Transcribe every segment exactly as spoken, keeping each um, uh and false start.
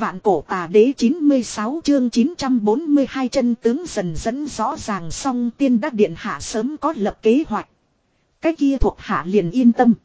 Vạn cổ tà đế chín mươi sáu chương chín trăm bốn mươi hai chân tướng dần dẫn rõ ràng xong tiên đắc điện hạ sớm có lập kế hoạch. Cái kia thuộc hạ liền yên tâm.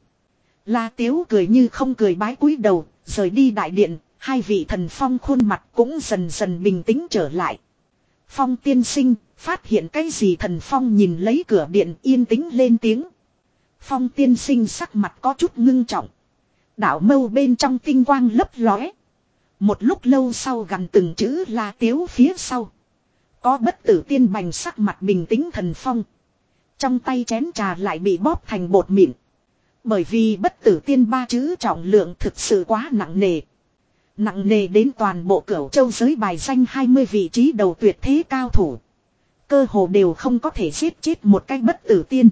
La Tiếu cười như không cười bái cúi đầu, rời đi đại điện, hai vị thần phong khuôn mặt cũng dần dần bình tĩnh trở lại. Phong tiên sinh, phát hiện cái gì thần phong nhìn lấy cửa điện yên tĩnh lên tiếng. Phong tiên sinh sắc mặt có chút ngưng trọng. Đạo mâu bên trong tinh quang lấp lóe. Một lúc lâu sau gần từng chữ La Tiếu phía sau. Có bất tử tiên bành sắc mặt bình tĩnh thần phong. Trong tay chén trà lại bị bóp thành bột mịn. Bởi vì bất tử tiên ba chữ trọng lượng thực sự quá nặng nề. Nặng nề đến toàn bộ Cửu Châu giới bài danh hai mươi vị trí đầu tuyệt thế cao thủ. Cơ hồ đều không có thể giết chết một cái bất tử tiên.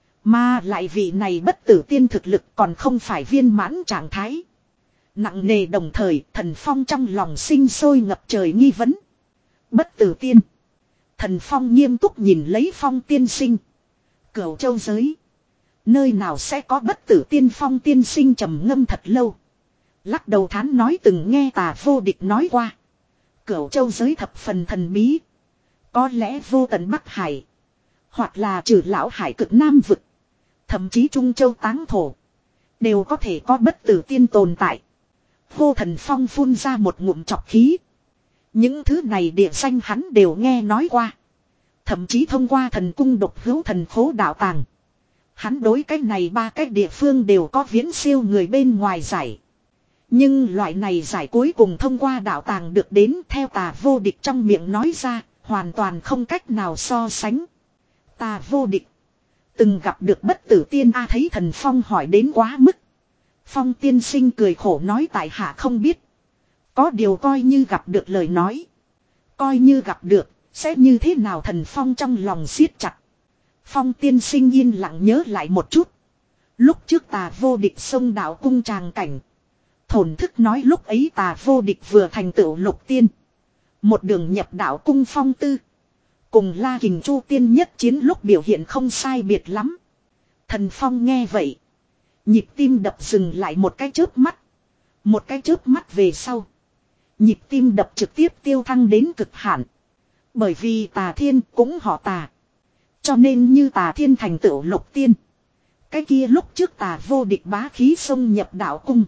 Mà lại vị này bất tử tiên thực lực còn không phải viên mãn trạng thái. Nặng nề đồng thời thần phong trong lòng sinh sôi ngập trời nghi vấn. Bất tử tiên. Thần phong nghiêm túc nhìn lấy phong tiên sinh. Cửu Châu giới. Nơi nào sẽ có bất tử tiên phong tiên sinh trầm ngâm thật lâu. Lắc đầu thán nói từng nghe Tà Vô Địch nói qua. Cửu Châu giới thập phần thần bí. Có lẽ vô tận Bắc Hải. Hoặc là trừ lão hải cực Nam vực. Thậm chí Trung Châu táng thổ. Đều có thể có bất tử tiên tồn tại. Vô Thần Phong phun ra một ngụm trọc khí. Những thứ này địa danh hắn đều nghe nói qua. Thậm chí thông qua thần cung độc hữu thần khố đạo tàng. Hắn đối cái này ba cái địa phương đều có viễn siêu người bên ngoài giải. Nhưng loại này giải cuối cùng thông qua đạo tàng được đến theo Tà Vô Địch trong miệng nói ra, hoàn toàn không cách nào so sánh. Tà Vô Địch từng gặp được bất tử tiên a thấy thần phong hỏi đến quá mức. Phong tiên sinh cười khổ nói tại hạ không biết. Có điều coi như gặp được lời nói. Coi như gặp được, sẽ như thế nào thần phong trong lòng siết chặt. Phong tiên sinh yên lặng nhớ lại một chút. Lúc trước Tà Vô Địch xông đạo cung tràng cảnh. Thổn thức nói lúc ấy Tà Vô Địch vừa thành tựu lục tiên. Một đường nhập đạo cung phong tư. Cùng La Kình Chu tiên nhất chiến lúc biểu hiện không sai biệt lắm. Thần phong nghe vậy. Nhịp tim đập dừng lại một cái chớp mắt. Một cái chớp mắt về sau. Nhịp tim đập trực tiếp tiêu thăng đến cực hạn. Bởi vì Tà Thiên cũng họ Tà. Cho nên như Tà Thiên thành tựu lục tiên. Cái kia lúc trước Tà Vô Địch bá khí xông nhập đạo cung.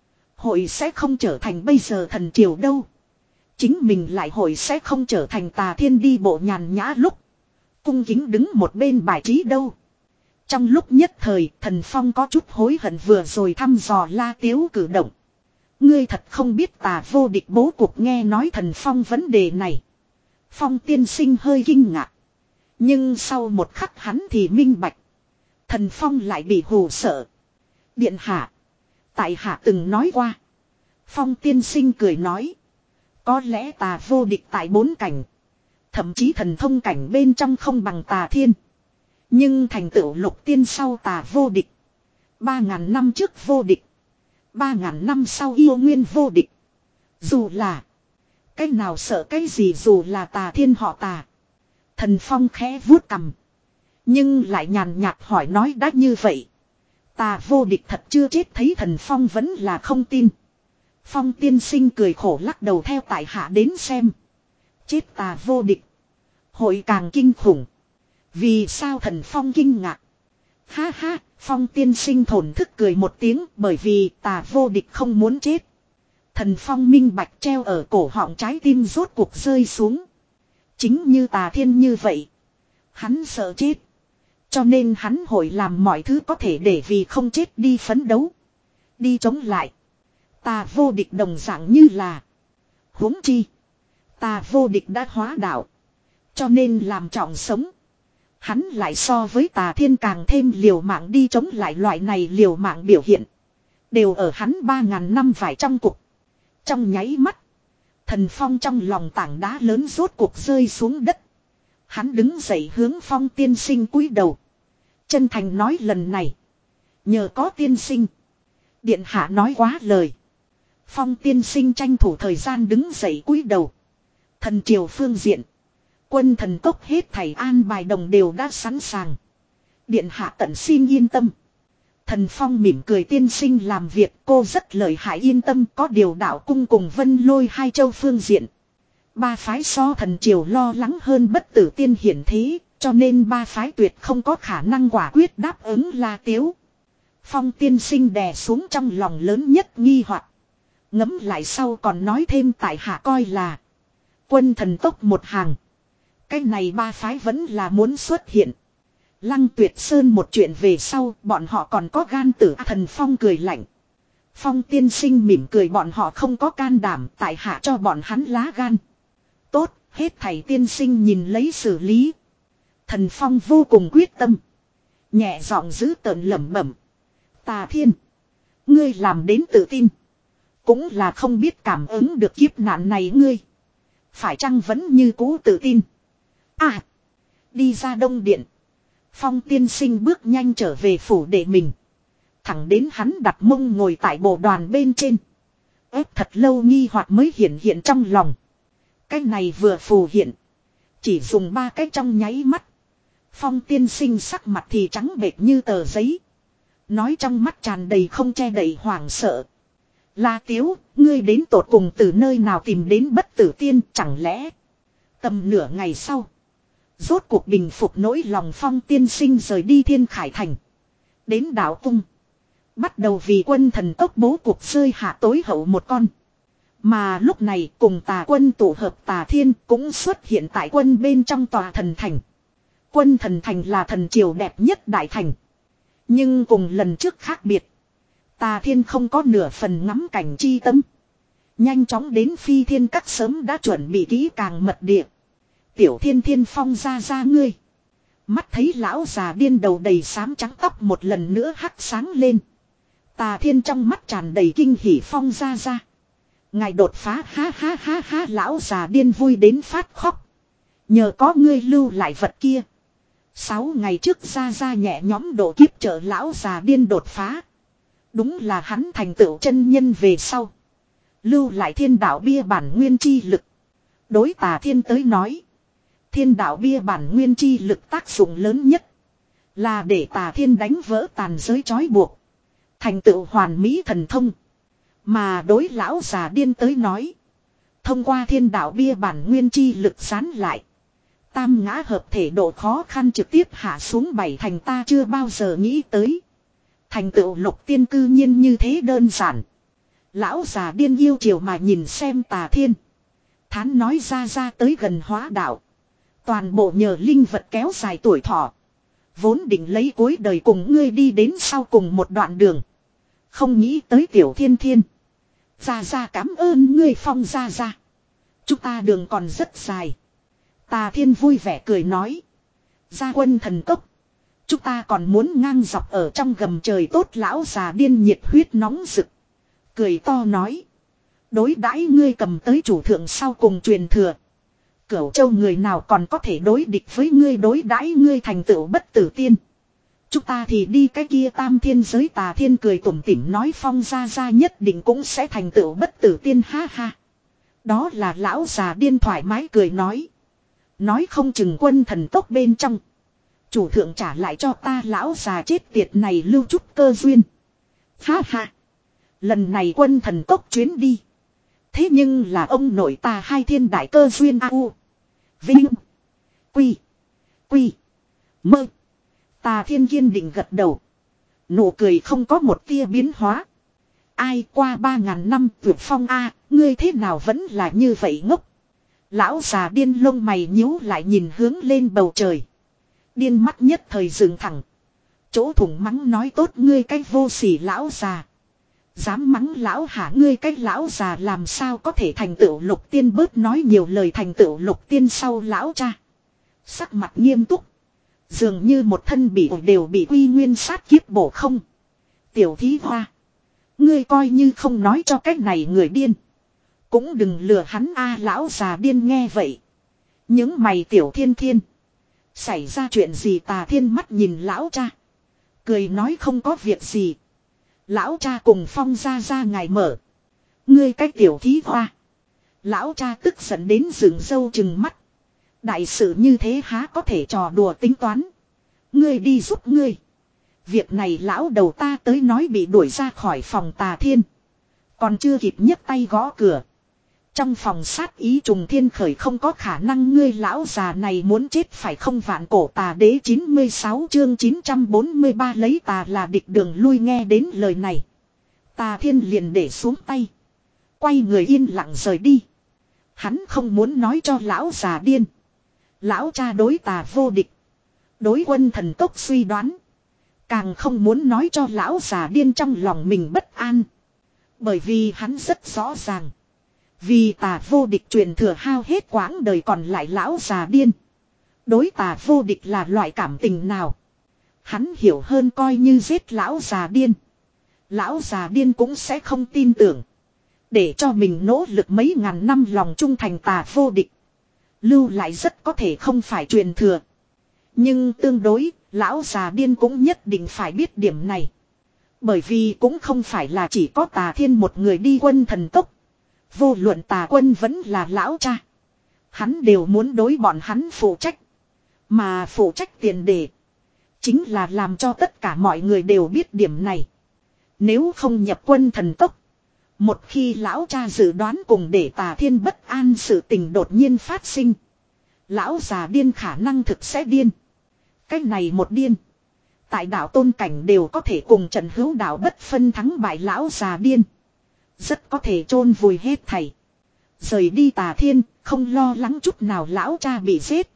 Hội sẽ không trở thành bây giờ thần triều đâu. Chính mình lại hội sẽ không trở thành Tà Thiên đi bộ nhàn nhã lúc. Cung kính đứng một bên bài trí đâu. Trong lúc nhất thời thần phong có chút hối hận vừa rồi thăm dò La Tiếu cử động. Ngươi thật không biết Tà Vô Địch bố cục nghe nói thần phong vấn đề này. Phong tiên sinh hơi kinh ngạc. Nhưng sau một khắc hắn thì minh bạch. Thần phong lại bị hù sợ. Điện hạ. Tại hạ từng nói qua. Phong tiên sinh cười nói. Có lẽ Tà Vô Địch tại bốn cảnh. Thậm chí thần thông cảnh bên trong không bằng Tà Thiên. Nhưng thành tựu lục tiên sau Tà Vô Địch. Ba ngàn năm trước vô địch. Ba ngàn năm sau yêu nguyên vô địch. Dù là. Cái nào sợ cái gì dù là Tà Thiên họ Tà. Thần phong khẽ vuốt cằm. Nhưng lại nhàn nhạt hỏi nói đã như vậy. Tà Vô Địch thật chưa chết thấy thần phong vẫn là không tin. Phong tiên sinh cười khổ lắc đầu theo tại hạ đến xem. Chết Tà Vô Địch. Hội càng kinh khủng. Vì sao thần phong kinh ngạc. Ha ha, phong tiên sinh thổn thức cười một tiếng bởi vì Tà Vô Địch không muốn chết. Thần phong minh bạch treo ở cổ họng trái tim rốt cuộc rơi xuống. Chính như Tà Thiên như vậy. Hắn sợ chết. Cho nên hắn hội làm mọi thứ có thể để vì không chết đi phấn đấu. Đi chống lại. Tà Vô Địch đồng dạng như là. Huống chi. Tà Vô Địch đã hóa đạo. Cho nên làm trọng sống. Hắn lại so với Tà Thiên càng thêm liều mạng đi chống lại loại này liều mạng biểu hiện. Đều ở hắn ba ngàn năm vải trong cục. Trong nháy mắt. Thần phong trong lòng tảng đá lớn rốt cuộc rơi xuống đất. Hắn đứng dậy hướng phong tiên sinh cúi đầu. Chân thành nói lần này. Nhờ có tiên sinh. Điện hạ nói quá lời. Phong tiên sinh tranh thủ thời gian đứng dậy cúi đầu. Thần triều phương diện. Quân thần cốc hết thảy an bài đồng đều đã sẵn sàng. Điện hạ tận xin yên tâm. Thần Phong mỉm cười tiên sinh làm việc cô rất lợi hại yên tâm có điều đạo cung cùng Vân Lôi hai châu phương diện. Ba phái so thần triều lo lắng hơn bất tử tiên hiển thế, cho nên ba phái tuyệt không có khả năng quả quyết đáp ứng La Tiếu. Phong tiên sinh đè xuống trong lòng lớn nhất nghi hoặc. Ngẫm lại sau còn nói thêm tại hạ coi là quân thần tốc một hàng. Cái này ba phái vẫn là muốn xuất hiện. Lăng Tuyệt Sơn một chuyện về sau bọn họ còn có gan tử. Thần Phong cười lạnh. Phong tiên sinh mỉm cười bọn họ không có can đảm tại hạ cho bọn hắn lá gan. Tốt, hết thảy tiên sinh nhìn lấy xử lý. Thần Phong vô cùng quyết tâm. Nhẹ giọng giữ tợn lẩm bẩm. Tà Thiên. Ngươi làm đến tự tin. Cũng là không biết cảm ứng được kiếp nạn này ngươi. Phải chăng vẫn như cũ tự tin. À. Đi ra đông điện. Phong tiên sinh bước nhanh trở về phủ đệ mình. Thẳng đến hắn đặt mông ngồi tại bộ đoàn bên trên. Ép thật lâu nghi hoặc mới hiện hiện trong lòng. Cái này vừa phù hiện. Chỉ dùng ba cái trong nháy mắt. Phong tiên sinh sắc mặt thì trắng bệch như tờ giấy. Nói trong mắt tràn đầy không che đậy hoảng sợ. La Tiếu, ngươi đến tột cùng từ nơi nào tìm đến bất tử tiên chẳng lẽ. Tầm nửa ngày sau. Rốt cuộc bình phục nỗi lòng Phong tiên sinh rời đi Thiên Khải Thành. Đến đảo cung. Bắt đầu vì quân thần tốc bố cuộc rơi hạ tối hậu một con. Mà lúc này cùng tà quân tụ hợp Tà Thiên cũng xuất hiện tại quân bên trong tòa thần thành. Quân thần thành là thần triều đẹp nhất đại thành. Nhưng cùng lần trước khác biệt. Tà Thiên không có nửa phần ngắm cảnh chi tâm. Nhanh chóng đến Phi Thiên Các sớm đã chuẩn bị kỹ càng mật địa. Tiểu Thiên Thiên Phong ra ra ngươi. Mắt thấy lão già điên đầu đầy xám trắng tóc một lần nữa hắt sáng lên. Tà Thiên trong mắt tràn đầy kinh hỉ Phong ra ra. Ngài đột phá ha ha ha ha lão già điên vui đến phát khóc. Nhờ có ngươi lưu lại vật kia. Sáu ngày trước ra ra nhẹ nhóm độ kiếp trợ lão già điên đột phá. Đúng là hắn thành tựu chân nhân về sau. Lưu lại thiên đạo bia bản nguyên chi lực. Đối Tà Thiên tới nói. Thiên đạo bia bản nguyên chi lực tác dụng lớn nhất. Là để Tà Thiên đánh vỡ tàn giới trói buộc. Thành tựu hoàn mỹ thần thông. Mà đối lão già điên tới nói. Thông qua thiên đạo bia bản nguyên chi lực sán lại. Tam ngã hợp thể độ khó khăn trực tiếp hạ xuống bảy thành ta chưa bao giờ nghĩ tới. Thành tựu lục tiên cư nhiên như thế đơn giản. Lão già điên yêu chiều mà nhìn xem Tà Thiên. Thán nói ra ra tới gần hóa đạo. Toàn bộ nhờ linh vật kéo dài tuổi thọ. Vốn định lấy cuối đời cùng ngươi đi đến sau cùng một đoạn đường. Không nghĩ tới Tiểu Thiên Thiên. Ra ra cảm ơn ngươi Phong ra ra. Chúng ta đường còn rất dài. Tà Thiên vui vẻ cười nói. Gia quân thần cốc. Chúng ta còn muốn ngang dọc ở trong gầm trời tốt lão già điên nhiệt huyết nóng rực. Cười to nói. Đối đãi ngươi cầm tới chủ thượng sau cùng truyền thừa. Cửu châu người nào còn có thể đối địch với ngươi đối đãi ngươi thành tựu bất tử tiên. Chúng ta thì đi cái kia tam thiên giới. Tà Thiên cười tủm tỉm nói Phong ra ra nhất định cũng sẽ thành tựu bất tử tiên ha ha. Đó là lão già điên thoải mái cười nói. Nói không chừng quân thần tốc bên trong. Chủ thượng trả lại cho ta lão già chết tiệt này lưu chút cơ duyên. Ha ha. Lần này quân thần tốc chuyến đi. Thế nhưng là ông nội ta hai thiên đại cơ duyên a u. Vinh. Quy. Quy. Mơ. Tà Thiên kiên định gật đầu. Nụ cười không có một tia biến hóa. Ai qua ba ngàn năm vượt Phong a, ngươi thế nào vẫn là như vậy ngốc. Lão già điên lông mày nhíu lại nhìn hướng lên bầu trời. Điên mắt nhất thời dừng thẳng. Chỗ thủng mắng nói tốt ngươi cái vô sỉ lão già. Dám mắng lão hả ngươi cái lão già làm sao có thể thành tựu lục tiên bớt nói nhiều lời thành tựu lục tiên sau lão cha. Sắc mặt nghiêm túc. Dường như một thân bị đều bị quy nguyên sát kiếp bổ không. Tiểu thí hoa. Ngươi coi như không nói cho cái này người điên. Cũng đừng lừa hắn a lão già điên nghe vậy. Những mày Tiểu Thiên Thiên. Xảy ra chuyện gì Tà Thiên mắt nhìn lão cha. Cười nói không có việc gì. Lão cha cùng Phong ra ra ngài mở. Ngươi cái tiểu thí hoa. Lão cha tức giận đến dựng râu chừng mắt. Đại sự như thế há có thể trò đùa tính toán. Ngươi đi giúp ngươi. Việc này lão đầu ta tới nói bị đuổi ra khỏi phòng Tà Thiên. Còn chưa kịp nhấc tay gõ cửa. Trong phòng sát ý trùng thiên khởi, không có khả năng ngươi lão già này muốn chết phải không? Vạn cổ tà đế chín mươi sáu chương chín trăm bốn mươi ba lấy tà là địch đường lui. Nghe đến lời này, Tà Thiên liền để xuống tay. Quay người yên lặng rời đi. Hắn không muốn nói cho lão già điên. Lão cha đối tà vô địch. Đối quân thần tốc suy đoán. Càng không muốn nói cho lão già điên trong lòng mình bất an. Bởi vì hắn rất rõ ràng. Vì tà vô địch truyền thừa hao hết quãng đời còn lại lão già điên. Đối tà vô địch là loại cảm tình nào. Hắn hiểu hơn, coi như giết lão già điên. Lão già điên cũng sẽ không tin tưởng. Để cho mình nỗ lực mấy ngàn năm lòng trung thành tà vô địch. Lưu lại rất có thể không phải truyền thừa. Nhưng tương đối, lão già điên cũng nhất định phải biết điểm này. Bởi vì cũng không phải là chỉ có Tà Thiên một người đi quân thần tốc. Vô luận Tà Quân vẫn là lão cha. Hắn đều muốn đối bọn hắn phụ trách. Mà phụ trách tiền đề chính là làm cho tất cả mọi người đều biết điểm này. Nếu không nhập quân thần tốc, một khi lão cha dự đoán cùng để Tà Thiên bất an sự tình đột nhiên phát sinh, lão già điên khả năng thực sẽ điên. Cái này một điên, tại đạo tôn cảnh đều có thể cùng trận hữu đạo bất phân thắng bại. Lão già điên rất có thể chôn vùi hết thảy. Rời đi Tà Thiên, không lo lắng chút nào lão cha bị giết.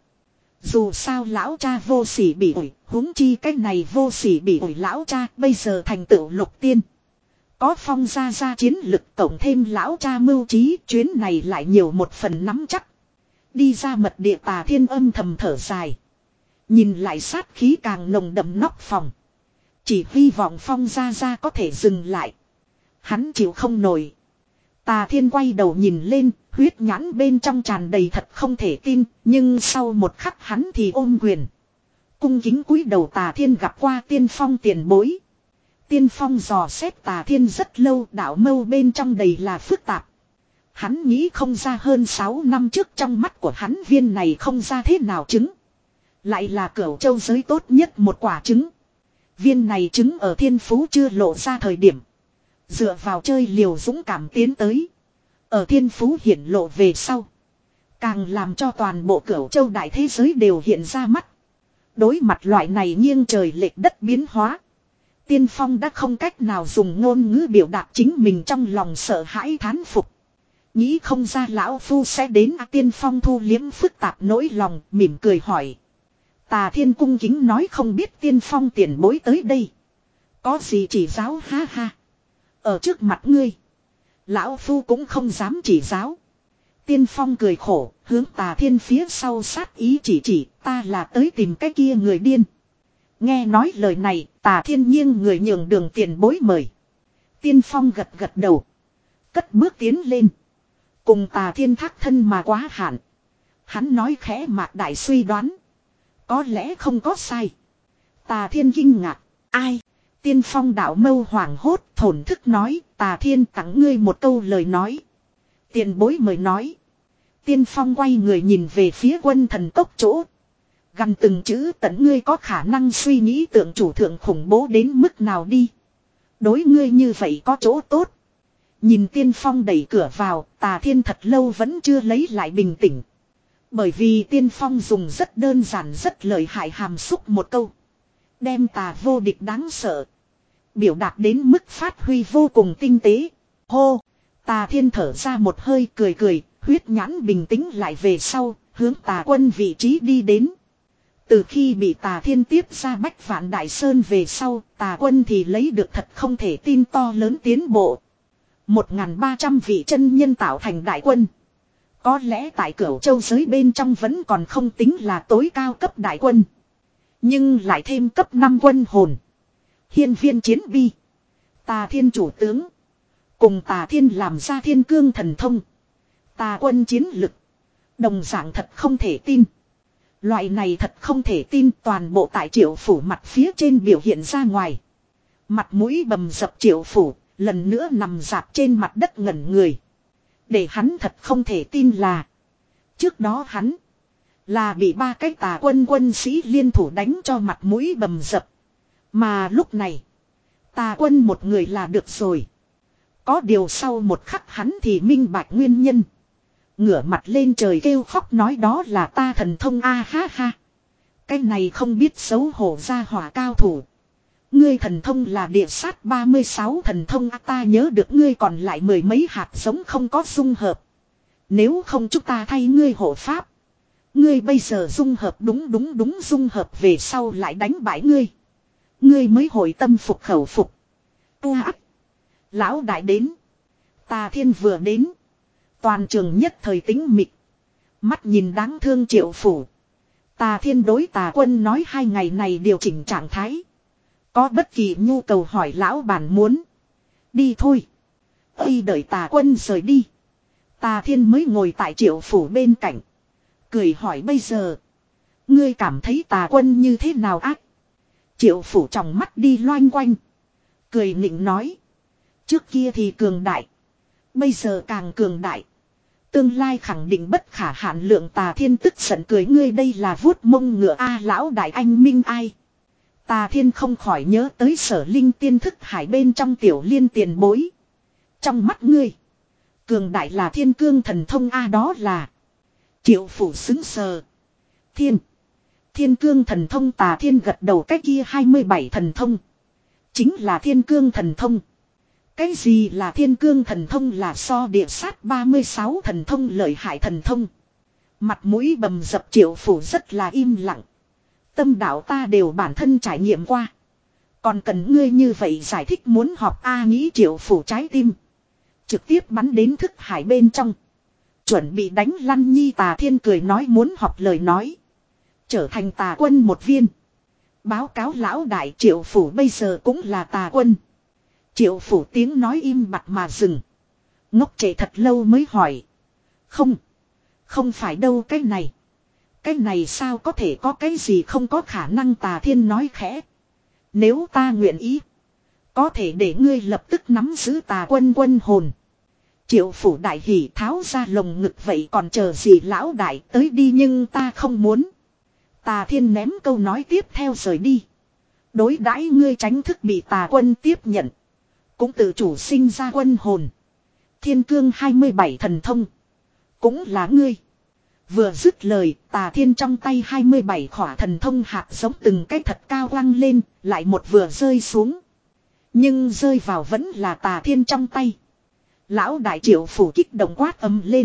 Dù sao lão cha vô sỉ bị ủi, huống chi cái này vô sỉ bị ủi lão cha bây giờ thành tựu lục tiên. Có Phong gia gia chiến lực tổng thêm lão cha mưu trí, chuyến này lại nhiều một phần nắm chắc. Đi ra mật địa, Tà Thiên âm thầm thở dài. Nhìn lại sát khí càng nồng đậm nóc phòng. Chỉ hy vọng Phong gia gia có thể dừng lại. Hắn chịu không nổi. Tà Thiên quay đầu nhìn lên, huyết nhãn bên trong tràn đầy thật không thể tin. Nhưng sau một khắc hắn thì ôm quyền. Cung kính cúi đầu. Tà Thiên gặp qua Tiên Phong tiền bối. Tiên Phong dò xét Tà Thiên rất lâu, đạo mâu bên trong đầy là phức tạp. Hắn nghĩ không ra hơn sáu năm trước trong mắt của hắn viên này không ra thế nào trứng. Lại là Cửu Châu giới tốt nhất một quả trứng. Viên này trứng ở thiên phú chưa lộ ra thời điểm, dựa vào chơi liều dũng cảm tiến tới. Ở thiên phú hiển lộ về sau, càng làm cho toàn bộ Cửu Châu đại thế giới đều hiện ra mắt. Đối mặt loại này nghiêng trời lệch đất biến hóa, Tiên Phong đã không cách nào dùng ngôn ngữ biểu đạt chính mình trong lòng sợ hãi thán phục. Nghĩ không ra lão phu sẽ đến. À, Tiên Phong thu liếm phức tạp nỗi lòng, mỉm cười hỏi. Tà Thiên cung kính nói không biết Tiên Phong tiền bối tới đây có gì chỉ giáo. Ha ha. Ở trước mặt ngươi, lão phu cũng không dám chỉ giáo. Tiên Phong cười khổ, hướng Tà Thiên phía sau sát ý chỉ chỉ, ta là tới tìm cái kia người điên. Nghe nói lời này, Tà Thiên nghiêng người nhường đường tiền bối mời. Tiên Phong gật gật đầu, cất bước tiến lên, cùng Tà Thiên thác thân mà quá hạn. Hắn nói khẽ, Mạc đại suy đoán có lẽ không có sai. Tà Thiên kinh ngạc, ai? Tiên Phong đạo mâu hoảng hốt, thổn thức nói, Tà Thiên tặng ngươi một câu lời nói. Tiền bối mời nói. Tiên Phong quay người nhìn về phía quân thần cốc chỗ. Gần từng chữ tận, ngươi có khả năng suy nghĩ tượng chủ thượng khủng bố đến mức nào đi. Đối ngươi như vậy có chỗ tốt. Nhìn Tiên Phong đẩy cửa vào, Tà Thiên thật lâu vẫn chưa lấy lại bình tĩnh. Bởi vì Tiên Phong dùng rất đơn giản rất lợi hại hàm xúc một câu, đem tà vô địch đáng sợ biểu đạt đến mức phát huy vô cùng tinh tế. Hô! Tà Thiên thở ra một hơi, cười cười, huyết nhãn bình tĩnh lại về sau, hướng Tà Quân vị trí đi đến. Từ khi bị Tà Thiên tiếp ra Bách Vạn Đại Sơn về sau, Tà Quân thì lấy được thật không thể tin to lớn tiến bộ. Một nghìn ba trăm vị chân nhân tạo thành đại quân. Có lẽ tại Cửu Châu giới bên trong vẫn còn không tính là tối cao cấp đại quân. Nhưng lại thêm cấp năm quân hồn, hiên viên chiến bi, Tà Thiên chủ tướng, cùng Tà Thiên làm ra thiên cương thần thông. Tà Quân chiến lực đồng dạng thật không thể tin. Loại này thật không thể tin toàn bộ tại Triệu Phủ mặt phía trên biểu hiện ra ngoài. Mặt mũi bầm dập Triệu Phủ lần nữa nằm dạp trên mặt đất ngẩn người. Để hắn thật không thể tin là, trước đó hắn là bị ba cái Tà Quân quân sĩ liên thủ đánh cho mặt mũi bầm dập. Mà lúc này, Tà Quân một người là được rồi. Có điều sau một khắc hắn thì minh bạch nguyên nhân. Ngửa mặt lên trời kêu khóc nói đó là ta thần thông a ha ha. Cái này không biết xấu hổ ra hỏa cao thủ. Ngươi thần thông là địa sát ba mươi sáu thần thông a, ta nhớ được ngươi còn lại mười mấy hạt giống không có dung hợp. Nếu không chúng ta thay ngươi hộ pháp. Ngươi bây giờ dung hợp đúng đúng đúng dung hợp về sau lại đánh bại ngươi. Ngươi mới hồi tâm phục khẩu phục. À, lão đại đến. Tà Thiên vừa đến. Toàn trường nhất thời tĩnh mịch. Mắt nhìn đáng thương Triệu Phủ. Tà Thiên đối Tà Quân nói hai ngày này điều chỉnh trạng thái. Có bất kỳ nhu cầu hỏi lão bản muốn. Đi thôi. Khi đợi Tà Quân rời đi. Tà Thiên mới ngồi tại Triệu Phủ bên cạnh. Cười hỏi bây giờ. Ngươi cảm thấy Tà Quân như thế nào ác? Triệu Phủ trong mắt đi loanh quanh. Cười nịnh nói. Trước kia thì cường đại. Bây giờ càng cường đại. Tương lai khẳng định bất khả hạn lượng. Tà Thiên tức giận cười ngươi đây là vuốt mông ngựa a lão đại anh minh ai. Tà Thiên không khỏi nhớ tới Sở Linh tiên thức hải bên trong tiểu liên tiền bối. Trong mắt ngươi. Cường đại là thiên cương thần thông a đó là. Triệu Phủ xứng sờ. Thiên. Thiên cương thần thông Tà Thiên gật đầu cái kia hai mươi bảy thần thông. Chính là thiên cương thần thông. Cái gì là thiên cương thần thông là so địa sát ba mươi sáu thần thông lợi hại thần thông. Mặt mũi bầm dập Triệu Phủ rất là im lặng. Tâm đạo ta đều bản thân trải nghiệm qua. Còn cần ngươi như vậy giải thích muốn học A nghĩ Triệu Phủ trái tim. Trực tiếp bắn đến thức hải bên trong. Chuẩn bị đánh lăn nhi. Tà Thiên cười nói muốn học lời nói. Trở thành Tà Quân một viên. Báo cáo lão đại Triệu Phủ bây giờ cũng là Tà Quân. Triệu Phủ tiếng nói im bặt mà dừng. Ngốc trệ thật lâu mới hỏi. Không. Không phải đâu cái này. Cái này sao có thể có cái gì không có khả năng. Tà Thiên nói khẽ. Nếu ta nguyện ý. Có thể để ngươi lập tức nắm giữ Tà Quân quân hồn. Triệu Phủ đại hỉ tháo ra lồng ngực vậy còn chờ gì lão đại tới đi nhưng ta không muốn. Tà Thiên ném câu nói tiếp theo rời đi. Đối đãi ngươi tránh thức bị Tà Quân tiếp nhận. Cũng tự chủ sinh ra quân hồn. Thiên cương hai mươi bảy thần thông. Cũng là ngươi. Vừa dứt lời Tà Thiên trong tay hai mươi bảy khỏa thần thông hạt giống từng cái thật cao quăng lên. Lại một vừa rơi xuống. Nhưng rơi vào vẫn là Tà Thiên trong tay. Lão đại Triệu Phủ kích động quát ầm lên.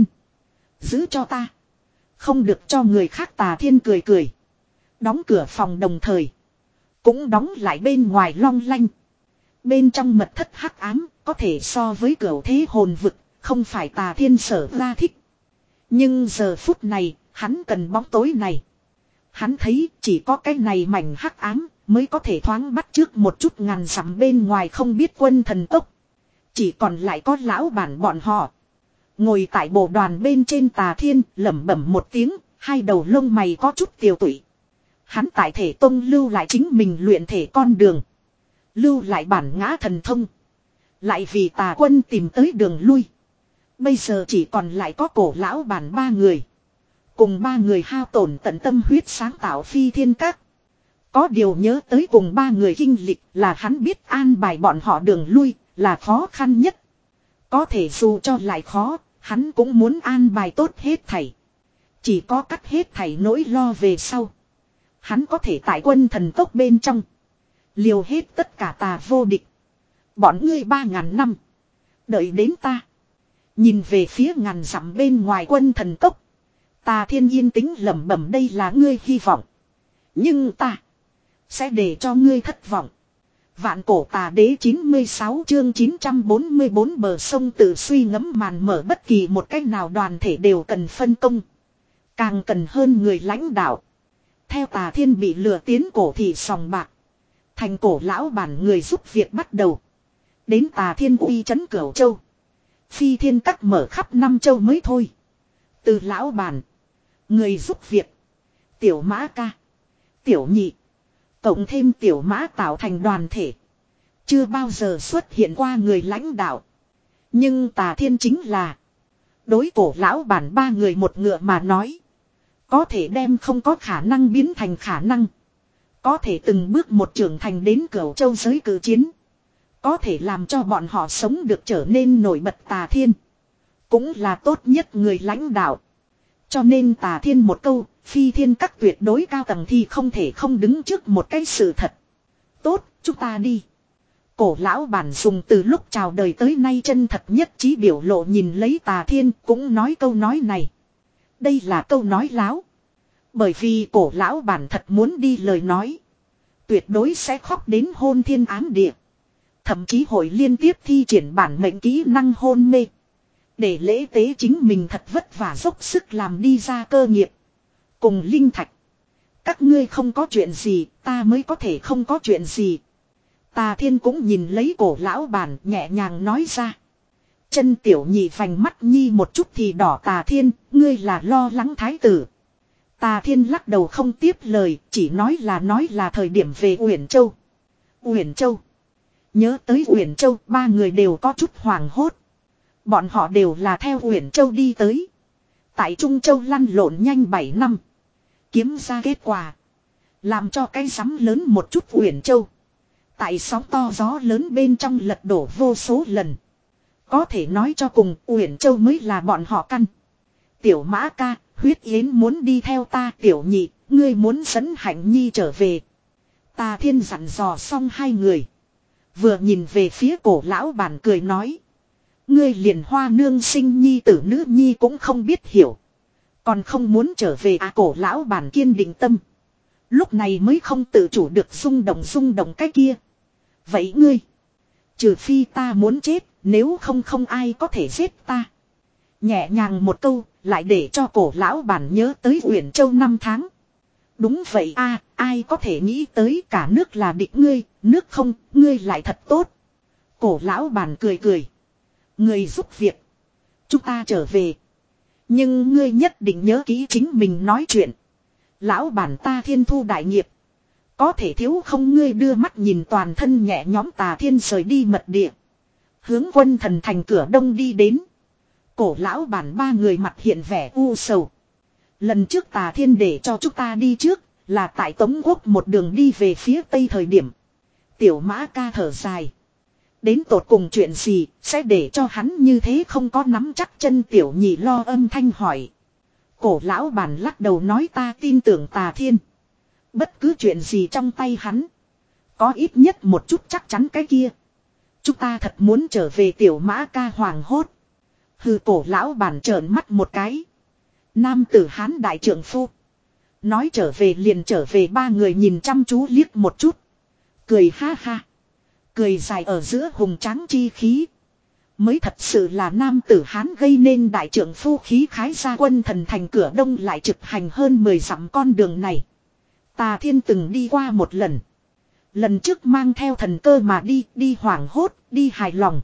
Giữ cho ta. Không được cho người khác. Tà Thiên cười cười. Đóng cửa phòng đồng thời. Cũng đóng lại bên ngoài long lanh. Bên trong mật thất hắc ám có thể so với cửu thế hồn vực. Không phải Tà Thiên sở ra thích. Nhưng giờ phút này hắn cần bóng tối này. Hắn thấy chỉ có cái này mảnh hắc ám mới có thể thoáng bắt trước một chút ngàn dặm bên ngoài không biết quân thần tốc. Chỉ còn lại có lão bản bọn họ. Ngồi tại bộ đoàn bên trên Tà Thiên lẩm bẩm một tiếng. Hai đầu lông mày có chút tiều tụy. Hắn tại thể tông lưu lại chính mình luyện thể con đường. Lưu lại bản ngã thần thông. Lại vì Tà Quân tìm tới đường lui. Bây giờ chỉ còn lại có cổ lão bản ba người. Cùng ba người hao tổn tận tâm huyết sáng tạo phi thiên các. Có điều nhớ tới cùng ba người kinh lịch là hắn biết an bài bọn họ đường lui là khó khăn nhất. Có thể dù cho lại khó, hắn cũng muốn an bài tốt hết thảy. Chỉ có cắt hết thảy nỗi lo về sau. Hắn có thể tại quân thần tốc bên trong. Liều hết tất cả tà vô địch. Bọn ngươi ba ngàn năm. Đợi đến ta. Nhìn về phía ngàn dặm bên ngoài quân thần tốc. Tà Thiên yên tĩnh lẩm bẩm đây là ngươi hy vọng. Nhưng ta. Sẽ để cho ngươi thất vọng. Vạn cổ tà đế chín mươi sáu chương chín trăm bốn mươi bốn bờ sông tự suy ngẫm màn mở bất kỳ một cách nào đoàn thể đều cần phân công. Càng cần hơn người lãnh đạo. Theo Tà Thiên bị lừa tiến cổ thị sòng bạc. Thành cổ lão bản người giúp việc bắt đầu. Đến Tà Thiên uy trấn Cửu Châu. Phi thiên các mở khắp năm châu mới thôi. Từ lão bản. Người giúp việc. Tiểu mã ca. Tiểu nhị. Cộng thêm tiểu mã tạo thành đoàn thể. Chưa bao giờ xuất hiện qua người lãnh đạo. Nhưng Tà Thiên chính là. Đối cổ lão bản ba người một ngựa mà nói. Có thể đem không có khả năng biến thành khả năng. Có thể từng bước một trưởng thành đến Cửu Châu giới cử chiến. Có thể làm cho bọn họ sống được trở nên nổi bật Tà Thiên. Cũng là tốt nhất người lãnh đạo. Cho nên Tà Thiên một câu, phi thiên các tuyệt đối cao tầng thì không thể không đứng trước một cái sự thật. Tốt, chúng ta đi. Cổ lão bản dùng từ lúc chào đời tới nay chân thật nhất trí biểu lộ nhìn lấy Tà Thiên cũng nói câu nói này. Đây là câu nói láo. Bởi vì cổ lão bản thật muốn đi lời nói. Tuyệt đối sẽ khóc đến hôn thiên ám địa. Thậm chí hội liên tiếp thi triển bản mệnh kỹ năng hôn mê. Để lễ tế chính mình thật vất vả dốc sức làm đi ra cơ nghiệp. Cùng linh thạch. Các ngươi không có chuyện gì, ta mới có thể không có chuyện gì. Tà Thiên cũng nhìn lấy cổ lão bản nhẹ nhàng nói ra. Chân tiểu nhị vành mắt nhi một chút thì đỏ. Tà Thiên, ngươi là lo lắng thái tử. Tà Thiên lắc đầu không tiếp lời, chỉ nói là nói là thời điểm về Uyển Châu. Uyển Châu. Nhớ tới Uyển Châu, ba người đều có chút hoảng hốt. Bọn họ đều là theo Uyển Châu đi tới. Tại Trung Châu lăn lộn nhanh bảy năm. Kiếm ra kết quả. Làm cho cái sắm lớn một chút Uyển Châu. Tại sóng to gió lớn bên trong lật đổ vô số lần. Có thể nói cho cùng Uyển Châu mới là bọn họ căn. Tiểu Mã ca, Huyết Yến muốn đi theo ta. Tiểu nhị, ngươi muốn dẫn Hạnh Nhi trở về. Tà Thiên dặn dò xong hai người. Vừa nhìn về phía cổ lão bản cười nói. Ngươi liền Hoa nương sinh nhi tử nữ nhi cũng không biết hiểu. Còn không muốn trở về à. Cổ lão bản kiên định tâm. Lúc này mới không tự chủ được rung động rung động cái kia. Vậy ngươi. Trừ phi ta muốn chết. Nếu không không ai có thể giết ta. Nhẹ nhàng một câu. Lại để cho cổ lão bản nhớ tới Uyển Châu năm tháng. Đúng vậy a, ai có thể nghĩ tới cả nước là địch ngươi. Nước không, ngươi lại thật tốt. Cổ lão bản cười cười. Người giúp việc. Chúng ta trở về. Nhưng ngươi nhất định nhớ kỹ chính mình nói chuyện. Lão bản ta thiên thu đại nghiệp. Có thể thiếu không. Ngươi đưa mắt nhìn toàn thân nhẹ nhóm. Tà Thiên rời đi mật địa. Hướng Quân Thần thành cửa đông đi đến. Cổ lão bản ba người mặt hiện vẻ u sầu. Lần trước Tà Thiên để cho chúng ta đi trước. Là tại Tống Quốc một đường đi về phía tây thời điểm. Tiểu Mã ca thở dài. Đến tột cùng chuyện gì sẽ để cho hắn như thế không có nắm chắc chân. Tiểu nhị lo âm thanh hỏi. Cổ lão bản lắc đầu nói ta tin tưởng Tà Thiên. Bất cứ chuyện gì trong tay hắn. Có ít nhất một chút chắc chắn cái kia. Chúng ta thật muốn trở về. Tiểu Mã ca hoàng hốt. Hừ. Cổ lão bản trợn mắt một cái. Nam tử Hán đại trượng phu. Nói trở về liền trở về. Ba người nhìn chăm chú liếc một chút. Cười ha ha. Cười dài ở giữa hùng tráng chi khí. Mới thật sự là nam tử Hán gây nên đại trượng phu khí khái. Ra Quân Thần thành cửa đông lại trực hành hơn mười dặm con đường này. Tà Thiên từng đi qua một lần. Lần trước mang theo thần cơ mà đi, đi hoảng hốt, đi hài lòng.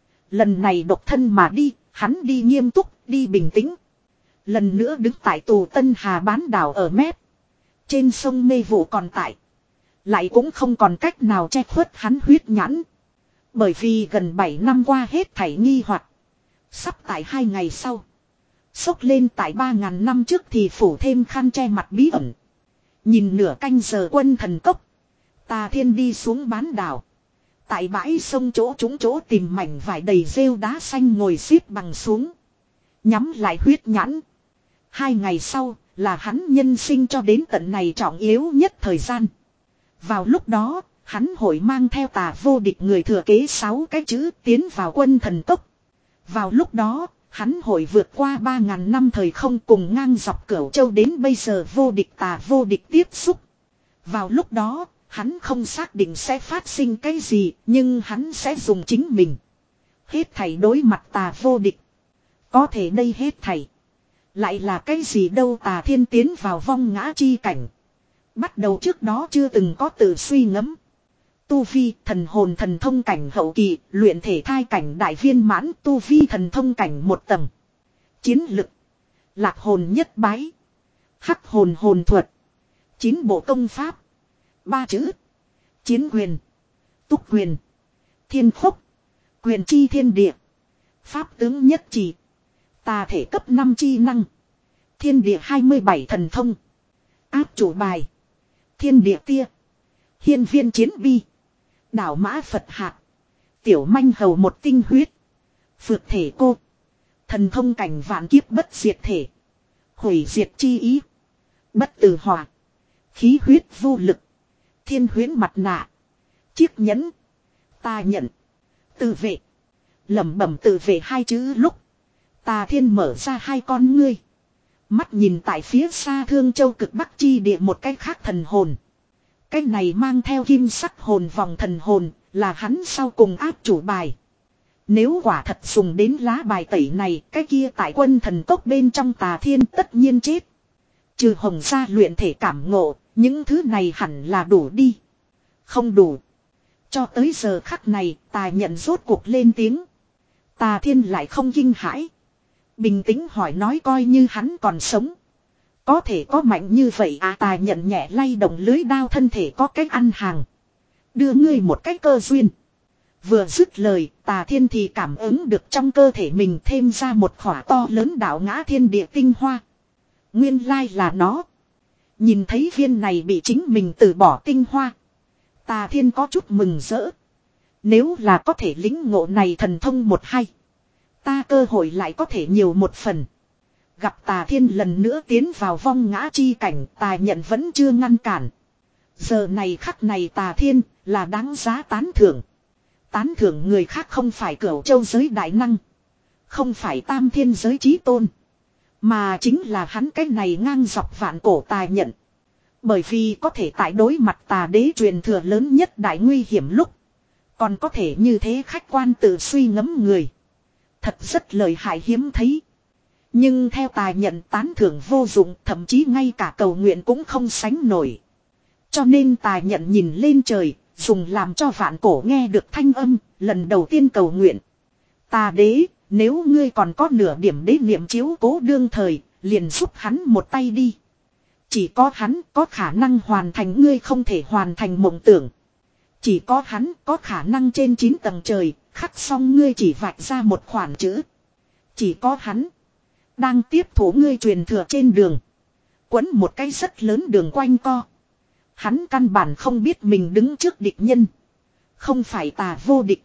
Lần này độc thân mà đi, hắn đi nghiêm túc, đi bình tĩnh. Lần nữa đứng tại tù Tân Hà bán đảo ở mép. Trên sông mê vụ còn tại. Lại cũng không còn cách nào che khuất hắn huyết nhãn. Bởi vì gần bảy năm qua hết thảy nghi hoặc. Sắp tại hai ngày sau. Xốc lên tại ba ngàn năm trước thì phủ thêm khăn che mặt bí ẩn. Nhìn nửa canh giờ Quân Thần cốc. Tà Thiên đi xuống bán đảo. Tại bãi sông chỗ trúng chỗ tìm mảnh vải đầy rêu đá xanh ngồi xếp bằng xuống. Nhắm lại huyết nhãn. Hai ngày sau là hắn nhân sinh cho đến tận này trọng yếu nhất thời gian. Vào lúc đó, hắn hội mang theo Tà vô địch người thừa kế sáu cái chữ tiến vào Quân Thần cốc. Vào lúc đó, hắn hội vượt qua ba ngàn năm thời không cùng ngang dọc Cửu Châu đến bây giờ vô địch Tà vô địch tiếp xúc. Vào lúc đó, hắn không xác định sẽ phát sinh cái gì, nhưng hắn sẽ dùng chính mình. Hết thảy đối mặt Tà vô địch. Có thể đây hết thảy. Lại là cái gì đâu. Tà Thiên tiến vào vong ngã chi cảnh. Bắt đầu trước đó chưa từng có tự suy ngẫm. Tu vi thần hồn thần thông cảnh hậu kỳ, luyện thể thai cảnh đại viên mãn. Tu vi thần thông cảnh một tầng. Chiến lực. Lạc hồn nhất bái. Hắc hồn hồn thuật. Chín bộ công pháp. Ba chữ. Chiến quyền. Túc quyền. Thiên khúc. Quyền chi thiên địa. Pháp tướng nhất chỉ. Tà thể cấp năm chi năng. Thiên địa hai mươi bảy thần thông. Áp chủ bài. Thiên địa tia. Hiên viên chiến bi. Đảo mã Phật hạt. Tiểu manh hầu một tinh huyết. Phược thể cô. Thần thông cảnh vạn kiếp bất diệt thể. Hủy diệt chi ý. Bất tử hòa. Khí huyết vô lực. Thiên huyễn mặt nạ. Chiếc nhẫn. Ta nhận. Tự vệ. Lẩm bẩm tự vệ hai chữ lúc. Tà Thiên mở ra hai con ngươi. Mắt nhìn tại phía xa Thương Châu cực Bắc chi địa một cái khác thần hồn. Cái này mang theo kim sắc hồn vòng thần hồn là hắn sau cùng áp chủ bài. Nếu quả thật dùng đến lá bài tẩy này, cái kia tại quân thần cốc bên trong Tà Thiên tất nhiên chết. Trừ hồng gia luyện thể cảm ngộ, những thứ này hẳn là đủ đi. Không đủ. Cho tới giờ khắc này, Tà Nhận rốt cuộc lên tiếng. Tà Thiên lại không kinh hãi. Bình tĩnh hỏi nói coi như hắn còn sống. Có thể có mạnh như vậy à? Tà Nhận nhẹ lay động lưới đao, thân thể có cách ăn hàng. Đưa ngươi một cách cơ duyên. Vừa dứt lời, Tà Thiên thì cảm ứng được trong cơ thể mình thêm ra một khỏa to lớn đạo ngã thiên địa tinh hoa. Nguyên lai là nó. Nhìn thấy viên này bị chính mình từ bỏ tinh hoa. Tà Thiên có chút mừng rỡ. Nếu là có thể lĩnh ngộ này thần thông một hay. Ta cơ hội lại có thể nhiều một phần. Gặp Tà Thiên lần nữa tiến vào vong ngã chi cảnh, Tà Nhận vẫn chưa ngăn cản. Giờ này khắc này Tà Thiên là đáng giá tán thưởng. Tán thưởng người khác không phải Cửu Châu giới đại năng. Không phải Tam Thiên giới chí tôn. Mà chính là hắn cái này ngang dọc vạn cổ Tà Nhận. Bởi vì có thể tại đối mặt Tà đế truyền thừa lớn nhất đại nguy hiểm lúc. Còn có thể như thế khách quan tự suy ngẫm người. Thật rất lợi hại hiếm thấy. Nhưng theo Tà Nhận tán thưởng vô dụng, thậm chí ngay cả cầu nguyện cũng không sánh nổi. Cho nên Tà Nhận nhìn lên trời, dùng làm cho vạn cổ nghe được thanh âm, lần đầu tiên cầu nguyện. Tà đế, nếu ngươi còn có nửa điểm đế niệm chiếu cố đương thời, liền giúp hắn một tay đi. Chỉ có hắn có khả năng hoàn thành ngươi không thể hoàn thành mộng tưởng. Chỉ có hắn có khả năng trên chín tầng trời, khắc xong ngươi chỉ vạch ra một khoản chữ. Chỉ có hắn đang tiếp thủ ngươi truyền thừa trên đường. Quấn một cái rất lớn đường quanh co. Hắn căn bản không biết mình đứng trước địch nhân. Không phải Tà vô địch.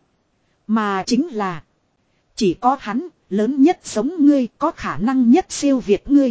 Mà chính là. Chỉ có hắn, lớn nhất giống ngươi, có khả năng nhất siêu việt ngươi.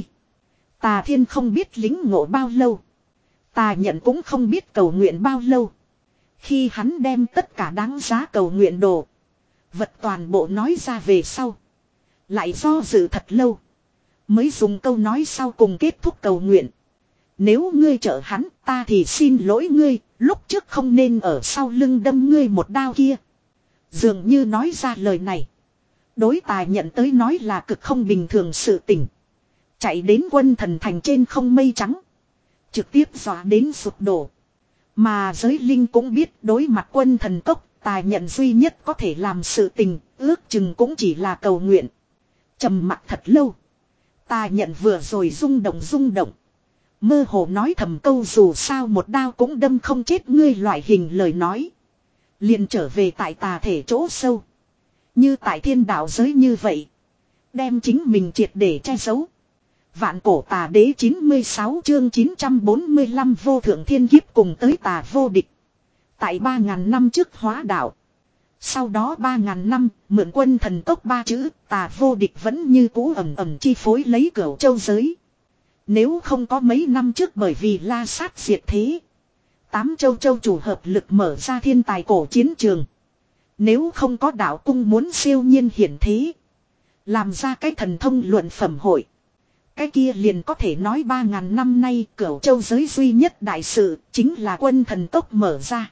Tà Thiên không biết lính ngộ bao lâu. Tà Nhận cũng không biết cầu nguyện bao lâu. Khi hắn đem tất cả đáng giá cầu nguyện đồ. Vật toàn bộ nói ra về sau. Lại do dự thật lâu. Mới dùng câu nói sau cùng kết thúc cầu nguyện. Nếu ngươi trợ hắn, ta thì xin lỗi ngươi, lúc trước không nên ở sau lưng đâm ngươi một đao kia. Dường như nói ra lời này. Đối Tà Nhận tới nói là cực không bình thường sự tình. Chạy đến quân thần thành trên không mây trắng. Trực tiếp dọa đến sụp đổ. Mà giới linh cũng biết đối mặt quân thần cốc, Tà Nhận duy nhất có thể làm sự tình, ước chừng cũng chỉ là cầu nguyện. Trầm mặc thật lâu. Tà Nhận vừa rồi rung động rung động. Mơ hồ nói thầm câu dù sao một đao cũng đâm không chết ngươi loại hình lời nói. Liền trở về tại tà thể chỗ sâu. Như tại thiên đạo giới như vậy. Đem chính mình triệt để che giấu. Vạn cổ Tà đế chín mươi sáu chương chín trăm bốn mươi lăm vô thượng thiên kiếp cùng tới Tà vô địch. Tại ba ngàn năm trước hóa đạo. Sau đó ba ngàn năm, mượn quân thần cốc ba chữ, Tà vô địch vẫn như cũ ẩm ẩm chi phối lấy Cửu Châu giới. Nếu không có mấy năm trước bởi vì la sát diệt thế. Tám châu châu chủ hợp lực mở ra thiên tài cổ chiến trường. Nếu không có đạo cung muốn siêu nhiên hiển thế. Làm ra cái thần thông luận phẩm hội. Cái kia liền có thể nói ba ngàn năm nay Cửu Châu giới duy nhất đại sự chính là quân thần tốc mở ra.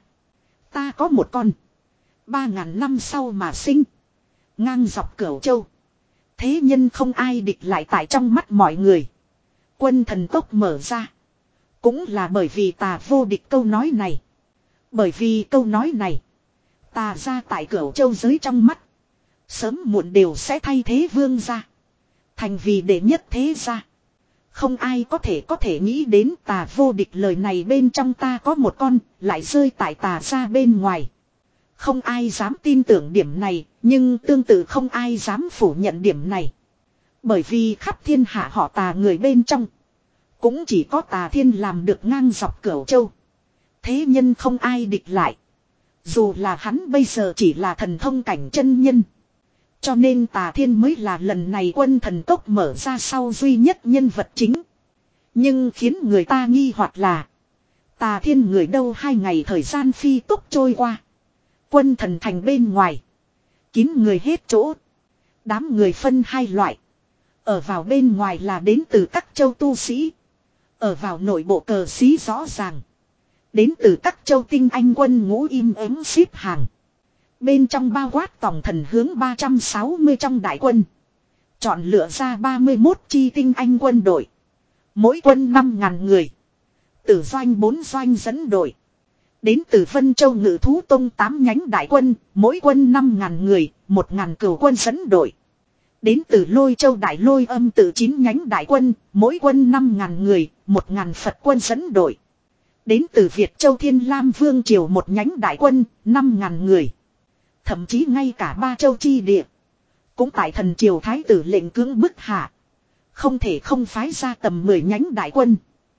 Ta có một con. Ba ngàn năm sau mà sinh. Ngang dọc Cửu Châu. Thế nhân không ai địch lại tại trong mắt mọi người. Quân thần tốc mở ra. Cũng là bởi vì Tà vô địch câu nói này. Bởi vì câu nói này. Tà ra tại Cửu Châu giới trong mắt. Sớm muộn đều sẽ thay thế vương gia. Thành vì đệ nhất thế gia. Không ai có thể có thể nghĩ đến Tà vô địch lời này bên trong ta có một con. Lại rơi tại Tà ra bên ngoài. Không ai dám tin tưởng điểm này. Nhưng tương tự không ai dám phủ nhận điểm này. Bởi vì khắp thiên hạ họ Tà người bên trong. Cũng chỉ có Tà Thiên làm được ngang dọc Cửu Châu. Thế nhân không ai địch lại. Dù là hắn bây giờ chỉ là thần thông cảnh chân nhân. Cho nên Tà Thiên mới là lần này quân thần tốc mở ra sau duy nhất nhân vật chính. Nhưng khiến người ta nghi hoặc là Tà Thiên người đâu hai ngày thời gian phi tốc trôi qua. Quân thần thành bên ngoài. Kín người hết chỗ. Đám người phân hai loại. Ở vào bên ngoài là đến từ các châu tu sĩ. Ở vào nội bộ cờ xí rõ ràng. Đến từ các châu tinh anh quân ngũ im ắng xếp hàng. Bên trong bao quát tổng thần hướng ba trăm sáu mươi trong đại quân. Chọn lựa ra ba mươi mốt chi tinh anh quân đội. Mỗi quân năm ngàn người. Tử doanh bốn doanh dẫn đội. Đến từ Vân Châu Ngự Thú Tông tám nhánh đại quân. Mỗi quân năm ngàn người. một ngàn cửu quân dẫn đội. Đến từ Lôi Châu Đại Lôi Âm tự chín nhánh đại quân. Mỗi quân năm ngàn người. một ngàn Phật quân dẫn đội. Đến từ Việt Châu Thiên Lam Vương Triều một nhánh đại quân. năm ngàn người. Thậm chí ngay cả ba châu chi địa. Cũng tại thần triều thái tử lệnh cưỡng bức hạ. Không thể không phái ra tầm mười nhánh đại quân.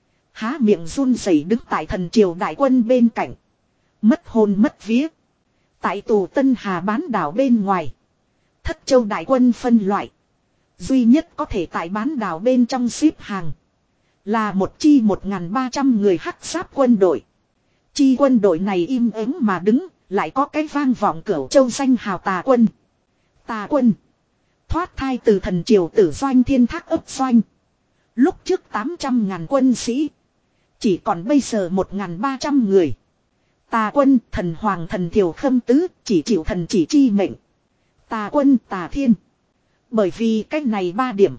Há miệng run rẩy đứng tại thần triều đại quân bên cạnh. Mất hồn mất vía. Tại tù Tân Hà bán đảo bên ngoài. Thất châu đại quân phân loại. Duy nhất có thể tại bán đảo bên trong xếp hàng. Là một chi một nghìn ba trăm người hắc giáp quân đội. Chi quân đội này im ắng mà đứng. Lại có cái vang vọng cửu châu danh hào Tà quân. Tà quân. Thoát thai từ thần triều tử doanh thiên thác ấp doanh. Lúc trước tám trăm ngàn quân sĩ. Chỉ còn bây giờ một nghìn ba trăm người. Tà quân thần hoàng thần thiều khâm tứ. Chỉ chịu thần chỉ chi mệnh. Tà quân Tà Thiên. Bởi vì cách này ba điểm.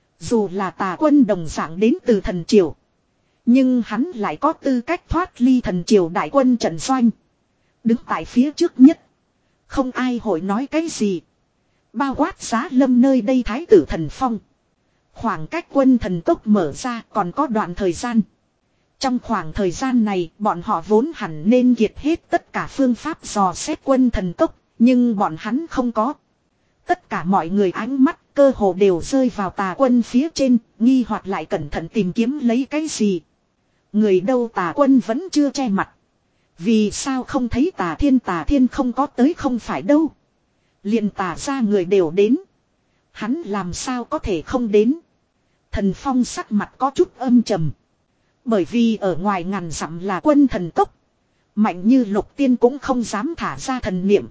Dù là Tà quân đồng dạng đến từ thần triều. Nhưng hắn lại có tư cách thoát ly thần triều đại quân trận doanh. Đứng tại phía trước nhất. Không ai hội nói cái gì. Bao quát Giá Lâm nơi đây thái tử thần phong. Khoảng cách quân thần tốc mở ra còn có đoạn thời gian. Trong khoảng thời gian này bọn họ vốn hẳn nên kiệt hết tất cả phương pháp dò xét quân thần tốc. Nhưng bọn hắn không có. Tất cả mọi người ánh mắt cơ hồ đều rơi vào Tà quân phía trên. Nghi hoặc lại cẩn thận tìm kiếm lấy cái gì. Người đâu Tà quân vẫn chưa che mặt. Vì sao không thấy Tà Thiên Tà Thiên không có tới không phải đâu. Liền Tà ra người đều đến. Hắn làm sao có thể không đến. Thần Phong sắc mặt có chút âm trầm. Bởi vì ở ngoài ngàn dặm là quân thần tốc. Mạnh như Lục Tiên cũng không dám thả ra thần niệm.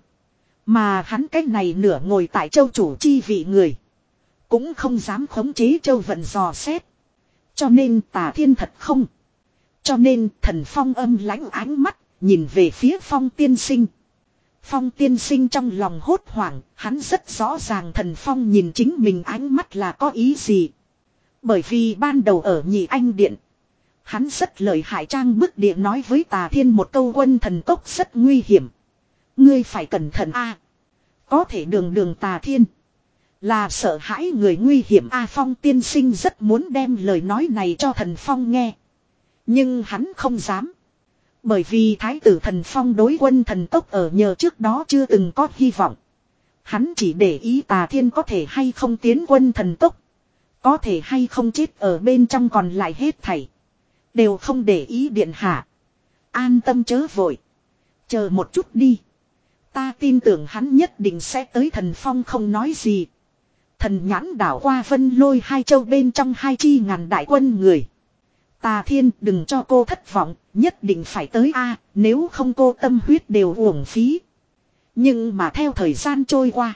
Mà hắn cái này nửa ngồi tại châu chủ chi vị người. Cũng không dám khống chế châu vận dò xét. Cho nên Tà Thiên thật không. Cho nên thần Phong âm lãnh ánh mắt. Nhìn về phía Phong tiên sinh. Phong tiên sinh trong lòng hốt hoảng. Hắn rất rõ ràng thần Phong nhìn chính mình ánh mắt là có ý gì. Bởi vì ban đầu ở Nhị Anh Điện. Hắn rất lợi hại trang bức địa nói với Tà Thiên một câu quân thần tốc rất nguy hiểm. Ngươi phải cẩn thận a. Có thể đường đường Tà Thiên. Là sợ hãi người nguy hiểm a. Phong tiên sinh rất muốn đem lời nói này cho thần Phong nghe. Nhưng hắn không dám. Bởi vì thái tử thần Phong đối quân thần tốc ở nhờ trước đó chưa từng có hy vọng. Hắn chỉ để ý Tà Thiên có thể hay không tiến quân thần tốc. Có thể hay không chết ở bên trong còn lại hết thảy. Đều không để ý điện hạ. An tâm chớ vội. Chờ một chút đi. Ta tin tưởng hắn nhất định sẽ tới. Thần Phong không nói gì. Thần nhãn đảo qua Vân Lôi hai châu bên trong hai chi ngàn đại quân người. Tà Thiên đừng cho cô thất vọng. Nhất định phải tới a. Nếu không cô tâm huyết đều uổng phí. Nhưng mà theo thời gian trôi qua.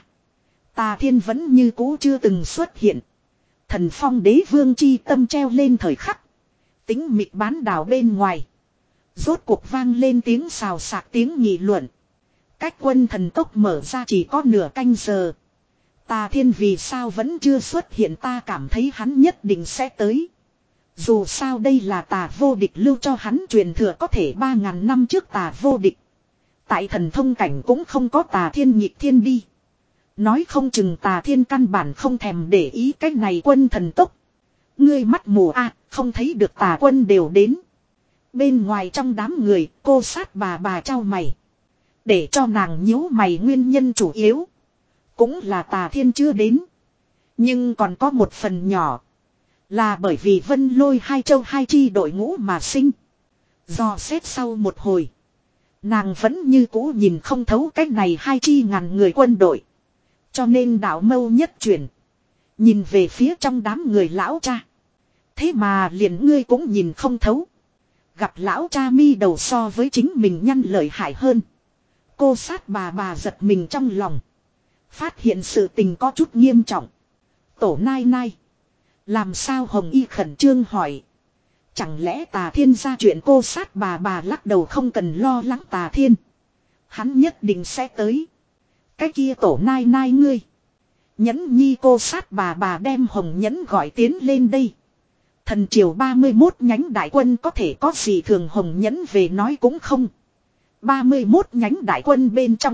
Tà Thiên vẫn như cũ chưa từng xuất hiện. Thần Phong đế vương chi tâm treo lên thời khắc. Tính mịt bán đảo bên ngoài. Rốt cuộc vang lên tiếng xào xạc tiếng nghị luận. Cách quân thần tốc mở ra chỉ có nửa canh giờ. Tà Thiên vì sao vẫn chưa xuất hiện, ta cảm thấy hắn nhất định sẽ tới. Dù sao đây là Tà vô địch lưu cho hắn truyền thừa có thể ba ngàn năm trước Tà vô địch. Tại thần thông cảnh cũng không có Tà Thiên nhịp thiên đi. Nói không chừng Tà Thiên căn bản không thèm để ý cái này quân thần tốc. Ngươi mắt mù a, à, không thấy được Tà quân đều đến. Bên ngoài trong đám người, cô sát bà bà trao mày. Để cho nàng nhíu mày nguyên nhân chủ yếu. Cũng là Tà Thiên chưa đến. Nhưng còn có một phần nhỏ. Là bởi vì Vân Lôi hai châu hai chi đội ngũ mà sinh. Do xét sau một hồi. Nàng vẫn như cũ nhìn không thấu cái này hai chi ngàn người quân đội. Cho nên đạo mâu nhất chuyển. Nhìn về phía trong đám người lão cha. Thế mà liền ngươi cũng nhìn không thấu. Gặp lão cha mi đầu so với chính mình nhăn lợi hại hơn. Cô sát bà bà giật mình trong lòng. Phát hiện sự tình có chút nghiêm trọng. Tổ nai nai. Làm sao Hồng Y khẩn trương hỏi. Chẳng lẽ Tà Thiên ra chuyện cô sát bà bà lắc đầu không cần lo lắng Tà Thiên. Hắn nhất định sẽ tới. Cái kia tổ nai nai ngươi. Nhẫn nhi cô sát bà bà đem Hồng Nhẫn gọi tiến lên đây. Thần triều ba mươi mốt nhánh đại quân có thể có gì thường Hồng Nhẫn về nói cũng không. ba mươi mốt nhánh đại quân bên trong.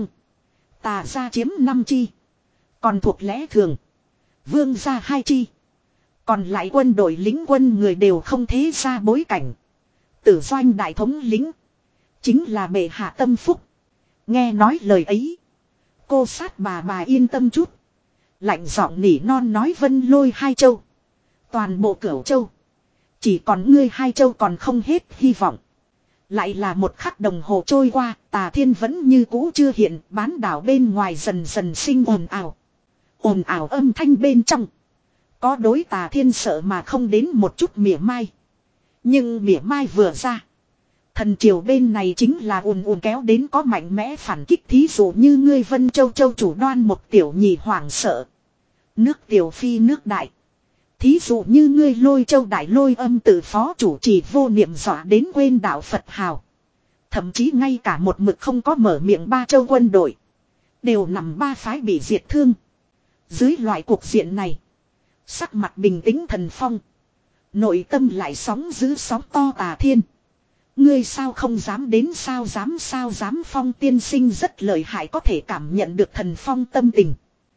Tà gia chiếm năm chi. Còn thuộc lẽ thường. Vương gia hai chi. Còn lại quân đội lính quân người đều không thế ra bối cảnh. Tử doanh đại thống lính. Chính là bệ hạ tâm phúc. Nghe nói lời ấy. Cô sát bà bà yên tâm chút. Lạnh giọng nỉ non nói Vân Lôi hai châu. Toàn bộ Cửu Châu. Chỉ còn ngươi hai châu còn không hết hy vọng. Lại là một khắc đồng hồ trôi qua. Tà Thiên vẫn như cũ chưa hiện. Bán đảo bên ngoài dần dần sinh ồn ào. Ồn ào âm thanh bên trong. Có đối Tà Thiên sợ mà không đến một chút mỉa mai. Nhưng mỉa mai vừa ra. Thần triều bên này chính là ùn ùn kéo đến có mạnh mẽ phản kích. Thí dụ như ngươi Vân Châu Châu chủ đoan một tiểu nhị hoảng sợ. Nước tiểu phi nước đại. Thí dụ như ngươi Lôi Châu đại lôi âm tự phó chủ trì vô niệm dọa đến quên đạo Phật hào. Thậm chí ngay cả một mực không có mở miệng ba châu quân đội. Đều nằm ba phái bị diệt thương. Dưới loại cuộc diện này. Sắc mặt bình tĩnh Thần Phong. Nội tâm lại sóng giữ sóng to Tà Thiên. Ngươi sao không dám đến sao dám sao dám Phong tiên sinh rất lợi hại có thể cảm nhận được Thần Phong tâm tình.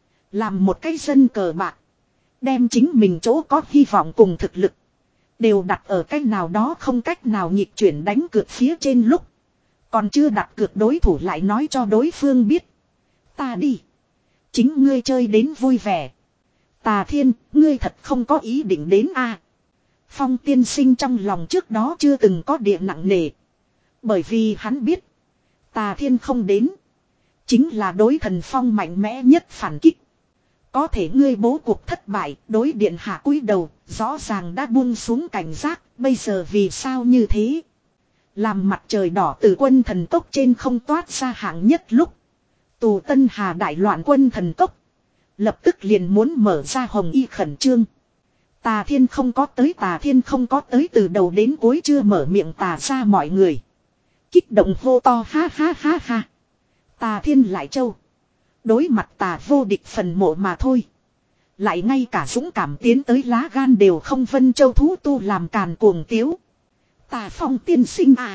Làm một cái dân cờ bạc. Đem chính mình chỗ có hy vọng cùng thực lực. Đều đặt ở cách nào đó không cách nào nhịp chuyển đánh cược phía trên lúc. Còn chưa đặt cược đối thủ lại nói cho đối phương biết. Ta đi. Chính ngươi chơi đến vui vẻ. Tà Thiên, ngươi thật không có ý định đến a à. Phong tiên sinh trong lòng trước đó chưa từng có địa nặng nề. Bởi vì hắn biết. Tà Thiên không đến. Chính là đối Thần Phong mạnh mẽ nhất phản kích. Có thể ngươi bố cuộc thất bại, đối điện hạ cúi đầu, rõ ràng đã buông xuống cảnh giác, bây giờ vì sao như thế? Làm mặt trời đỏ từ quân thần tốc trên không toát ra hạng nhất lúc. Tù Tân Hà đại loạn quân thần tốc. Lập tức liền muốn mở ra Hồng Y khẩn trương. Tà Thiên không có tới Tà Thiên không có tới từ đầu đến cuối chưa mở miệng tà ra mọi người. Kích động hô to ha ha ha ha. Tà Thiên lại châu. Đối mặt tà vô địch phần mộ mà thôi. Lại ngay cả dũng cảm tiến tới lá gan đều không Vân Châu thú tu làm càn cuồng tiếu. Tà Phong tiên sinh à.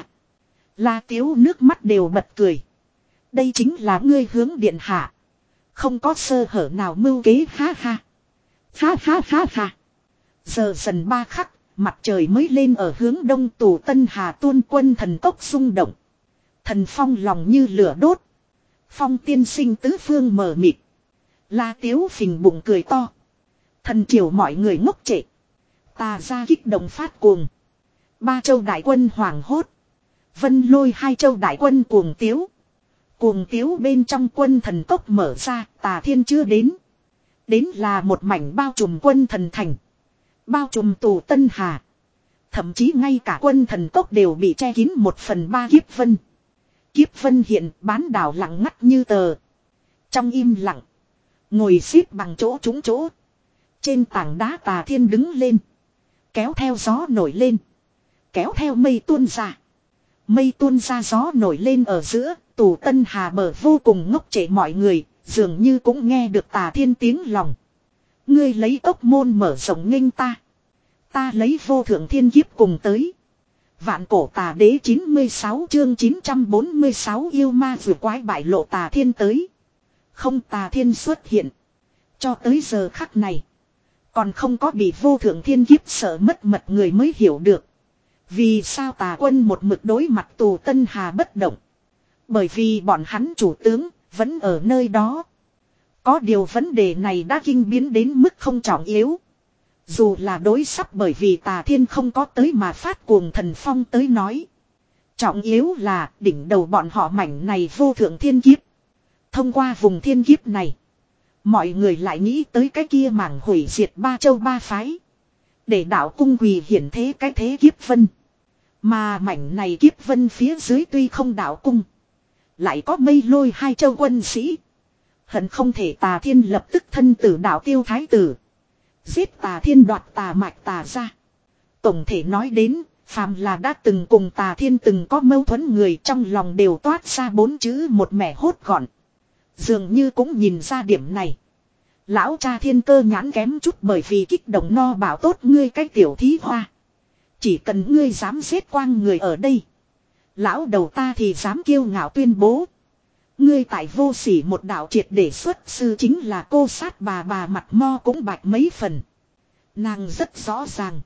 La Tiếu nước mắt đều bật cười. Đây chính là ngươi hướng điện hạ. Không có sơ hở nào mưu kế ha ha. Ha ha ha ha. Giờ dần ba khắc, mặt trời mới lên ở hướng đông Tù Tân Hà tuôn quân thần tốc xung động. Thần Phong lòng như lửa đốt. Phong tiên sinh tứ phương mờ mịt. La Tiếu phình bụng cười to. Thần triều mọi người ngốc trệ. Tà ra kích động phát cuồng. Ba châu đại quân hoảng hốt. Vân Lôi hai châu đại quân cuồng tiếu. Cuồng tiếu bên trong quân thần tốc mở ra, Tà Thiên chưa đến. Đến là một mảnh bao trùm quân thần thành. Bao trùm Tù Tân Hà. Thậm chí ngay cả quân thần tốc đều bị che kín một phần ba kiếp vân. Kiếp vân hiện bán đảo lặng ngắt như tờ. Trong im lặng. Ngồi xếp bằng chỗ trúng chỗ. Trên tảng đá Tà Thiên đứng lên. Kéo theo gió nổi lên. Kéo theo mây tuôn ra. Mây tuôn ra gió nổi lên ở giữa. Tù Tân Hà bờ vô cùng ngốc trệ mọi người. Dường như cũng nghe được Tà Thiên tiếng lòng. Ngươi lấy ốc môn mở rộng nghênh ta. Ta lấy vô thượng thiên kiếp cùng tới. Vạn cổ tà đế chín mươi sáu chương chín trăm bốn mươi sáu yêu ma vừa quái bại lộ Tà Thiên tới. Không Tà Thiên xuất hiện. Cho tới giờ khắc này. Còn không có bị vô thượng thiên kiếp sợ mất mật người mới hiểu được. Vì sao Tà quân một mực đối mặt Tù Tân Hà bất động. Bởi vì bọn hắn chủ tướng vẫn ở nơi đó. Có điều vấn đề này đã kinh biến đến mức không trọng yếu. Dù là đối sắp bởi vì Tà Thiên không có tới mà phát cuồng Thần Phong tới nói. Trọng yếu là đỉnh đầu bọn họ mảnh này vô thượng thiên kiếp. Thông qua vùng thiên kiếp này, mọi người lại nghĩ tới cái kia mảng hủy diệt ba châu ba phái. Để đạo cung quỳ hiển thế cái thế kiếp vân. Mà mảnh này kiếp vân phía dưới tuy không đạo cung, lại có mây lôi hai châu quân sĩ. Hận không thể Tà Thiên lập tức thân tử đạo tiêu thái tử. Giết Tà Thiên đoạt tà mạch tà ra. Tổng thể nói đến, phàm là đã từng cùng Tà Thiên từng có mâu thuẫn người trong lòng đều toát ra bốn chữ một mẻ hốt gọn. Dường như cũng nhìn ra điểm này. Lão cha Thiên Cơ nhãn kém chút bởi vì kích động no bảo tốt ngươi cái tiểu thí hoa. Chỉ cần ngươi dám giết quang người ở đây, lão đầu ta thì dám kiêu ngạo tuyên bố. Ngươi tại vô sỉ một đạo triệt để xuất sư chính là cô sát bà bà mặt mo cũng bạch mấy phần. Nàng rất rõ ràng.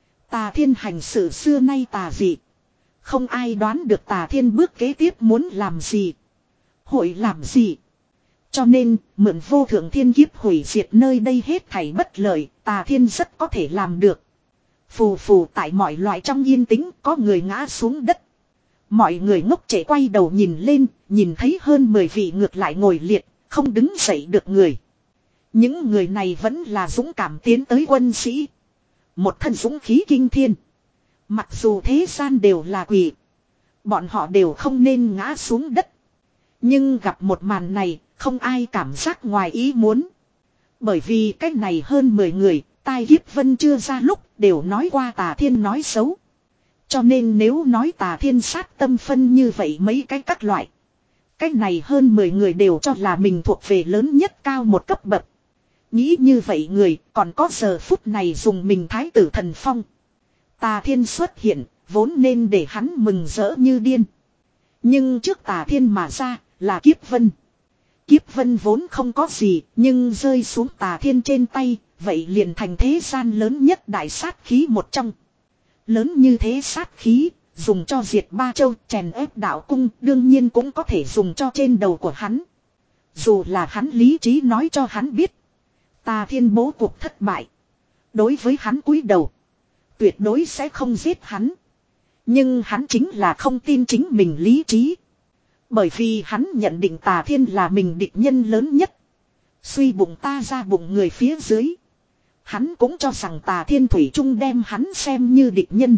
Tà Thiên hành sự xưa nay tà dị. Không ai đoán được Tà Thiên bước kế tiếp muốn làm gì. Hội làm gì. Cho nên, mượn vô thượng thiên kiếp hủy diệt nơi đây hết thảy bất lợi, Tà Thiên rất có thể làm được. Phù phù tại mọi loại trong yên tĩnh có người ngã xuống đất. Mọi người ngốc trẻ quay đầu nhìn lên, nhìn thấy hơn mười vị ngược lại ngồi liệt, không đứng dậy được người. Những người này vẫn là dũng cảm tiến tới quân sĩ. Một thân dũng khí kinh thiên. Mặc dù thế gian đều là quỷ, bọn họ đều không nên ngã xuống đất. Nhưng gặp một màn này, không ai cảm giác ngoài ý muốn. Bởi vì cách này hơn mười người, tai kiếp vân chưa ra lúc đều nói qua Tà Thiên nói xấu. Cho nên nếu nói Tà Thiên sát tâm phân như vậy mấy cái các loại. Cách này hơn mười người đều cho là mình thuộc về lớn nhất cao một cấp bậc. Nghĩ như vậy người còn có giờ phút này dùng mình thái tử thần phong. Tà Thiên xuất hiện, vốn nên để hắn mừng rỡ như điên. Nhưng trước Tà Thiên mà ra, là kiếp vân. Kiếp vân vốn không có gì, nhưng rơi xuống Tà Thiên trên tay, vậy liền thành thế gian lớn nhất đại sát khí một trong. Lớn như thế sát khí, dùng cho diệt ba châu chèn ép đạo cung, đương nhiên cũng có thể dùng cho trên đầu của hắn. Dù là hắn lý trí nói cho hắn biết, Tà Thiên bố cuộc thất bại. Đối với hắn cúi đầu, tuyệt đối sẽ không giết hắn. Nhưng hắn chính là không tin chính mình lý trí. Bởi vì hắn nhận định Tà Thiên là mình địch nhân lớn nhất. Suy bụng ta ra bụng người phía dưới. Hắn cũng cho rằng Tà Thiên thủy chung đem hắn xem như địch nhân.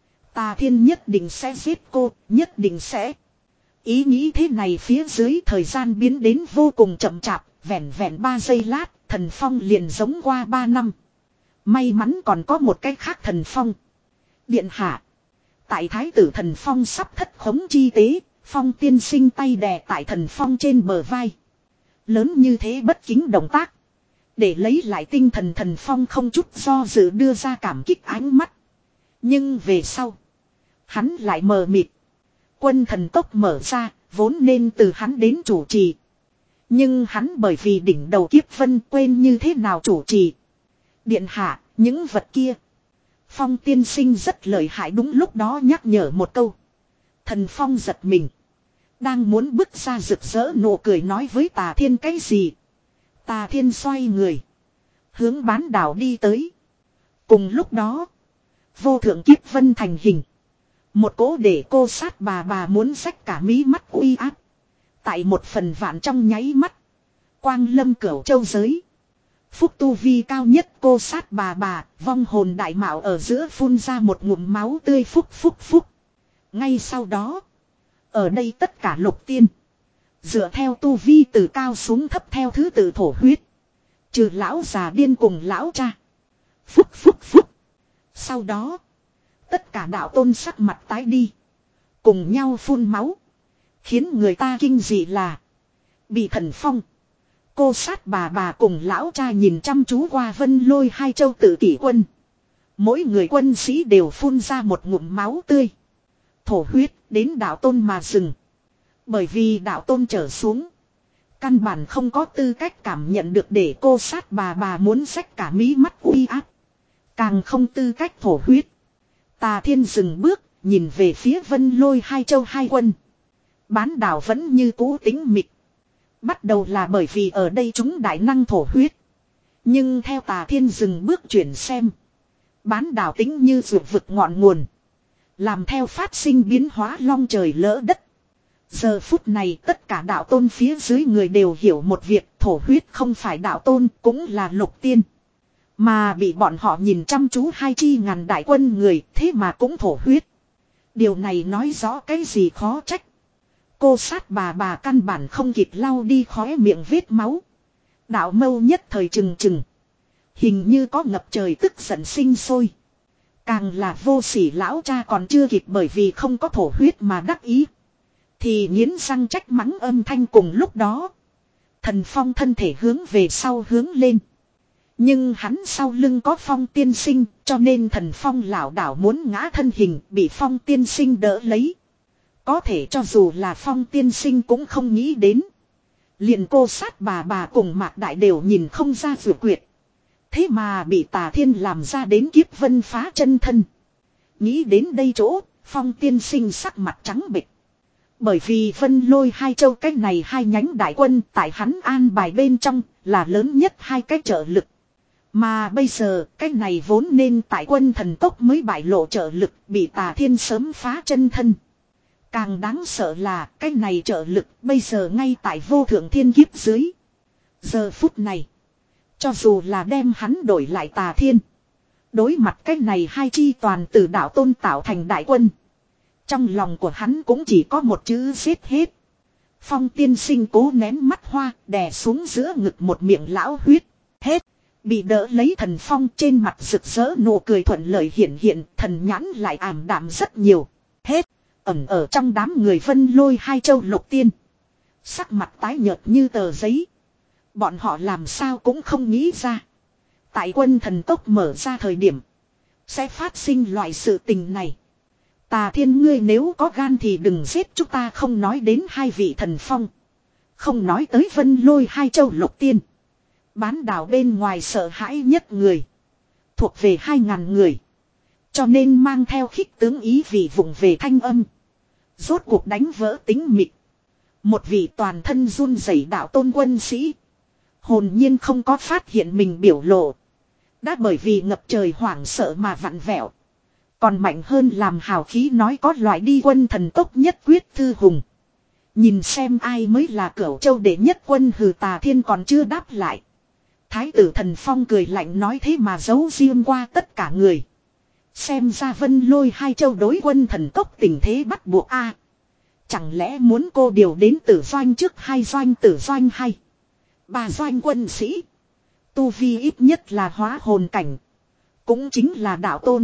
Tà Thiên nhất định sẽ giết cô, nhất định sẽ. Ý nghĩ thế này phía dưới thời gian biến đến vô cùng chậm chạp, vẹn vẹn ba giây lát, thần phong liền giống qua ba năm. May mắn còn có một cái khác thần phong. Điện hạ. Tại thái tử thần phong sắp thất khống chi tế, Phong tiên sinh tay đè tại thần phong trên bờ vai. Lớn như thế bất kính động tác. Để lấy lại tinh thần thần phong không chút do dự đưa ra cảm kích ánh mắt. Nhưng về sau, hắn lại mờ mịt. Quân thần tốc mở ra, vốn nên từ hắn đến chủ trì. Nhưng hắn bởi vì đỉnh đầu kiếp vân quên như thế nào chủ trì. Điện hạ, những vật kia. Phong tiên sinh rất lợi hại đúng lúc đó nhắc nhở một câu. Thần phong giật mình. Đang muốn bước ra rực rỡ nụ cười nói với Tà Thiên cái gì. Tà Thiên xoay người. Hướng bán đảo đi tới. Cùng lúc đó. Vô thượng kiếp vân thành hình. Một cỗ để cô sát bà bà muốn xách cả mí mắt uy áp. Tại một phần vạn trong nháy mắt. Quang lâm cửu châu giới. Phúc tu vi cao nhất cô sát bà bà. Vong hồn đại mạo ở giữa phun ra một ngụm máu tươi phúc phúc phúc. Ngay sau đó. Ở đây tất cả lục tiên. Dựa theo tu vi từ cao xuống thấp theo thứ tự thổ huyết. Trừ lão già điên cùng lão cha. Phúc phúc phúc. Sau đó. Tất cả đạo tôn sắc mặt tái đi. Cùng nhau phun máu. Khiến người ta kinh dị là. Bị thần phong. Cô sát bà bà cùng lão cha nhìn chăm chú qua vân lôi hai châu tự kỷ quân. Mỗi người quân sĩ đều phun ra một ngụm máu tươi. Thổ huyết đến đạo tôn mà dừng. Bởi vì đạo tôn trở xuống. Căn bản không có tư cách cảm nhận được để cô sát bà bà muốn xách cả mí mắt uy áp. Càng không tư cách thổ huyết. Tà Thiên dừng bước, nhìn về phía vân lôi hai châu hai quân. Bán đảo vẫn như cũ tính mịch. Bắt đầu là bởi vì ở đây chúng đại năng thổ huyết. Nhưng theo Tà Thiên dừng bước chuyển xem. Bán đảo tính như ruột vực ngọn nguồn. Làm theo phát sinh biến hóa long trời lỡ đất. Giờ phút này tất cả đạo tôn phía dưới người đều hiểu một việc, thổ huyết không phải đạo tôn cũng là lục tiên. Mà bị bọn họ nhìn chăm chú hai chi ngàn đại quân người thế mà cũng thổ huyết. Điều này nói rõ cái gì khó trách. Cô sát bà bà căn bản không kịp lau đi khóe miệng vết máu. Đạo mâu nhất thời trừng trừng. Hình như có ngập trời tức giận sinh sôi. Càng là vô sỉ lão cha còn chưa kịp bởi vì không có thổ huyết mà đắc ý. Thì nghiến răng trách mắng âm thanh cùng lúc đó. Thần Phong thân thể hướng về sau hướng lên. Nhưng hắn sau lưng có Phong tiên sinh cho nên thần Phong lảo đảo muốn ngã thân hình bị Phong tiên sinh đỡ lấy. Có thể cho dù là Phong tiên sinh cũng không nghĩ đến. Liền cô sát bà bà cùng Mạc Đại đều nhìn không ra vừa quyệt. Thế mà bị Tà Thiên làm ra đến kiếp vân phá chân thân. Nghĩ đến đây chỗ, Phong tiên sinh sắc mặt trắng bệch. Bởi vì Vân Lôi hai châu cách này hai nhánh đại quân tại hắn an bài bên trong là lớn nhất hai cái trợ lực. Mà bây giờ cách này vốn nên tại quân thần tốc mới bại lộ trợ lực bị Tà Thiên sớm phá chân thân. Càng đáng sợ là cách này trợ lực bây giờ ngay tại vô thượng thiên kiếp dưới. Giờ phút này, cho dù là đem hắn đổi lại Tà Thiên. Đối mặt cách này hai chi toàn từ đạo tôn tạo thành đại quân. Trong lòng của hắn cũng chỉ có một chữ giết hết. Phong tiên sinh cố nén mắt hoa đè xuống giữa ngực một miệng lão huyết. Hết. Bị đỡ lấy thần Phong trên mặt rực rỡ nụ cười thuận lợi hiện hiện thần nhãn lại ảm đạm rất nhiều. Hết. Ẩn ở trong đám người Vân Lôi hai châu lục tiên. Sắc mặt tái nhợt như tờ giấy. Bọn họ làm sao cũng không nghĩ ra. Tại quân thần tốc mở ra thời điểm. Sẽ phát sinh loại sự tình này. Tà Thiên ngươi nếu có gan thì đừng giết chúng ta không nói đến hai vị thần phong. Không nói tới Vân Lôi hai châu lục tiên. Bán đảo bên ngoài sợ hãi nhất người. Thuộc về hai ngàn người. Cho nên mang theo khích tướng ý vị vụng về thanh âm. Rốt cuộc đánh vỡ tính mịt. Một vị toàn thân run rẩy đạo tôn quân sĩ. Hồn nhiên không có phát hiện mình biểu lộ. Đã bởi vì ngập trời hoảng sợ mà vặn vẹo. Còn mạnh hơn làm hào khí nói có loại đi quân thần tốc nhất quyết thư hùng. Nhìn xem ai mới là cửu châu đệ nhất quân hừ Tà Thiên còn chưa đáp lại. Thái tử thần Phong cười lạnh nói thế mà giấu riêng qua tất cả người. Xem ra Vân Lôi hai châu đối quân thần tốc tình thế bắt buộc a. Chẳng lẽ muốn cô điều đến tử doanh trước hai doanh tử doanh hay. Ba doanh quân sĩ. Tu vi ít nhất là hóa hồn cảnh. Cũng chính là đạo tôn.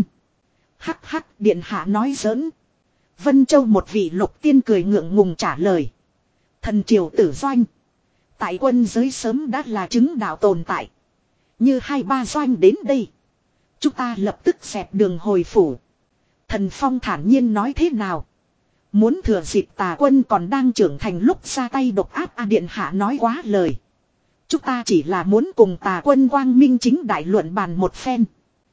Hắc hắc điện hạ nói giỡn. Vân Châu một vị lục tiên cười ngượng ngùng trả lời. Thần triều tử doanh. Tại quân giới sớm đã là chứng đạo tồn tại. Như hai ba doanh đến đây. Chúng ta lập tức xẹp đường hồi phủ. Thần Phong thản nhiên nói thế nào. Muốn thừa dịp Tà quân còn đang trưởng thành lúc ra tay độc áp a điện hạ nói quá lời. Chúng ta chỉ là muốn cùng Tà quân quang minh chính đại luận bàn một phen.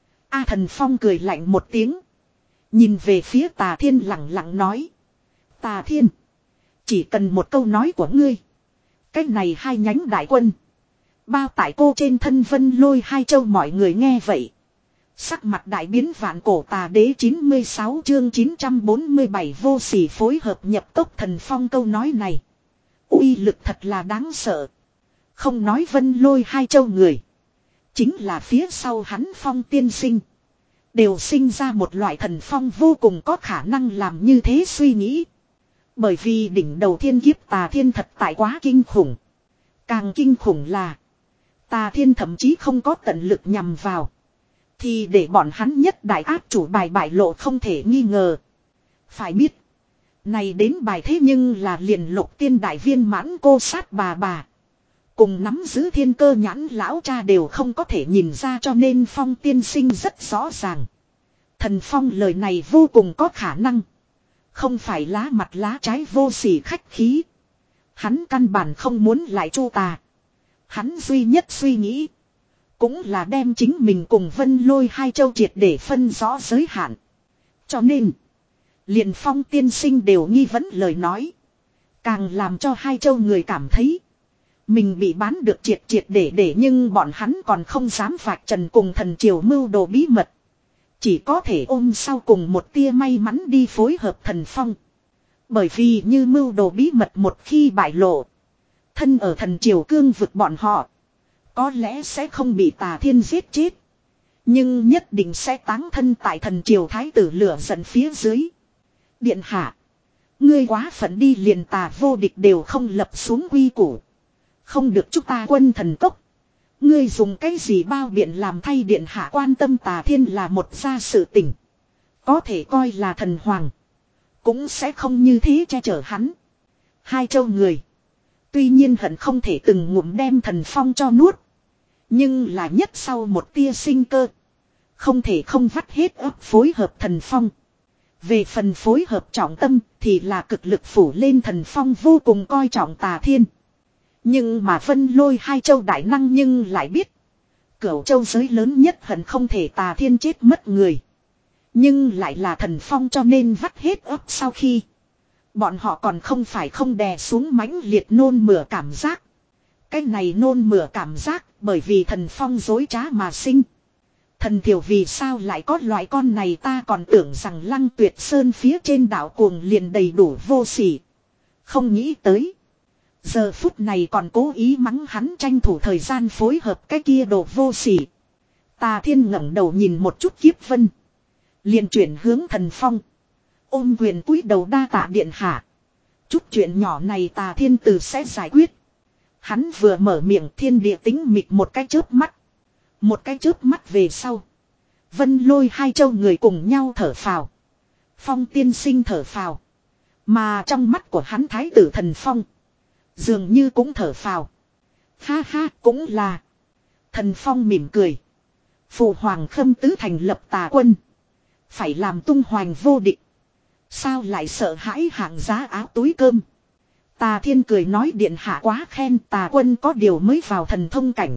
A thần Phong cười lạnh một tiếng. Nhìn về phía Tà Thiên lặng lặng nói. Tà Thiên. Chỉ cần một câu nói của ngươi. Cách này hai nhánh đại quân. Bao tải cô trên thân Vân Lôi hai châu mọi người nghe vậy. Sắc mặt đại biến vạn cổ Tà đế chín mươi sáu chương chín trăm bốn mươi bảy vô sỉ phối hợp nhập tốc thần Phong câu nói này. Uy lực thật là đáng sợ. Không nói Vân Lôi hai châu người. Chính là phía sau hắn Phong tiên sinh. Đều sinh ra một loại thần phong vô cùng có khả năng làm như thế suy nghĩ. Bởi vì đỉnh đầu thiên kiếp Tà Thiên thật tại quá kinh khủng. Càng kinh khủng là. Tà Thiên thậm chí không có tận lực nhằm vào. Thì để bọn hắn nhất đại áp chủ bài bại lộ không thể nghi ngờ. Phải biết. Này đến bài thế nhưng là liền lục tiên đại viên mãn cô sát bà bà. Cùng nắm giữ thiên cơ nhãn lão cha đều không có thể nhìn ra cho nên Phong tiên sinh rất rõ ràng. Thần Phong lời này vô cùng có khả năng. Không phải lá mặt lá trái vô sỉ khách khí. Hắn căn bản không muốn lại chu Tà. Hắn duy nhất suy nghĩ. Cũng là đem chính mình cùng Vân Lôi hai châu triệt để phân rõ giới hạn. Cho nên. Liền Phong tiên sinh đều nghi vấn lời nói. Càng làm cho hai châu người cảm thấy. Mình bị bán được triệt triệt để để nhưng bọn hắn còn không dám vạch trần cùng thần triều mưu đồ bí mật. Chỉ có thể ôm sau cùng một tia may mắn đi phối hợp thần phong. Bởi vì như mưu đồ bí mật một khi bại lộ. Thân ở thần triều cương vực bọn họ. Có lẽ sẽ không bị Tà Thiên giết chết. Nhưng nhất định sẽ táng thân tại thần triều thái tử lửa giận phía dưới. Điện hạ. Ngươi quá phận đi, liền Tà vô địch đều không lập xuống quy củ. Không được chúng ta quân thần cốc. Ngươi dùng cái gì bao biện làm thay điện hạ quan tâm Tà Thiên là một gia sự tình. Có thể coi là thần hoàng. Cũng sẽ không như thế che chở hắn. Hai châu người. Tuy nhiên hận không thể từng ngụm đem thần phong cho nuốt. Nhưng là nhất sau một tia sinh cơ. Không thể không vắt hết ấp phối hợp thần phong. Về phần phối hợp trọng tâm thì là cực lực phủ lên thần phong vô cùng coi trọng Tà Thiên. Nhưng mà Vân Lôi hai châu đại năng nhưng lại biết. Cửu châu giới lớn nhất hận không thể Tà Thiên chết mất người. Nhưng lại là thần phong, cho nên vắt hết ấp sau khi. Bọn họ còn không phải không đè xuống mãnh liệt nôn mửa cảm giác. Cái này nôn mửa cảm giác bởi vì thần phong dối trá mà sinh. Thần thiểu vì sao lại có loại con này, ta còn tưởng rằng Lăng Tuyệt Sơn phía trên đảo cuồng liền đầy đủ vô sỉ. Không nghĩ tới. Giờ phút này còn cố ý mắng hắn tranh thủ thời gian phối hợp cái kia đồ vô sỉ. Tà Thiên ngẩng đầu nhìn một chút Kiếp Vân. Liền chuyển hướng thần phong. Ôm quyền cúi đầu đa tạ điện hạ. Chút chuyện nhỏ này Tà Thiên Tử sẽ giải quyết. Hắn vừa mở miệng thiên địa tính mịt một cái chớp mắt. Một cái chớp mắt về sau. Vân Lôi hai châu người cùng nhau thở phào. Phong tiên sinh thở phào. Mà trong mắt của hắn thái tử thần phong. Dường như cũng thở phào. Ha ha, cũng là. Thần phong mỉm cười. Phụ hoàng Khâm Tứ thành lập Tà quân. Phải làm tung hoành vô địch. Sao lại sợ hãi hạng giá áo túi cơm. Tà Thiên cười nói điện hạ quá khen, Tà quân có điều mới vào thần thông cảnh.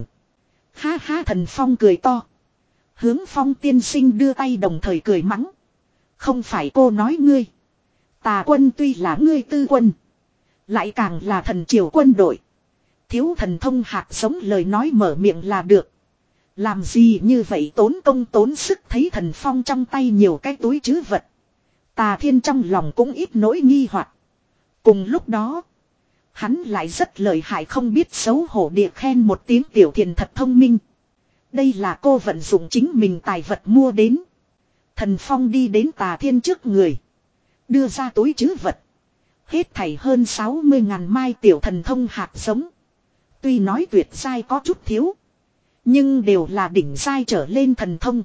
Ha ha, thần phong cười to. Hướng Phong tiên sinh đưa tay đồng thời cười mắng. Không phải cô nói ngươi. Tà quân tuy là ngươi tư quân. Lại càng là thần triều quân đội. Thiếu thần thông hạt giống lời nói mở miệng là được. Làm gì như vậy tốn công tốn sức, thấy thần phong trong tay nhiều cái túi trữ vật. Tà Thiên trong lòng cũng ít nỗi nghi hoặc. Cùng lúc đó. Hắn lại rất lợi hại không biết xấu hổ địa khen một tiếng tiểu thiền thật thông minh. Đây là cô vận dụng chính mình tài vật mua đến. Thần phong đi đến Tà Thiên trước người. Đưa ra túi trữ vật. Hết thảy hơn sáu mươi ngàn mai tiểu thần thông hạt giống. Tuy nói tuyệt giai có chút thiếu. Nhưng đều là đỉnh giai trở lên thần thông.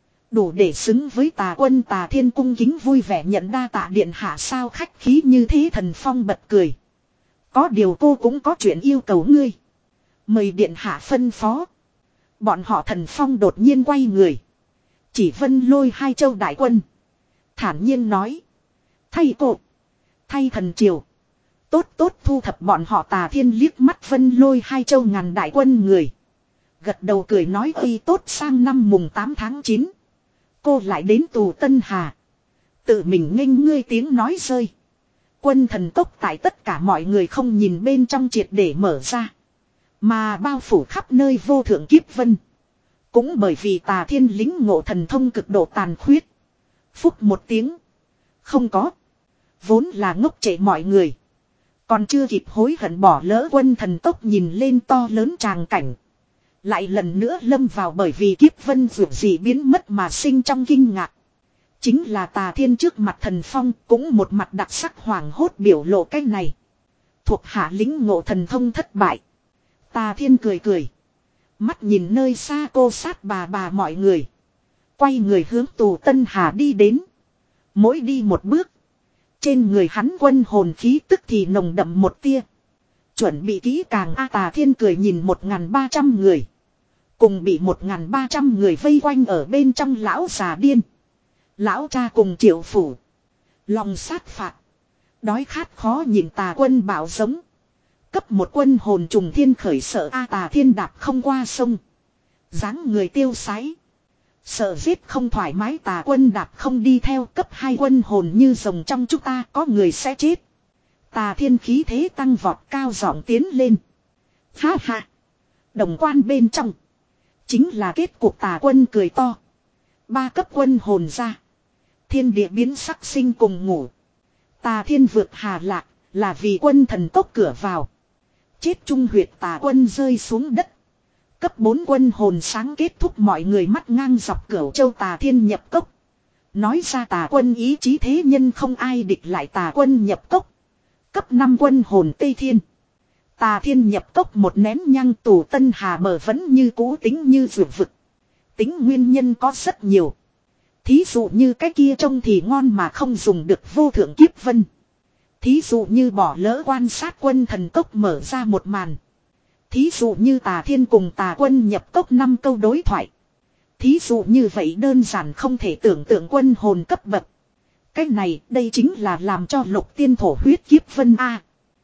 Đủ để xứng với Tà quân. Tà Thiên cung kính vui vẻ nhận đa tạ điện hạ, sao khách khí như thế. Thần phong bật cười. Có điều cô cũng có chuyện yêu cầu ngươi. Mời điện hạ phân phó. Bọn họ thần phong đột nhiên quay người. Chỉ Vân Lôi hai châu đại quân. Thản nhiên nói. Thay cô. Thay thần triều. Tốt tốt thu thập bọn họ. Tà Thiên liếc mắt Vân Lôi hai châu ngàn đại quân người. Gật đầu cười nói ơi tốt, sang năm mùng tám tháng chín. Cô lại đến tù Tân Hà. Tự mình nghênh ngươi tiếng nói rơi. Quân thần tốc tại tất cả mọi người không nhìn bên trong triệt để mở ra. Mà bao phủ khắp nơi vô thượng Kiếp Vân. Cũng bởi vì Tà Thiên lính ngộ thần thông cực độ tàn khuyết. Phúc một tiếng. Không có. Vốn là ngốc trệ mọi người. Còn chưa kịp hối hận bỏ lỡ quân thần tốc nhìn lên to lớn tràng cảnh. Lại lần nữa lâm vào bởi vì Kiếp Vân dù gì biến mất mà sinh trong kinh ngạc. Chính là Tà Thiên trước mặt thần phong cũng một mặt đặc sắc hoàng hốt biểu lộ cái này. Thuộc hạ lính ngộ thần thông thất bại. Tà Thiên cười cười. Mắt nhìn nơi xa cô sát bà bà mọi người. Quay người hướng tù Tân Hà đi đến. Mỗi đi một bước. Trên người hắn quân hồn khí tức thì nồng đậm một tia. Chuẩn bị kỹ càng a. Tà Thiên cười nhìn một ngàn ba trăm người. Cùng bị một ngàn ba trăm người vây quanh ở bên trong lão già điên. Lão cha cùng Triệu phủ. Lòng sát phạt. Đói khát khó nhìn Tà quân bảo giống. Cấp một quân hồn trùng thiên khởi sợ a. Tà Thiên đạp không qua sông. dáng người tiêu sái. Sợ giết không thoải mái. Tà quân đạp không đi theo. Cấp hai quân hồn như rồng trong chúng ta có người sẽ chết. Tà Thiên khí thế tăng vọt cao giọng tiến lên. Ha ha. Đồng quan bên trong. Chính là kết cuộc. Tà quân cười to. Ba cấp quân hồn ra. Thiên địa biến sắc sinh cùng ngủ. Tà thiên vượt hà lạc. Là vì quân thần tốc cửa vào. Chết trung huyệt tà quân rơi xuống đất. Cấp bốn quân hồn sáng kết thúc mọi người mắt ngang dọc cửu châu tà thiên nhập cốc. Nói ra tà quân ý chí thế nhân không ai địch lại tà quân nhập cốc. Cấp năm quân hồn Tây Thiên. Tà thiên nhập cốc một nén nhang tù Tân Hà bờ vẫn như cũ tính như vượt vực. Tính nguyên nhân có rất nhiều. Thí dụ như cái kia trông thì ngon mà không dùng được vô thượng kiếp vân. Thí dụ như bỏ lỡ quan sát quân thần cốc mở ra một màn. Thí dụ như tà thiên cùng tà quân nhập cốc năm câu đối thoại. Thí dụ như vậy đơn giản không thể tưởng tượng quân hồn cấp bậc. Cái này đây chính là làm cho lục tiên thổ huyết kiếp vân A.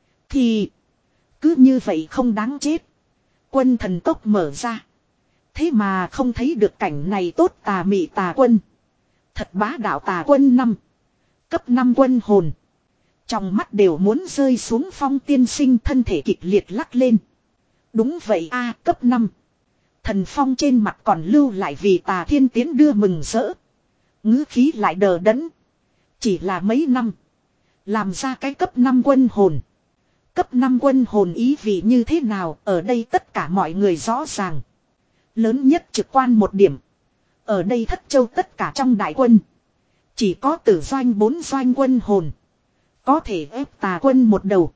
Thì cứ như vậy không đáng chết. Quân thần cốc mở ra. Thế mà không thấy được cảnh này tốt tà mị tà quân. Thật bá đạo tà quân năm. Cấp năm quân hồn. Trong mắt đều muốn rơi xuống Phong tiên sinh thân thể kịch liệt lắc lên. Đúng vậy a cấp năm. Thần Phong trên mặt còn lưu lại vì tà thiên tiến đưa mừng rỡ. Ngữ khí lại đờ đẫn. Chỉ là mấy năm. Làm ra cái cấp năm quân hồn. Cấp năm quân hồn ý vị như thế nào ở đây tất cả mọi người rõ ràng. Lớn nhất trực quan một điểm. Ở đây thất châu tất cả trong đại quân. Chỉ có tử doanh bốn doanh quân hồn. Có thể ép tà quân một đầu.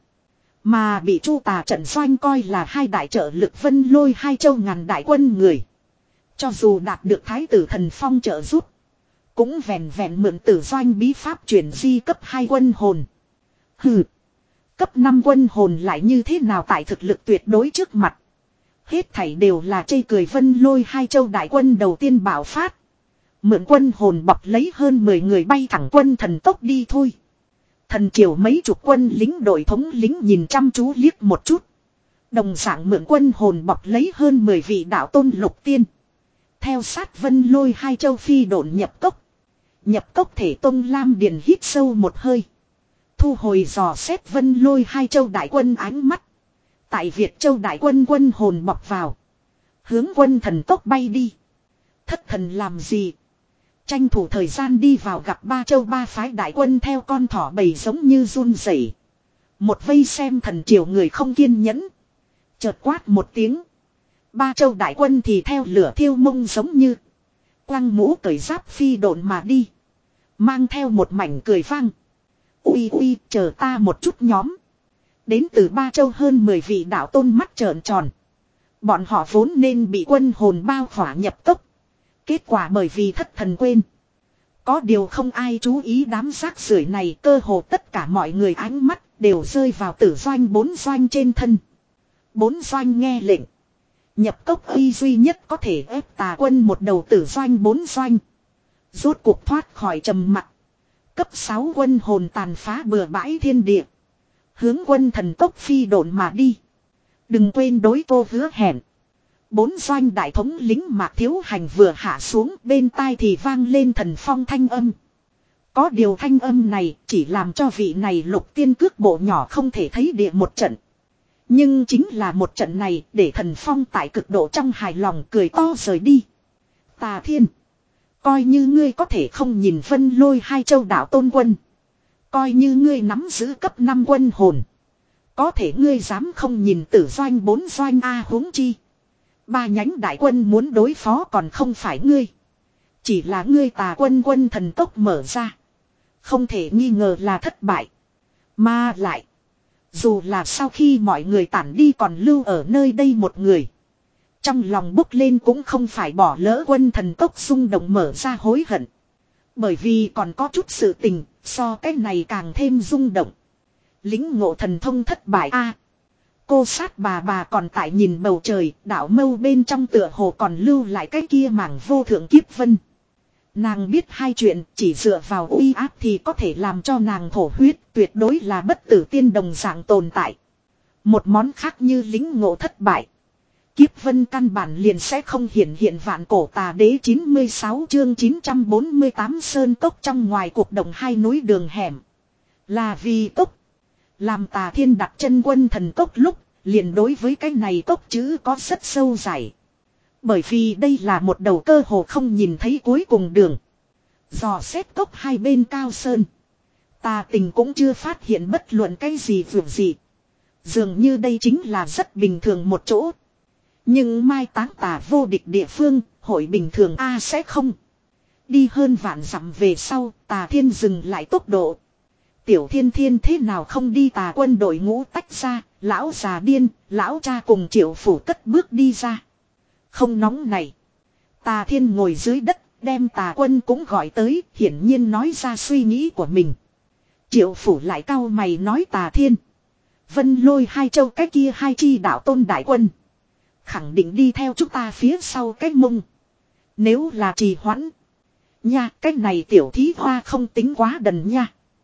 Mà bị chu tà trận doanh coi là hai đại trợ lực vân lôi hai châu ngàn đại quân người. Cho dù đạt được thái tử thần phong trợ giúp. Cũng vẹn vẹn mượn tử doanh bí pháp chuyển di cấp hai quân hồn. Hừ. Cấp năm quân hồn lại như thế nào tại thực lực tuyệt đối trước mặt. Hết thảy đều là chê cười vân lôi hai châu đại quân đầu tiên bảo phát. Mượn quân hồn bọc lấy hơn mười người bay thẳng quân thần tốc đi thôi. Thần triều mấy chục quân lính đội thống lính nhìn chăm chú liếc một chút. Đồng dạng mượn quân hồn bọc lấy hơn mười vị đạo tôn lục tiên. Theo sát vân lôi hai châu phi độn nhập cốc. Nhập cốc thể tông lam điền hít sâu một hơi. Thu hồi dò xét vân lôi hai châu đại quân ánh mắt. Tại Việt châu đại quân quân hồn bọc vào. Hướng quân thần tốc bay đi. Thất thần làm gì? Tranh thủ thời gian đi vào gặp ba châu ba phái đại quân theo con thỏ bầy giống như run rẩy. Một vây xem thần triều người không kiên nhẫn. Chợt quát một tiếng. Ba châu đại quân thì theo lửa thiêu mông giống như. Quăng mũ cởi giáp phi độn mà đi. Mang theo một mảnh cười vang. Ui ui chờ ta một chút nhóm. Đến từ ba châu hơn mười vị đạo tôn mắt trợn tròn. Bọn họ vốn nên bị quân hồn bao khỏa nhập tốc. Kết quả bởi vì thất thần quên. Có điều không ai chú ý đám rác rưởi này. Cơ hồ tất cả mọi người ánh mắt đều rơi vào tử doanh bốn doanh trên thân. Bốn doanh nghe lệnh. Nhập cốc uy duy nhất có thể ép tà quân một đầu tử doanh bốn doanh. Rốt cuộc thoát khỏi trầm mặc. Cấp sáu quân hồn tàn phá bừa bãi thiên địa. Hướng quân thần tốc phi độn mà đi. Đừng quên đối tô hứa hẹn. Bốn doanh đại thống lính Mạc Thiếu Hành vừa hạ xuống bên tai thì vang lên thần phong thanh âm. Có điều thanh âm này chỉ làm cho vị này lục tiên cước bộ nhỏ không thể thấy địa một trận. Nhưng chính là một trận này để thần phong tại cực độ trong hài lòng cười to rời đi. Tà thiên. Coi như ngươi có thể không nhìn vân lôi hai châu đảo tôn quân. Coi như ngươi nắm giữ cấp năm quân hồn. Có thể ngươi dám không nhìn tử doanh bốn doanh A huống chi. Ba nhánh đại quân muốn đối phó còn không phải ngươi. Chỉ là ngươi tà quân quân thần tốc mở ra. Không thể nghi ngờ là thất bại. Mà lại. Dù là sau khi mọi người tản đi còn lưu ở nơi đây một người. Trong lòng bốc lên cũng không phải bỏ lỡ quân thần tốc xung động mở ra hối hận. Bởi vì còn có chút sự tình, so cái này càng thêm rung động. Lính ngộ thần thông thất bại a. Cô sát bà bà còn tại nhìn bầu trời, đảo mâu bên trong tựa hồ còn lưu lại cái kia mảng vô thượng kiếp vân. Nàng biết hai chuyện, chỉ dựa vào uy áp thì có thể làm cho nàng thổ huyết, tuyệt đối là bất tử tiên đồng dạng tồn tại. Một món khác như lính ngộ thất bại. Kiếp vân căn bản liền sẽ không hiển hiện vạn cổ tà đế chín mươi sáu chương chín trăm bốn mươi tám sơn cốc trong ngoài cuộc đồng hai núi đường hẻm. Là vì cốc. Làm tà thiên đặt chân quân thần cốc lúc, liền đối với cái này cốc chữ có rất sâu dài. Bởi vì đây là một đầu cơ hồ không nhìn thấy cuối cùng đường. Dò xét cốc hai bên cao sơn. Tà tình cũng chưa phát hiện bất luận cái gì vượt gì. Dường như đây chính là rất bình thường một chỗ. Nhưng mai táng tà vô địch địa phương, hội bình thường A sẽ không. Đi hơn vạn dặm về sau, Tà Thiên dừng lại tốc độ. Tiểu Thiên Thiên thế nào không đi, Tà quân đội ngũ tách ra, lão già điên, lão cha cùng Triệu Phủ cất bước đi ra. Không nóng này. Tà Thiên ngồi dưới đất, đem Tà quân cũng gọi tới, hiển nhiên nói ra suy nghĩ của mình. Triệu Phủ lại cau mày nói, Tà Thiên. Vân Lôi hai châu cái kia hai chi đạo tôn đại quân. Khẳng định đi theo chúng ta phía sau cái mông. Nếu là trì hoãn. Nha, cái này tiểu thí hoa không tính quá đần nha.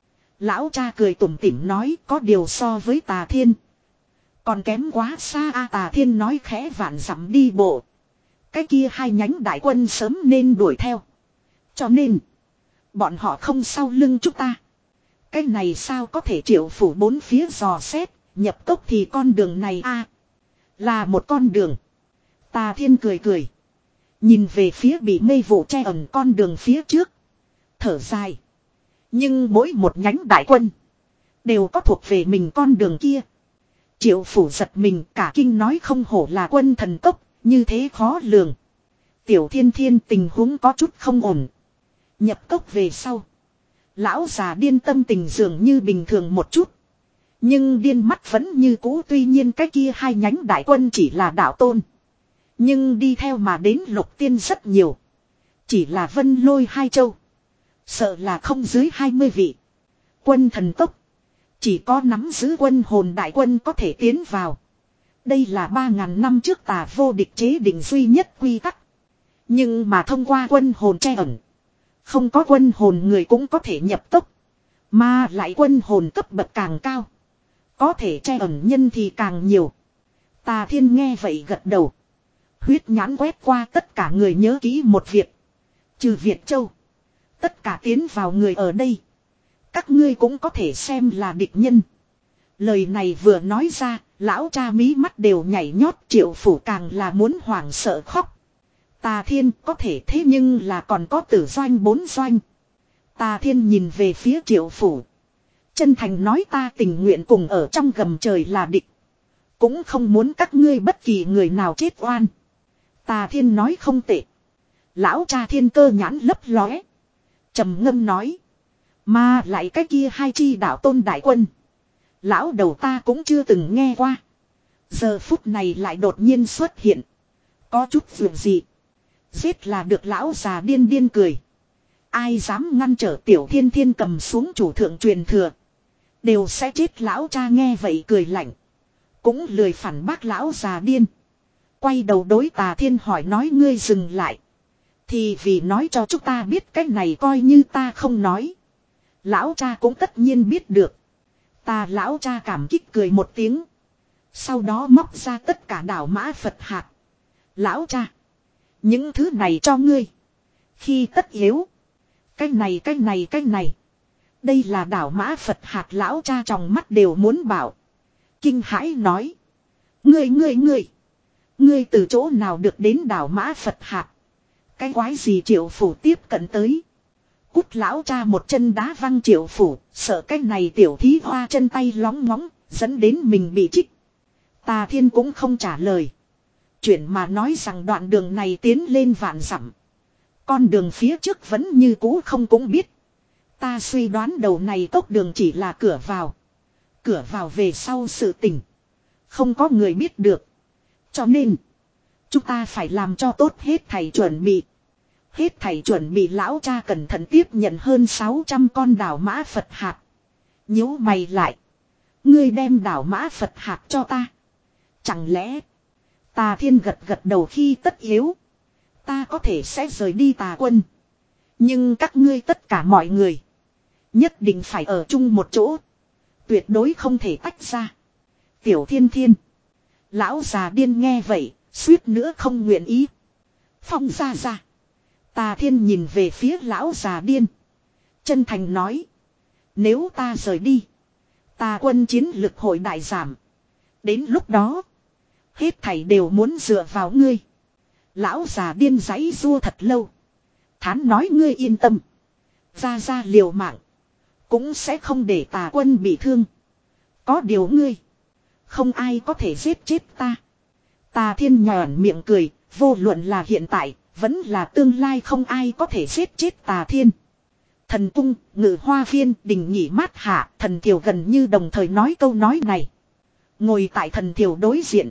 Lão cha cười tủm tỉm nói, có điều so với Tà Thiên. Còn kém quá xa a. Tà Thiên nói khẽ, vạn dặm đi bộ. Cái kia hai nhánh đại quân sớm nên đuổi theo. Cho nên, bọn họ không sau lưng chúng ta. Cái này sao có thể, Triệu Phủ bốn phía dò xét, nhập cốc thì con đường này a là một con đường. Tà Thiên cười cười. Nhìn về phía bị mây vụ che ẩn con đường phía trước. Thở dài. Nhưng mỗi một nhánh đại quân đều có thuộc về mình con đường kia. Triệu Phủ giật mình cả kinh nói, không hổ là quân thần cốc, như thế khó lường. Tiểu Thiên Thiên tình huống có chút không ổn. Nhập cốc về sau, lão già điên tâm tình dường như bình thường một chút. Nhưng điên mắt vẫn như cũ, tuy nhiên cái kia hai nhánh đại quân chỉ là đạo tôn. Nhưng đi theo mà đến lục tiên rất nhiều. Chỉ là Vân Lôi hai châu. Sợ là không dưới hai mươi vị. Quân thần tốc. Chỉ có nắm giữ quân hồn đại quân có thể tiến vào. Đây là ba ngàn năm trước Tà vô địch chế định duy nhất quy tắc. Nhưng mà thông qua quân hồn che ẩn. Không có quân hồn người cũng có thể nhập tốc. Mà lại quân hồn cấp bậc càng cao. Có thể che ẩn nhân thì càng nhiều. Tà Thiên nghe vậy gật đầu. Huyết nhãn quét qua tất cả người, nhớ kỹ một việc. Trừ Việt Châu. Tất cả tiến vào người ở đây. Các ngươi cũng có thể xem là địch nhân. Lời này vừa nói ra, lão cha mí mắt đều nhảy nhót, Triệu Phủ càng là muốn hoảng sợ khóc. Tà Thiên có thể, thế nhưng là còn có tử doanh bốn doanh. Tà Thiên nhìn về phía Triệu Phủ. Chân thành nói, ta tình nguyện cùng ở trong gầm trời là địch. Cũng không muốn các ngươi bất kỳ người nào chết oan. Tà Thiên nói không tệ. Lão cha thiên cơ nhãn lấp lóe. Trầm ngâm nói. Mà lại cái kia hai chi đạo tôn đại quân. Lão đầu ta cũng chưa từng nghe qua. Giờ phút này lại đột nhiên xuất hiện. Có chút việc gì. Giết là được, lão già điên điên cười. Ai dám ngăn trở Tiểu Thiên Thiên cầm xuống chủ thượng truyền thừa. Đều sẽ chết. Lão cha nghe vậy cười lạnh. Cũng lười phản bác lão già điên. Quay đầu đối Tà Thiên hỏi, nói ngươi dừng lại. Thì vì nói cho chúng ta biết, cái này coi như ta không nói. Lão cha cũng tất nhiên biết được. Ta lão cha cảm kích cười một tiếng. Sau đó móc ra tất cả đảo mã Phật hạt. Lão cha. Những thứ này cho ngươi. Khi tất yếu. Cái này cái này cái này. Đây là đảo mã Phật hạt. Lão cha trong mắt đều muốn bảo. Kinh hãi nói. Ngươi ngươi ngươi. Ngươi từ chỗ nào được đến đảo mã Phật hạt? Cái quái gì? Triệu Phủ tiếp cận tới. Cút, lão cha một chân đá văng Triệu Phủ, sợ cái này tiểu thí hoa chân tay lóng ngóng, dẫn đến mình bị trích. Tà Thiên cũng không trả lời. Chuyện mà nói rằng đoạn đường này tiến lên vạn dặm. Con đường phía trước vẫn như cũ không cũng biết. Ta suy đoán đầu này tốc đường chỉ là cửa vào. Cửa vào về sau sự tình. Không có người biết được. Cho nên, chúng ta phải làm cho tốt hết thầy chuẩn bị. Hết thầy chuẩn bị. Lão cha cẩn thận tiếp nhận hơn sáu trăm con đảo mã Phật hạt. Nhíu mày lại. Ngươi đem đảo mã Phật hạt cho ta. Chẳng lẽ. Tà Thiên gật gật đầu, khi tất yếu. Ta có thể sẽ rời đi Tà quân. Nhưng các ngươi tất cả mọi người. Nhất định phải ở chung một chỗ. Tuyệt đối không thể tách ra. Tiểu Thiên Thiên. Lão già điên nghe vậy, suýt nữa không nguyện ý. Phong ra ra. Tà Thiên nhìn về phía lão già điên. Chân thành nói. Nếu ta rời đi. Tà quân chiến lực hội đại giảm. Đến lúc đó. Hết thảy đều muốn dựa vào ngươi. Lão già điên giãy rua thật lâu. Thán nói ngươi yên tâm. Ra ra liều mạng. Cũng sẽ không để tà quân bị thương. Có điều ngươi. Không ai có thể giết chết ta. Tà thiên nhòn miệng cười. Vô luận là hiện tại. Vẫn là tương lai không ai có thể giết chết tà thiên. Thần cung, ngự hoa viên, đình nghỉ mát hạ. Thần thiểu gần như đồng thời nói câu nói này. Ngồi tại thần thiểu đối diện.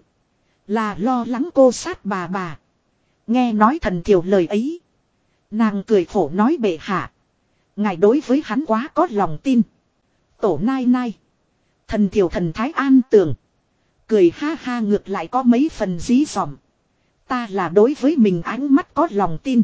Là lo lắng cô sát bà bà. Nghe nói thần thiểu lời ấy. Nàng cười khổ nói bệ hạ. Ngài đối với hắn quá có lòng tin. Tổ nai nai. Thần thiểu thần thái an tường. Cười ha ha ngược lại có mấy phần dí dỏm. Ta là đối với mình ánh mắt có lòng tin.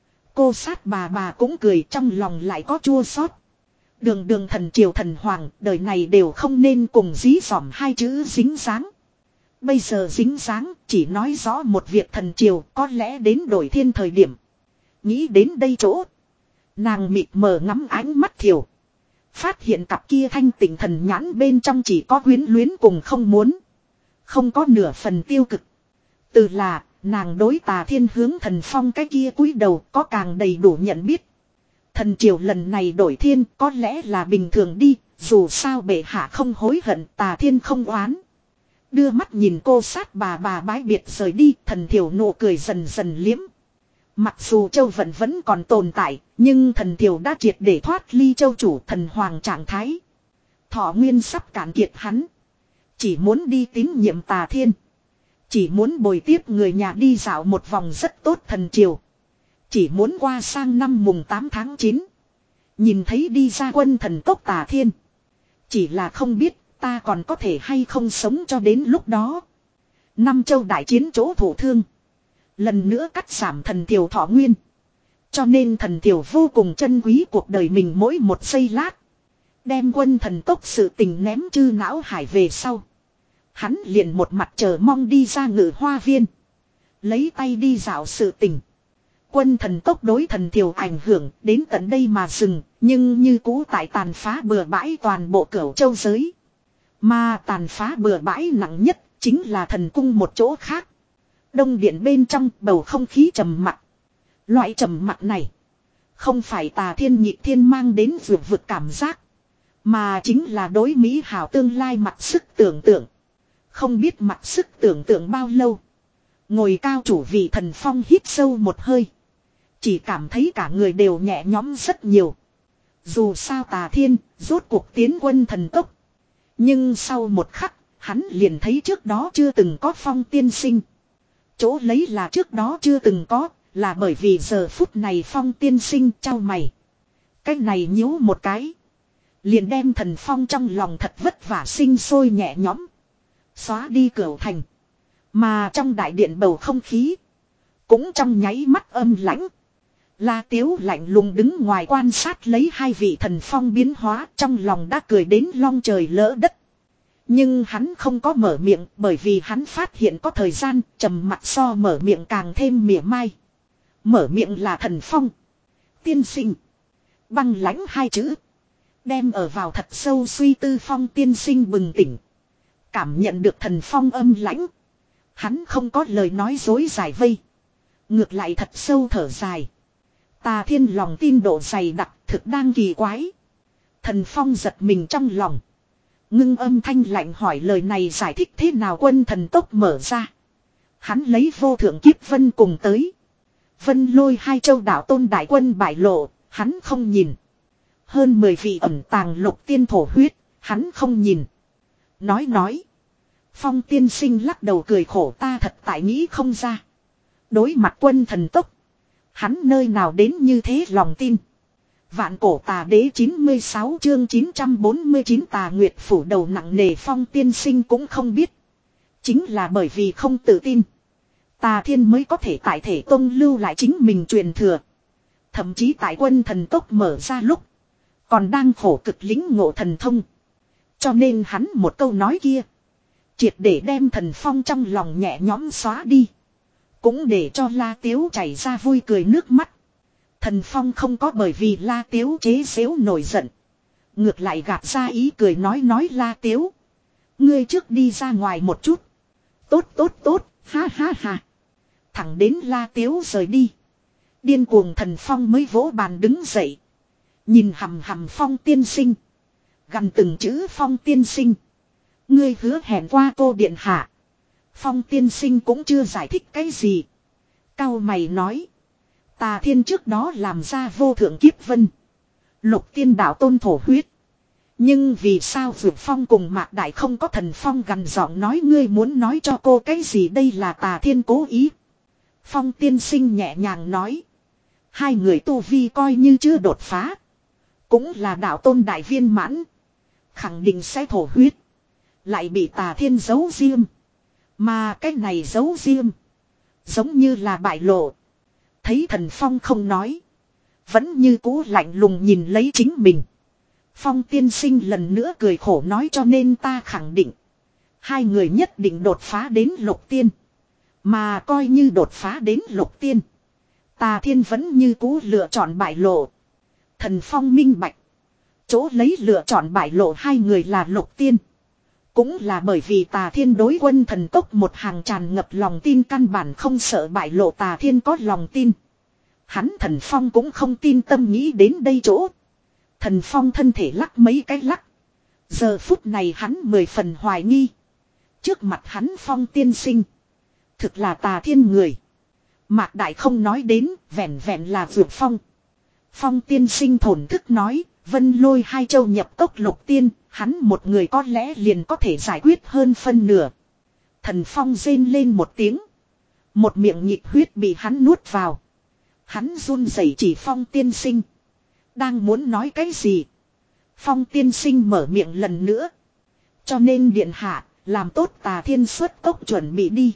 Cô sát bà bà cũng cười trong lòng lại có chua xót. Đường đường thần triều thần hoàng đời này đều không nên cùng dí dỏm hai chữ dính dáng. Bây giờ dính dáng chỉ nói rõ một việc thần triều có lẽ đến đổi thiên thời điểm. Nghĩ đến đây chỗ. Nàng mịt mờ ngắm ánh mắt thiểu. Phát hiện cặp kia thanh tịnh thần nhãn bên trong chỉ có quyến luyến cùng không muốn. Không có nửa phần tiêu cực. Từ là nàng đối tà thiên hướng thần phong cái kia cúi đầu có càng đầy đủ nhận biết. Thần triều lần này đổi thiên có lẽ là bình thường đi. Dù sao bệ hạ không hối hận tà thiên không oán. Đưa mắt nhìn cô sát bà bà bái biệt rời đi. Thần thiểu nụ cười dần dần liếm. Mặc dù châu vận vẫn còn tồn tại. Nhưng thần thiểu đã triệt để thoát ly châu chủ thần hoàng trạng thái. Thọ nguyên sắp cạn kiệt hắn. Chỉ muốn đi tín nhiệm tà thiên. Chỉ muốn bồi tiếp người nhà đi dạo một vòng rất tốt thần triều. Chỉ muốn qua sang năm mùng tám tháng chín. Nhìn thấy đi ra quân thần tốc tà thiên. Chỉ là không biết ta còn có thể hay không sống cho đến lúc đó. Năm châu đại chiến chỗ thủ thương. Lần nữa cắt giảm thần thiểu thọ nguyên. Cho nên thần thiểu vô cùng trân quý cuộc đời mình mỗi một giây lát. Đem quân thần tốc sự tình ném chư não hải về sau. Hắn liền một mặt chờ mong đi ra ngự hoa viên. Lấy tay đi dạo sự tình. Quân thần tốc đối thần thiểu ảnh hưởng đến tận đây mà dừng. Nhưng như cũ tại tàn phá bừa bãi toàn bộ cửu châu giới. Mà tàn phá bừa bãi nặng nhất chính là thần cung một chỗ khác. Đông điện bên trong bầu không khí trầm mặc. Loại trầm mặc này. Không phải tà thiên nhị thiên mang đến vượt vực cảm giác. Mà chính là đối mỹ hảo tương lai mặc sức tưởng tượng. Không biết mặc sức tưởng tượng bao lâu. Ngồi cao chủ vị thần phong hít sâu một hơi. Chỉ cảm thấy cả người đều nhẹ nhõm rất nhiều. Dù sao tà thiên rốt cuộc tiến quân thần tốc. Nhưng sau một khắc hắn liền thấy trước đó chưa từng có phong tiên sinh. Chỗ lấy là trước đó chưa từng có. Là bởi vì giờ phút này phong tiên sinh trao mày. Cái này nhíu một cái. Liền đem thần phong trong lòng thật vất vả sinh sôi nhẹ nhõm. Xóa đi cửu thành. Mà trong đại điện bầu không khí. Cũng trong nháy mắt âm lãnh. La Tiếu lạnh lùng đứng ngoài quan sát lấy hai vị thần phong biến hóa. Trong lòng đã cười đến long trời lỡ đất. Nhưng hắn không có mở miệng. Bởi vì hắn phát hiện có thời gian. Trầm mặt so mở miệng càng thêm mỉa mai. Mở miệng là thần phong. Tiên sinh. Băng lãnh hai chữ. Đem ở vào thật sâu suy tư phong tiên sinh bừng tỉnh. Cảm nhận được thần phong âm lãnh. Hắn không có lời nói dối giải vây. Ngược lại thật sâu thở dài. Tà thiên lòng tin độ dày đặc thực đang kỳ quái. Thần phong giật mình trong lòng. Ngưng âm thanh lạnh hỏi lời này giải thích thế nào quân thần tốc mở ra. Hắn lấy vô thượng kiếp vân cùng tới. Vân lôi hai châu đảo tôn đại quân bại lộ, hắn không nhìn. Hơn mười vị ẩn tàng lục tiên thổ huyết, hắn không nhìn. Nói nói. Phong tiên sinh lắc đầu cười khổ ta thật tại nghĩ không ra. Đối mặt quân thần tốc. Hắn nơi nào đến như thế lòng tin. Vạn cổ tà đế chín mươi sáu chương chín trăm bốn mươi chín tà nguyệt phủ đầu nặng nề phong tiên sinh cũng không biết. Chính là bởi vì không tự tin. Tà thiên mới có thể tại thể tông lưu lại chính mình truyền thừa. Thậm chí tại quân thần tốc mở ra lúc. Còn đang khổ cực lính ngộ thần thông. Cho nên hắn một câu nói kia. Triệt để đem thần phong trong lòng nhẹ nhõm xóa đi. Cũng để cho La Tiếu chảy ra vui cười nước mắt. Thần phong không có bởi vì La Tiếu chế xếu nổi giận. Ngược lại gạt ra ý cười nói nói La Tiếu. Ngươi trước đi ra ngoài một chút. Tốt tốt tốt, ha ha ha. Thẳng đến La Tiếu rời đi. Điên cuồng Thần Phong mới vỗ bàn đứng dậy. Nhìn hằm hằm Phong tiên sinh. Gần từng chữ Phong tiên sinh. Ngươi hứa hẹn qua cô điện hạ. Phong tiên sinh cũng chưa giải thích cái gì. Cao mày nói. Tà Thiên trước đó làm ra vô thượng kiếp vân. Lục tiên đạo tôn thổ huyết. Nhưng vì sao Vượt Phong cùng Mạc Đại không có Thần Phong gằn giọng nói ngươi muốn nói cho cô cái gì đây là Tà Thiên cố ý. Phong tiên sinh nhẹ nhàng nói. Hai người tu vi coi như chưa đột phá. Cũng là đạo tôn đại viên mãn. Khẳng định sẽ thổ huyết. Lại bị Tà Thiên giấu riêng. Mà cái này giấu riêng. Giống như là bại lộ. Thấy Thần Phong không nói. Vẫn như cũ lạnh lùng nhìn lấy chính mình. Phong tiên sinh lần nữa cười khổ nói cho nên ta khẳng định. Hai người nhất định đột phá đến lục tiên. Mà coi như đột phá đến lục tiên. Tà Thiên vẫn như cũ lựa chọn bại lộ. Thần Phong minh bạch. Chỗ lấy lựa chọn bại lộ hai người là lục tiên. Cũng là bởi vì Tà Thiên đối quân thần cốc một hàng tràn ngập lòng tin căn bản không sợ bại lộ Tà Thiên có lòng tin. Hắn Thần Phong cũng không tin tâm nghĩ đến đây chỗ. Thần Phong thân thể lắc mấy cái lắc. Giờ phút này hắn mười phần hoài nghi. Trước mặt hắn Phong tiên sinh. Thực là Tà Thiên người. Mạc Đại không nói đến, vẹn vẹn là Vượt Phong. Phong tiên sinh thổn thức nói, Vân Lôi hai châu nhập cốc lục tiên, hắn một người có lẽ liền có thể giải quyết hơn phân nửa. Thần Phong rên lên một tiếng. Một miệng nhịp huyết bị hắn nuốt vào. Hắn run rẩy chỉ Phong tiên sinh. Đang muốn nói cái gì? Phong tiên sinh mở miệng lần nữa. Cho nên điện hạ, làm tốt Tà Thiên xuất cốc chuẩn bị đi.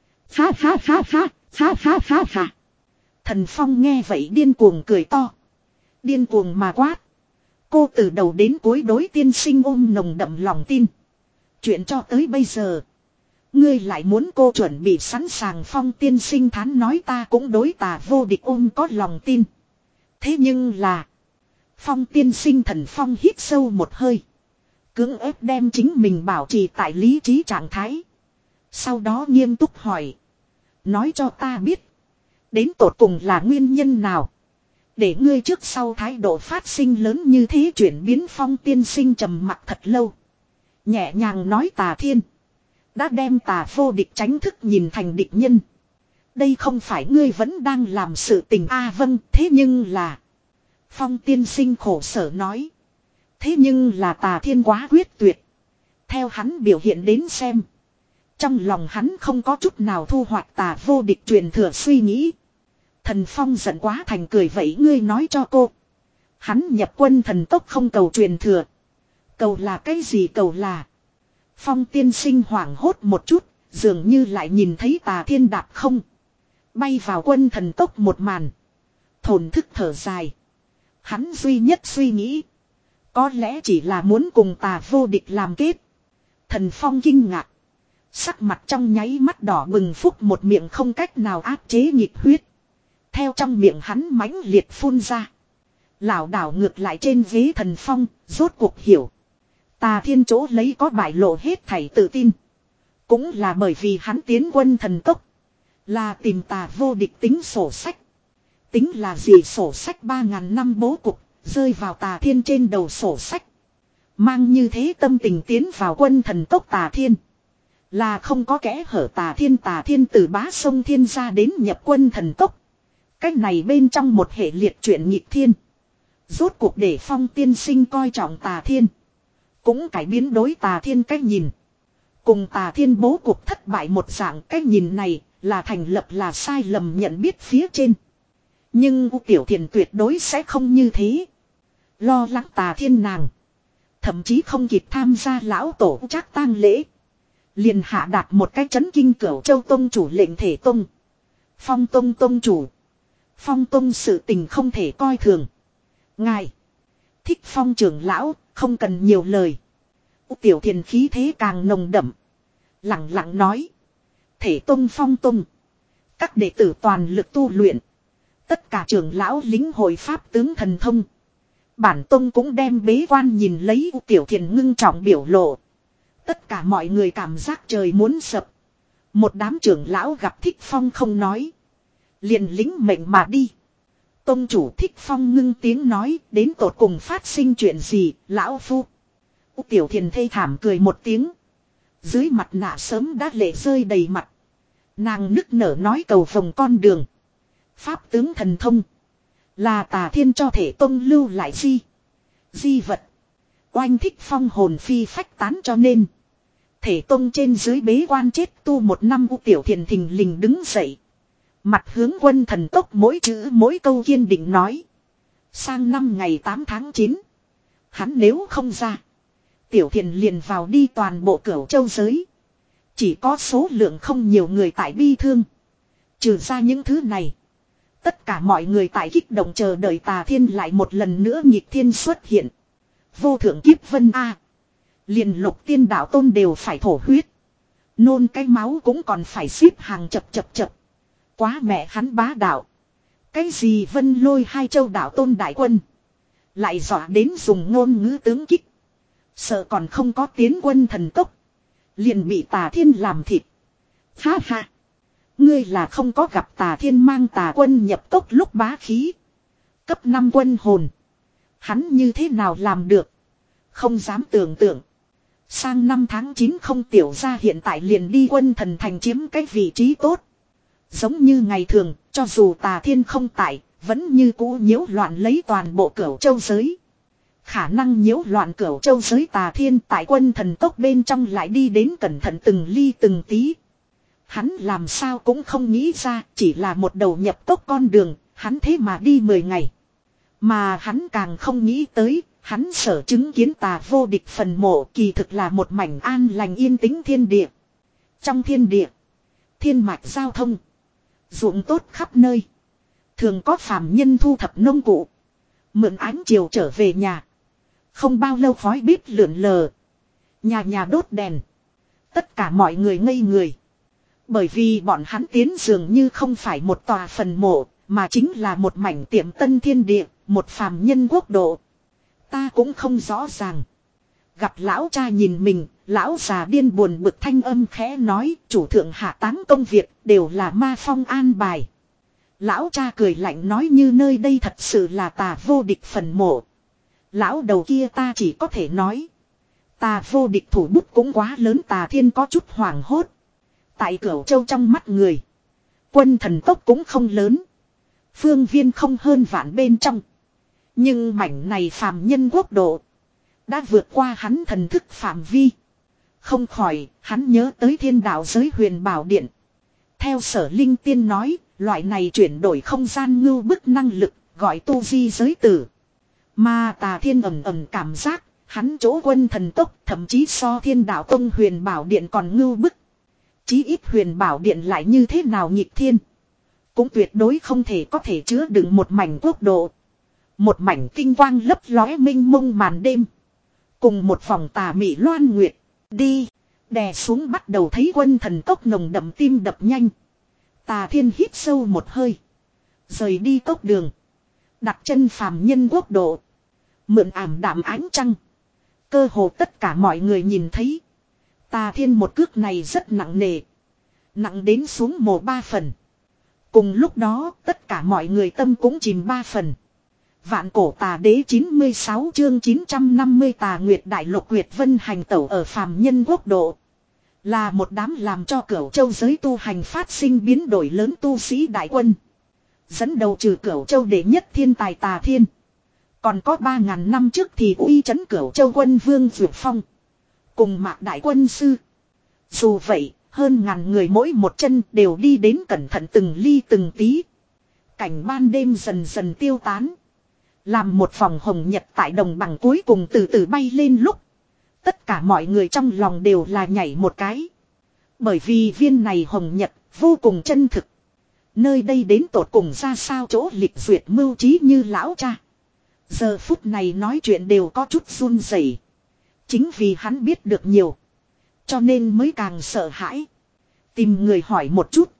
Ha ha ha ha, ha ha ha ha. Thần Phong nghe vậy điên cuồng cười to. Điên cuồng mà quát. Cô từ đầu đến cuối đối tiên sinh ôm nồng đậm lòng tin. Chuyện cho tới bây giờ. Ngươi lại muốn cô chuẩn bị sẵn sàng Phong tiên sinh thán nói ta cũng đối Tà vô địch ôm có lòng tin. Thế nhưng là. Phong tiên sinh Thần Phong hít sâu một hơi. Cưỡng ép đem chính mình bảo trì tại lý trí trạng thái. Sau đó nghiêm túc hỏi. Nói cho ta biết. Đến tột cùng là nguyên nhân nào. Để ngươi trước sau thái độ phát sinh lớn như thế chuyển biến Phong tiên sinh trầm mặc thật lâu. Nhẹ nhàng nói Tà Thiên. Đã đem Tà vô địch tránh thức nhìn thành địch nhân. Đây không phải ngươi vẫn đang làm sự tình a à, vâng thế nhưng là. Phong tiên sinh khổ sở nói. Thế nhưng là Tà Thiên quá quyết tuyệt. Theo hắn biểu hiện đến xem. Trong lòng hắn không có chút nào thu hoạch Tà vô địch truyền thừa suy nghĩ. Thần Phong giận quá thành cười vậy ngươi nói cho cô. Hắn nhập quân thần tốc không cầu truyền thừa. Cầu là cái gì cầu là. Phong tiên sinh hoảng hốt một chút. Dường như lại nhìn thấy Tà Thiên đạp không. Bay vào quân thần tốc một màn. Thổn thức thở dài. Hắn duy nhất suy nghĩ. Có lẽ chỉ là muốn cùng Tà vô địch làm kết. Thần Phong kinh ngạc. Sắc mặt trong nháy mắt đỏ bừng phúc một miệng không cách nào áp chế nhịp huyết. Theo trong miệng hắn mãnh liệt phun ra. Lảo đảo ngược lại trên ghế Thần Phong, rốt cuộc hiểu. Tà Thiên chỗ lấy có bại lộ hết thảy tự tin. Cũng là bởi vì hắn tiến quân thần tốc. Là tìm Tà vô địch tính sổ sách. Tính là gì sổ sách ba ngàn năm bố cục, rơi vào Tà Thiên trên đầu sổ sách. Mang như thế tâm tình tiến vào quân thần tốc Tà Thiên. Là không có kẽ hở Tà Thiên Tà Thiên từ bá sông Thiên ra đến nhập quân thần tốc. Cách này bên trong một hệ liệt chuyện nghịch thiên. Rốt cuộc để Phong tiên sinh coi trọng Tà Thiên. Cũng cải biến đối Tà Thiên cách nhìn. Cùng Tà Thiên bố cục thất bại một dạng cách nhìn này là thành lập là sai lầm nhận biết phía trên. Nhưng U Tiểu Thiền tuyệt đối sẽ không như thế. Lo lắng Tà Thiên nàng. Thậm chí không kịp tham gia lão tổ trác tang lễ. Liền hạ đạt một cái chấn kinh Cửu Châu tông chủ lệnh thể tông. Phong tông tông chủ. Phong tông sự tình không thể coi thường. Ngài. Thích Phong trưởng lão, không cần nhiều lời. U Tiểu Thiền khí thế càng nồng đậm. Lặng lặng nói. Thể tông Phong tông. Các đệ tử toàn lực tu luyện. Tất cả trưởng lão lính hội pháp tướng thần thông. Bản tông cũng đem bế quan nhìn lấy U Tiểu Thiền ngưng trọng biểu lộ. Tất cả mọi người cảm giác trời muốn sập. Một đám trưởng lão gặp Thích Phong không nói. Liền lính mệnh mà đi. Tông chủ Thích Phong ngưng tiếng nói, đến tột cùng phát sinh chuyện gì, lão phu. U Tiểu Thiền thê thảm cười một tiếng. Dưới mặt nạ sớm đã lệ rơi đầy mặt. Nàng nức nở nói cầu vòng con đường. Pháp tướng thần thông. Là Tà Thiên cho thể tông lưu lại di. Di vật. Oanh Thích Phong hồn phi phách tán cho nên. Thể tông trên dưới bế quan chết tu một năm. U Tiểu Thiền thình lình đứng dậy. Mặt hướng Quân Thần Tốc mỗi chữ mỗi câu kiên định nói. Sang năm ngày tám tháng chín. Hắn nếu không ra. Tiểu Thiền liền vào đi toàn bộ Cửu Châu giới. Chỉ có số lượng không nhiều người tại bi thương. Trừ ra những thứ này. Tất cả mọi người tại kích động chờ đợi Tà Thiên lại một lần nữa nhịp thiên xuất hiện. Vô thượng kiếp vân A. Liền Lục Tiên Đạo Tôn đều phải thổ huyết. Nôn cái máu cũng còn phải xếp hàng chập chập chập. Quá mẹ hắn bá đạo. Cái gì Vân Lôi hai châu đạo tôn đại quân. Lại dọa đến dùng ngôn ngữ tướng kích. Sợ còn không có tiến Quân Thần Cốc. Liền bị Tà Thiên làm thịt. Ha ha. Ngươi là không có gặp Tà Thiên mang Tà Quân nhập cốc lúc bá khí. Cấp năm quân hồn. Hắn như thế nào làm được. Không dám tưởng tượng. Sang năm tháng chín không tiểu ra hiện tại liền đi Quân Thần Thành chiếm cái vị trí tốt. Giống như ngày thường, cho dù Tà Thiên không tại, vẫn như cũ nhiễu loạn lấy toàn bộ Cửu Châu giới. Khả năng nhiễu loạn Cửu Châu giới Tà Thiên tại Quân Thần Cốc bên trong lại đi đến cẩn thận từng ly từng tí. Hắn làm sao cũng không nghĩ ra, chỉ là một đầu nhập cốc con đường, hắn thế mà đi mười ngày. Mà hắn càng không nghĩ tới, hắn sở chứng kiến Tà vô địch phần mộ kỳ thực là một mảnh an lành yên tĩnh thiên địa. Trong thiên địa, thiên mạch giao thông, ruộng tốt khắp nơi. Thường có phàm nhân thu thập nông cụ, mượn ánh chiều trở về nhà. Không bao lâu khói bếp lượn lờ, nhà nhà đốt đèn. Tất cả mọi người ngây người. Bởi vì bọn hắn tiến dường như không phải một tòa phần mộ, mà chính là một mảnh tiệm tân thiên địa, một phàm nhân quốc độ. Ta cũng không rõ ràng. Gặp lão cha nhìn mình, lão già điên buồn bực thanh âm khẽ nói, chủ thượng hạ táng công việc đều là ma phong an bài. Lão cha cười lạnh nói như nơi đây thật sự là Tà vô địch phần mộ. Lão đầu kia ta chỉ có thể nói. Tà vô địch thủ bút cũng quá lớn. Tà Thiên có chút hoảng hốt. Tại Cửu Châu trong mắt người, Quân Thần Cốc cũng không lớn. Phương viên không hơn vạn bên trong. Nhưng mảnh này phàm nhân quốc độ đã vượt qua hắn thần thức phạm vi. Không khỏi, hắn nhớ tới Thiên Đạo giới Huyền Bảo Điện. Theo Sở Linh Tiên nói, loại này chuyển đổi không gian ngưu bức năng lực, gọi tu di giới tử. Mà Tà Thiên ầm ầm cảm giác, hắn chỗ Quân Thần Cốc thậm chí so Thiên Đạo Tông Huyền Bảo Điện còn ngưu bức. Chí ít Huyền Bảo Điện lại như thế nào nghịch thiên. Cũng tuyệt đối không thể có thể chứa đựng một mảnh quốc độ. Một mảnh tinh quang lấp lóe minh mông màn đêm. Cùng một vòng tà mị loan nguyệt. Đi. Đè xuống bắt đầu thấy Quân Thần Cốc nồng đậm tim đập nhanh. Tà Thiên hít sâu một hơi. Rời đi cốc đường. Đặt chân phàm nhân quốc độ. Mượn ảm đạm ánh trăng. Cơ hồ tất cả mọi người nhìn thấy. Tà Thiên một cước này rất nặng nề. Nặng đến xuống mồ ba phần. Cùng lúc đó tất cả mọi người tâm cũng chìm ba phần. Vạn cổ tà đế chín mươi sáu chương chín trăm năm mươi Tà Nguyệt Đại Lục Nguyệt Vân hành tẩu ở phàm nhân quốc độ. Là một đám làm cho Cửu Châu giới tu hành phát sinh biến đổi lớn tu sĩ đại quân. Dẫn đầu trừ Cửu Châu đệ nhất thiên tài Tà Thiên. Còn có ba ngàn năm trước thì uy chấn Cửu Châu quân Vương Dược Phong. Cùng Mạc Đại Quân Sư. Dù vậy, hơn ngàn người mỗi một chân đều đi đến cẩn thận từng ly từng tí. Cảnh ban đêm dần dần tiêu tán. Làm một vòng hồng nhật tại đồng bằng cuối cùng từ từ bay lên lúc. Tất cả mọi người trong lòng đều là nhảy một cái. Bởi vì viên này hồng nhật vô cùng chân thực. Nơi đây đến tột cùng ra sao chỗ lịch duyệt mưu trí như lão cha. Giờ phút này nói chuyện đều có chút run rẩy. Chính vì hắn biết được nhiều. Cho nên mới càng sợ hãi. Tìm người hỏi một chút.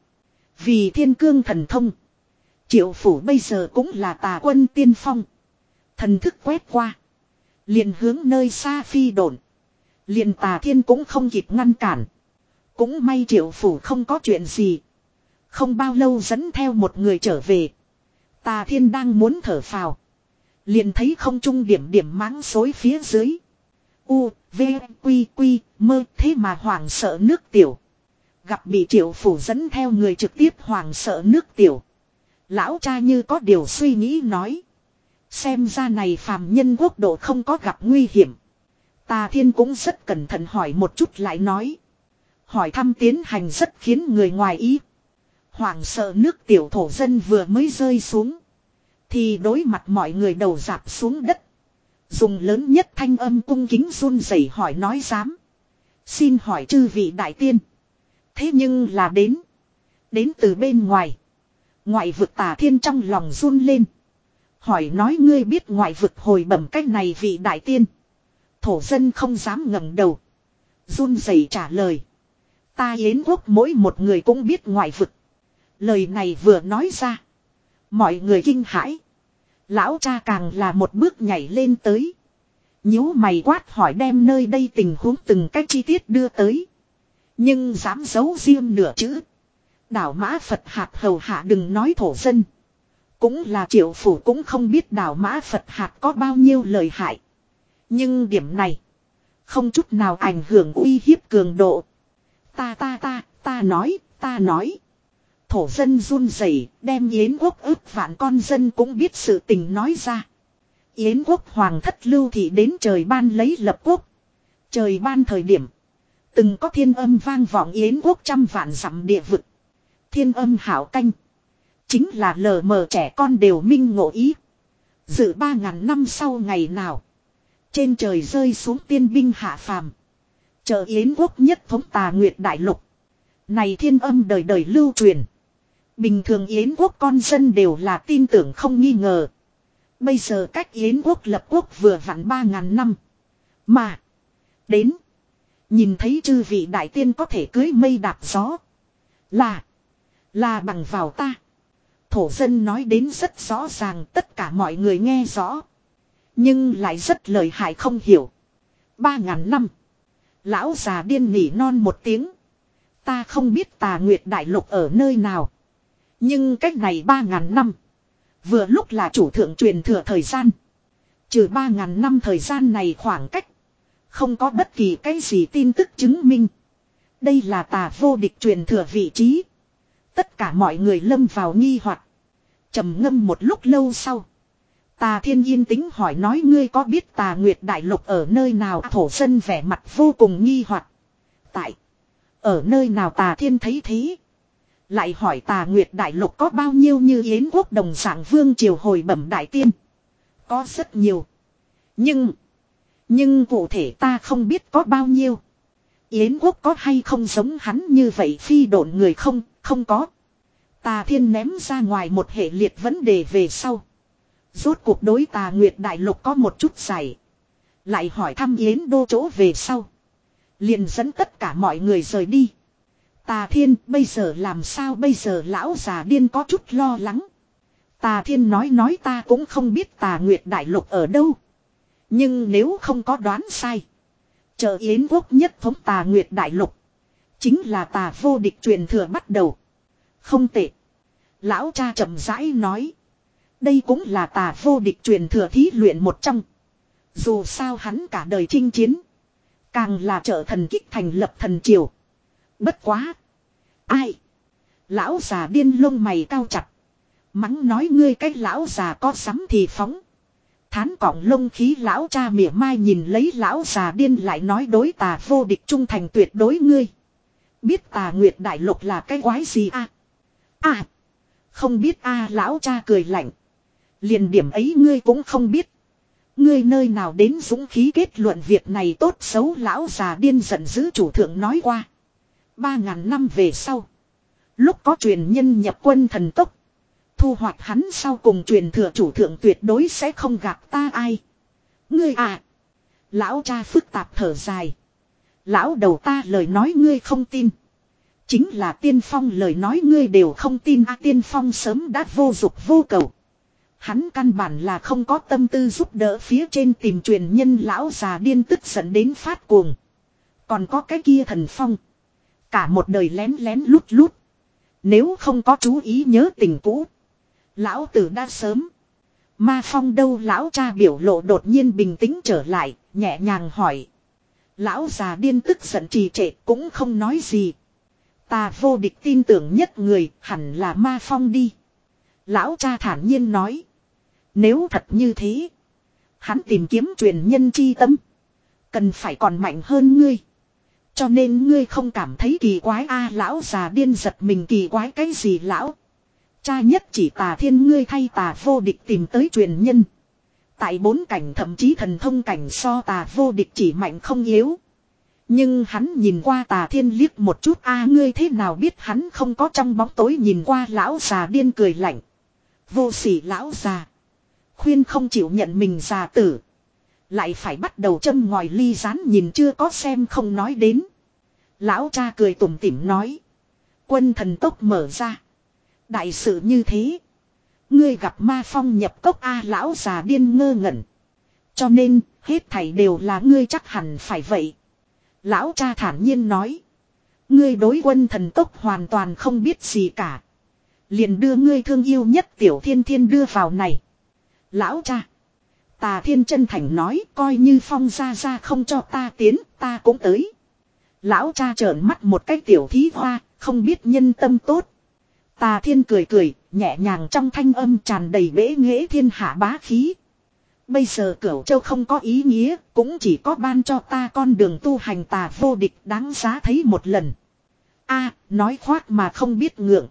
Vì thiên cương thần thông. Triệu phủ bây giờ cũng là Tà quân tiên phong. Thần thức quét qua. Liền hướng nơi xa phi đồn. Liền Tà Thiên cũng không kịp ngăn cản. Cũng may Triệu phủ không có chuyện gì. Không bao lâu dẫn theo một người trở về. Tà Thiên đang muốn thở phào. Liền thấy không trung điểm điểm máng xối phía dưới. U, V, Quy, Quy, mơ thế mà hoảng sợ nước tiểu. Gặp bị Triệu phủ dẫn theo người trực tiếp hoảng sợ nước tiểu. Lão cha như có điều suy nghĩ nói. Xem ra này phàm nhân quốc độ không có gặp nguy hiểm. Tà Thiên cũng rất cẩn thận hỏi một chút lại nói. Hỏi thăm tiến hành rất khiến người ngoài ý. Hoảng sợ nước tiểu thổ dân vừa mới rơi xuống. Thì đối mặt mọi người đầu dạp xuống đất. Dùng lớn nhất thanh âm cung kính run rẩy hỏi nói dám. Xin hỏi chư vị đại tiên. Thế nhưng là đến. Đến từ bên ngoài. Ngoại vực Tà Thiên trong lòng run lên. Hỏi nói ngươi biết ngoại vực hồi bẩm cách này vị đại tiên. Thổ dân không dám ngẩng đầu. Run rẩy trả lời. Ta Yến quốc mỗi một người cũng biết ngoại vực. Lời này vừa nói ra. Mọi người kinh hãi. Lão cha càng là một bước nhảy lên tới. Nhíu mày quát hỏi đem nơi đây tình huống từng cách chi tiết đưa tới. Nhưng dám giấu riêng nửa chữ. Đảo Mã Phật hạt hầu hạ đừng nói thổ dân. Cũng là Triệu phủ cũng không biết đảo Mã Phật hạt có bao nhiêu lời hại. Nhưng điểm này. Không chút nào ảnh hưởng uy hiếp cường độ. Ta ta ta, ta nói, ta nói. Thổ dân run rẩy đem Yến quốc ước vạn con dân cũng biết sự tình nói ra. Yến quốc hoàng thất lưu thị đến trời ban lấy lập quốc. Trời ban thời điểm. Từng có thiên âm vang vọng Yến quốc trăm vạn dặm địa vực. Thiên âm hảo canh. Chính là lờ mờ trẻ con đều minh ngộ ý. Dự ba ngàn năm sau ngày nào. Trên trời rơi xuống tiên binh hạ phàm. Chờ Yến quốc nhất thống Tà Nguyệt đại lục. Này thiên âm đời đời lưu truyền. Bình thường Yến quốc con dân đều là tin tưởng không nghi ngờ. Bây giờ cách Yến quốc lập quốc vừa vặn ba ngàn năm. Mà. Đến. Nhìn thấy chư vị đại tiên có thể cưới mây đạp gió. Là. Là bằng vào ta. Thổ dân nói đến rất rõ ràng tất cả mọi người nghe rõ. Nhưng lại rất lợi hại không hiểu. Ba ngàn năm. Lão già điên nỉ non một tiếng. Ta không biết Tà Nguyệt đại lục ở nơi nào. Nhưng cách này ba ngàn năm. Vừa lúc là chủ thượng truyền thừa thời gian. Trừ ba ngàn năm thời gian này khoảng cách. Không có bất kỳ cái gì tin tức chứng minh. Đây là Tà vô địch truyền thừa vị trí. Tất cả mọi người lâm vào nghi hoặc. Trầm ngâm một lúc lâu sau. Tà Thiên yên tĩnh hỏi nói ngươi có biết Tà Nguyệt đại lục ở nơi nào? Thổ dân vẻ mặt vô cùng nghi hoặc. Tại. Ở nơi nào? Tà Thiên thấy thế. Lại hỏi Tà Nguyệt đại lục có bao nhiêu như Yến quốc đồng dạng vương triều hồi bẩm đại tiên. Có rất nhiều. Nhưng. Nhưng cụ thể ta không biết có bao nhiêu. Yến quốc có hay không giống hắn như vậy phi độn người không? Không có. Tà Thiên ném ra ngoài một hệ liệt vấn đề về sau. Rốt cuộc đối Tà Nguyệt đại lục có một chút giải. Lại hỏi thăm Yến đô chỗ về sau. Liền dẫn tất cả mọi người rời đi. Tà Thiên bây giờ làm sao? Bây giờ lão già điên có chút lo lắng. Tà Thiên nói nói ta cũng không biết Tà Nguyệt đại lục ở đâu. Nhưng nếu không có đoán sai. Chờ Yến quốc nhất thống Tà Nguyệt đại lục. Chính là Tà vô địch truyền thừa bắt đầu. Không tệ. Lão cha chậm rãi nói. Đây cũng là Tà vô địch truyền thừa thí luyện một trong. Dù sao hắn cả đời chinh chiến. Càng là trợ thần kích thành lập thần triều. Bất quá. Ai? Lão già điên lông mày cao chặt. Mắng nói ngươi cái lão già có sắm thì phóng. Thán cọng lông khí lão cha mỉa mai nhìn lấy lão già điên lại nói đối Tà vô địch trung thành tuyệt đối ngươi. Biết Tà Nguyệt đại lục là cái quái gì à? À. Không biết a à, lão cha cười lạnh. Liền điểm ấy ngươi cũng không biết. Ngươi nơi nào đến dũng khí kết luận việc này tốt xấu lão già điên giận dữ chủ thượng nói qua. Ba ngàn năm về sau. Lúc có truyền nhân nhập quân thần tốc. Thu hoạch hắn sau cùng truyền thừa chủ thượng tuyệt đối sẽ không gặp ta ai. Ngươi à. Lão cha phức tạp thở dài. Lão đầu ta lời nói ngươi không tin. Chính là Tiên Phong lời nói ngươi đều không tin a à, Tiên Phong sớm đã vô dục vô cầu. Hắn căn bản là không có tâm tư giúp đỡ phía trên tìm truyền nhân lão già điên tức giận đến phát cuồng. Còn có cái kia thần phong. Cả một đời lén lén lút lút. Nếu không có chú ý nhớ tình cũ. Lão tử đã sớm. Ma Phong đâu, lão cha biểu lộ đột nhiên bình tĩnh trở lại, nhẹ nhàng hỏi. Lão già điên tức giận trì trệ cũng không nói gì. Ta vô địch tin tưởng nhất người hẳn là Ma Phong đi. Lão cha thản nhiên nói. Nếu thật như thế. Hắn tìm kiếm truyền nhân chi tâm. Cần phải còn mạnh hơn ngươi. Cho nên ngươi không cảm thấy kỳ quái a à, lão già điên giật mình, kỳ quái cái gì lão? Cha nhất chỉ Tà Thiên ngươi thay Tà vô địch tìm tới truyền nhân. Tại bốn cảnh thậm chí thần thông cảnh so Tà vô địch chỉ mạnh không yếu. Nhưng hắn nhìn qua Tà Thiên liếc một chút a à, ngươi thế nào biết hắn không có trong bóng tối nhìn qua lão già điên cười lạnh. Vô sỉ lão già. Khuyên không chịu nhận mình già tử. Lại phải bắt đầu châm ngòi ly rán nhìn chưa có xem không nói đến. Lão cha cười tủm tỉm nói. Quân thần tốc mở ra. Đại sự như thế. Ngươi gặp Ma Phong nhập cốc a à, lão già điên ngơ ngẩn. Cho nên hết thảy đều là ngươi chắc hẳn phải vậy. Lão cha thản nhiên nói. Ngươi đối quân thần tốc hoàn toàn không biết gì cả. Liền đưa ngươi thương yêu nhất Tiểu Thiên Thiên đưa vào này. Lão cha. Tà Thiên chân thành nói, coi như Phong gia gia không cho ta tiến, ta cũng tới. Lão cha trợn mắt một cái tiểu thí hoa, không biết nhân tâm tốt. Tà Thiên cười cười, nhẹ nhàng trong thanh âm tràn đầy bể nghệ thiên hạ bá khí. Bây giờ Cửu Châu không có ý nghĩa, cũng chỉ có ban cho ta con đường tu hành Tà vô địch đáng giá thấy một lần. A, nói khoác mà không biết ngượng.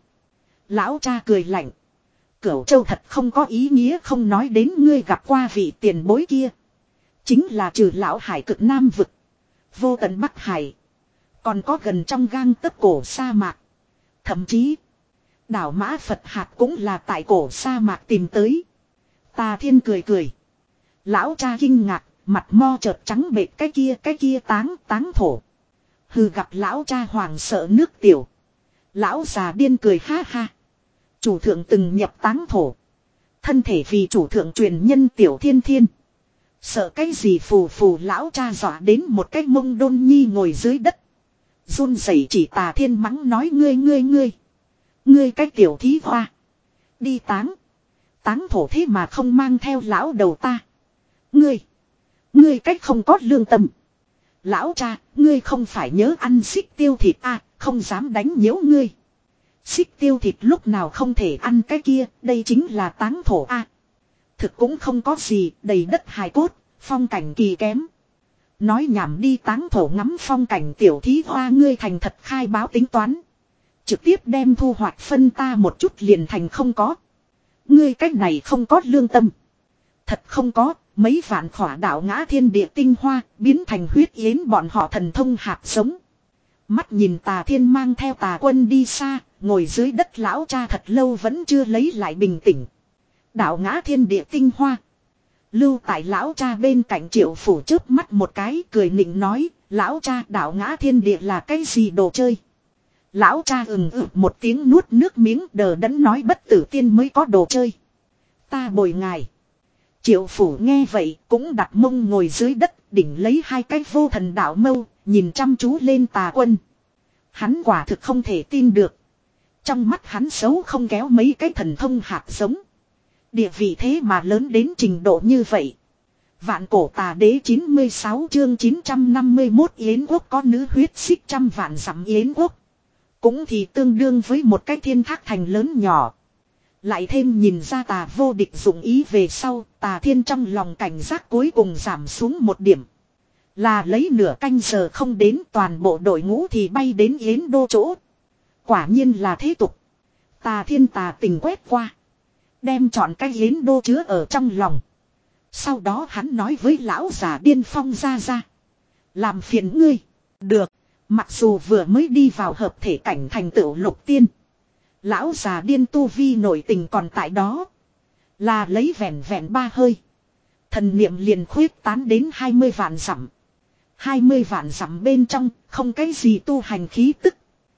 Lão cha cười lạnh. Cửu Châu thật không có ý nghĩa, không nói đến ngươi gặp qua vị tiền bối kia. Chính là trừ lão hải cực Nam vực. Vô tận Bắc Hải. Còn có gần trong gang tấc cổ sa mạc. Thậm chí. Đảo Mã Phật Hạt cũng là tại cổ sa mạc tìm tới. Tà Thiên cười cười. Lão cha kinh ngạc. Mặt mo chợt trắng bệch, cái kia cái kia táng táng thổ. Hừ, gặp lão cha hoàng sợ nước tiểu. Lão già điên cười ha ha. Chủ thượng từng nhập táng thổ. Thân thể vì chủ thượng truyền nhân Tiểu Thiên Thiên. Sợ cái gì phù phù, lão cha dọa đến một cái mông đôn nhi ngồi dưới đất. Run rẩy chỉ Tà Thiên mắng nói ngươi ngươi ngươi. Ngươi cái tiểu thí hoa. Đi táng. Táng thổ thế mà không mang theo lão đầu ta. Ngươi. Ngươi cách không có lương tâm. Lão cha, ngươi không phải nhớ ăn xích tiêu thịt à, không dám đánh nhiễu ngươi. Xích tiêu thịt lúc nào không thể ăn cái kia, đây chính là táng thổ a. À, thực cũng không có gì, đầy đất hài cốt, phong cảnh kỳ kém. Nói nhảm đi, táng thổ ngắm phong cảnh tiểu thí hoa, ngươi thành thật khai báo tính toán. Trực tiếp đem thu hoạch phân ta một chút liền thành không có. Ngươi cách này không có lương tâm. Thật không có, mấy vạn khỏa đạo ngã thiên địa tinh hoa, biến thành huyết yến bọn họ thần thông hạt giống. Mắt nhìn Tà Thiên mang theo Tà Quân đi xa, ngồi dưới đất lão cha thật lâu vẫn chưa lấy lại bình tĩnh. Đạo ngã thiên địa tinh hoa. Lưu tại lão cha bên cạnh Triệu Phủ chớp mắt một cái cười nịnh nói, lão cha, đạo ngã thiên địa là cái gì đồ chơi. Lão cha ừng ực một tiếng nuốt nước miếng, đờ đẫn nói, bất tử tiên mới có đồ chơi. Ta bồi ngài. Triệu Phủ nghe vậy cũng đặt mông ngồi dưới đất, đỉnh lấy hai cái vô thần đạo mâu, nhìn chăm chú lên Tà Quân. Hắn quả thực không thể tin được. Trong mắt hắn xấu không kéo mấy cái thần thông hạt giống. Địa vị thế mà lớn đến trình độ như vậy. Vạn cổ Tà Đế chín mươi sáu chương chín trăm năm mươi mốt Yến Quốc có nữ huyết xích trăm vạn dặm Yến Quốc. Cũng thì tương đương với một cái thiên thác thành lớn nhỏ. Lại thêm nhìn ra Tà vô địch dụng ý về sau, Tà Thiên trong lòng cảnh giác cuối cùng giảm xuống một điểm. Là lấy nửa canh giờ không đến, toàn bộ đội ngũ thì bay đến Yến Đô chỗ. Quả nhiên là thế tục. Tà Thiên tà tình quét qua. Đem chọn cái Yến Đô chứa ở trong lòng. Sau đó hắn nói với lão già điên Phong ra ra. Làm phiền ngươi. Được. Mặc dù vừa mới đi vào hợp thể cảnh thành tựu lục tiên. Lão già điên tu vi nổi tình còn tại đó. Là lấy vẹn vẹn ba hơi. Thần niệm liền khuyết tán đến hai mươi vạn dặm. hai mươi vạn dặm bên trong, không cái gì tu hành khí tức.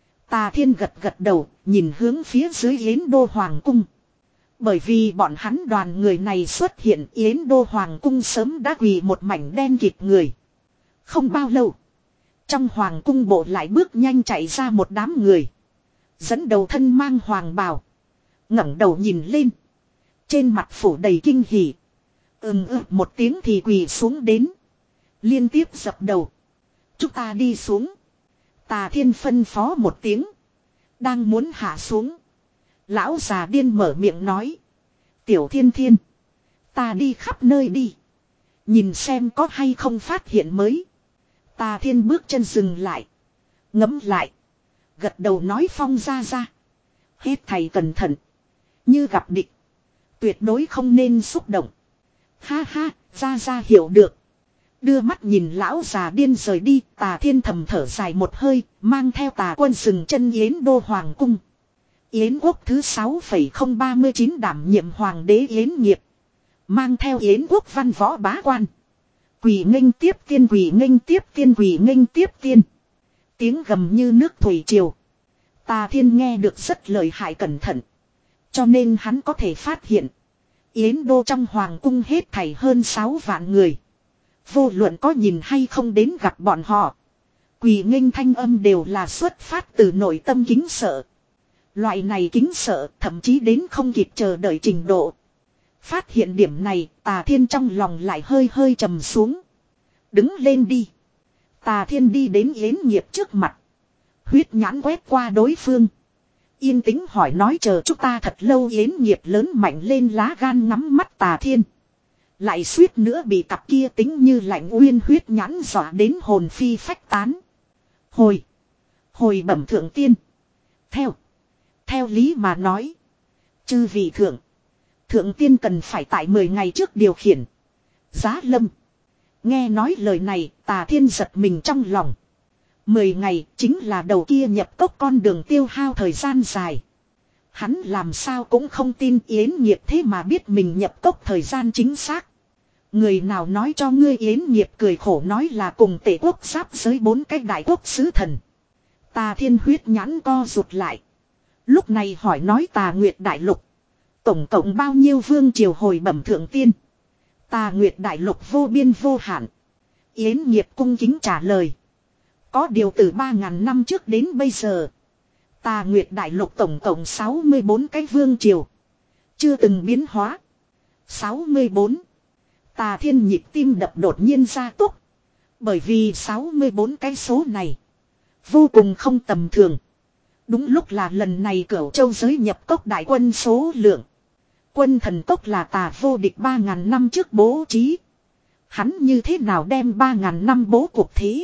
Tà Thiên gật gật đầu, nhìn hướng phía dưới Yến Đô Hoàng Cung. Bởi vì bọn hắn đoàn người này xuất hiện, Yến Đô Hoàng Cung sớm đã quỳ một mảnh đen kịt người. Không bao lâu, Trong hoàng cung bộ lại bước nhanh chạy ra một đám người. Dẫn đầu thân mang hoàng bào. ngẩng đầu nhìn lên. Trên mặt phủ đầy kinh hỉ. Ừm ừm một tiếng thì quỳ xuống đến. Liên tiếp dập đầu. Chúng ta đi xuống. Tà Thiên phân phó một tiếng. Đang muốn hạ xuống. Lão già điên mở miệng nói. Tiểu Thiên Thiên. Ta đi khắp nơi đi. Nhìn xem có hay không phát hiện mới. Tà Thiên bước chân dừng lại. Ngẫm lại. Gật đầu nói Phong ra ra. Hết thầy cẩn thận. Như gặp địch. Tuyệt đối không nên xúc động. Ha ha, ra ra hiểu được. Đưa mắt nhìn lão già điên rời đi. Tà Thiên thầm thở dài một hơi. Mang theo tà quân dừng chân Yến Đô Hoàng Cung. Yến quốc thứ sáu phẩy không ba chín đảm nhiệm hoàng đế Yến nghiệp. Mang theo Yến quốc văn võ bá quan. Quỳ nghênh tiếp tiên quỳ nghênh tiếp tiên quỳ nghênh tiếp tiên. Tiếng gầm như nước thủy triều. Tà Thiên nghe được rất lợi hại cẩn thận. Cho nên hắn có thể phát hiện. Yến Đô trong hoàng cung hết thảy hơn sáu vạn người. Vô luận có nhìn hay không đến gặp bọn họ. Quỳ nghênh thanh âm đều là xuất phát từ nội tâm kính sợ. Loại này kính sợ thậm chí đến không kịp chờ đợi trình độ. Phát hiện điểm này, Tà Thiên trong lòng lại hơi hơi trầm xuống. Đứng lên đi. Tà Thiên đi đến Yến nghiệp trước mặt. Huyết nhãn quét qua đối phương. Yên tĩnh hỏi nói chờ chúng ta thật lâu. Yến nghiệp lớn mạnh lên lá gan ngắm mắt Tà Thiên. Lại suýt nữa bị cặp kia tính như lạnh uyên huyết nhãn dọa đến hồn phi phách tán. Hồi. Hồi bẩm thượng tiên. Theo. Theo lý mà nói. Chư vị thượng. Thượng tiên cần phải tại mười ngày trước điều khiển. Giá lâm. Nghe nói lời này, Tà Thiên giật mình trong lòng. Mười ngày chính là đầu kia nhập cốc con đường tiêu hao thời gian dài. Hắn làm sao cũng không tin Yến nghiệp thế mà biết mình nhập cốc thời gian chính xác. Người nào nói cho ngươi? Yến nghiệp cười khổ nói là cùng Tề quốc giáp giới bốn cái đại quốc sứ thần. Tà Thiên huyết nhãn co rụt lại. Lúc này hỏi nói Tà Nguyệt Đại Lục. Tổng cộng bao nhiêu vương triều? Hồi bẩm thượng tiên. Tà Nguyệt Đại Lục vô biên vô hạn. Yến nghiệp cung kính trả lời. Có điều từ ba ngàn năm trước đến bây giờ. Tà Nguyệt Đại Lục tổng cộng sáu mươi bốn cái vương triều. Chưa từng biến hóa. sáu mươi bốn. Tà Thiên nhịp tim đập đột nhiên ra tốc. Bởi vì sáu mươi bốn cái số này. Vô cùng không tầm thường. Đúng lúc là lần này Cửu Châu giới nhập cốc đại quân số lượng. Quân thần cốc là Tà vô địch ba ngàn năm trước bố trí. Hắn như thế nào đem ba ngàn năm bố cục thế.